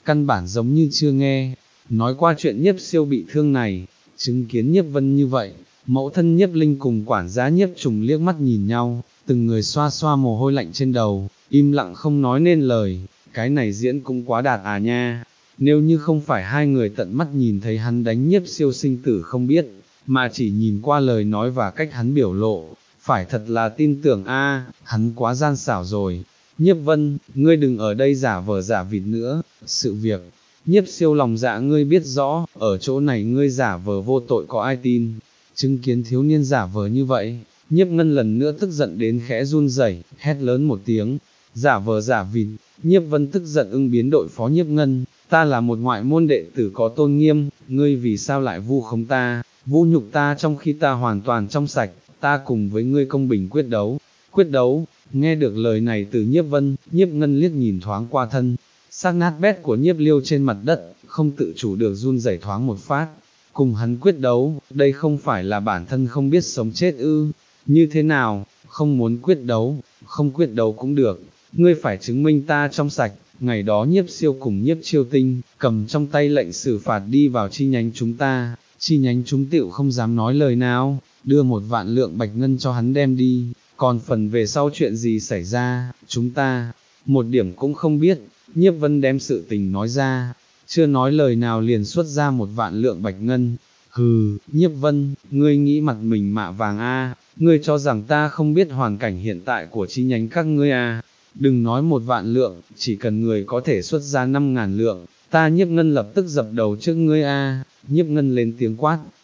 A: căn bản giống như chưa nghe, nói qua chuyện nhiếp siêu bị thương này, chứng kiến nhiếp vân như vậy, mẫu thân nhiếp linh cùng quản gia nhiếp trùng liếc mắt nhìn nhau, từng người xoa xoa mồ hôi lạnh trên đầu, im lặng không nói nên lời, cái này diễn cũng quá đạt à nha, nếu như không phải hai người tận mắt nhìn thấy hắn đánh nhiếp siêu sinh tử không biết, mà chỉ nhìn qua lời nói và cách hắn biểu lộ, phải thật là tin tưởng a, hắn quá gian xảo rồi. Nhiếp Vân, ngươi đừng ở đây giả vờ giả vịt nữa, sự việc, nhiếp siêu lòng dạ ngươi biết rõ, ở chỗ này ngươi giả vờ vô tội có ai tin, chứng kiến thiếu niên giả vờ như vậy, nhiếp ngân lần nữa tức giận đến khẽ run rẩy, hét lớn một tiếng, giả vờ giả vịt, nhiếp Vân tức giận ưng biến đội phó nhiếp ngân, ta là một ngoại môn đệ tử có tôn nghiêm, ngươi vì sao lại vu khống ta, vu nhục ta trong khi ta hoàn toàn trong sạch, ta cùng với ngươi công bình quyết đấu, quyết đấu. Nghe được lời này từ nhiếp vân, nhiếp ngân liếc nhìn thoáng qua thân, xác nát bét của nhiếp liêu trên mặt đất, không tự chủ được run rẩy thoáng một phát, cùng hắn quyết đấu, đây không phải là bản thân không biết sống chết ư, như thế nào, không muốn quyết đấu, không quyết đấu cũng được, ngươi phải chứng minh ta trong sạch, ngày đó nhiếp siêu cùng nhiếp chiêu tinh, cầm trong tay lệnh xử phạt đi vào chi nhánh chúng ta, chi nhánh chúng tựu không dám nói lời nào, đưa một vạn lượng bạch ngân cho hắn đem đi. Còn phần về sau chuyện gì xảy ra, chúng ta, một điểm cũng không biết, nhiếp vân đem sự tình nói ra, chưa nói lời nào liền xuất ra một vạn lượng bạch ngân, hừ, nhiếp vân, ngươi nghĩ mặt mình mạ vàng a, ngươi cho rằng ta không biết hoàn cảnh hiện tại của chi nhánh các ngươi a, đừng nói một vạn lượng, chỉ cần người có thể xuất ra năm ngàn lượng, ta nhiếp ngân lập tức dập đầu trước ngươi a, nhiếp ngân lên tiếng quát,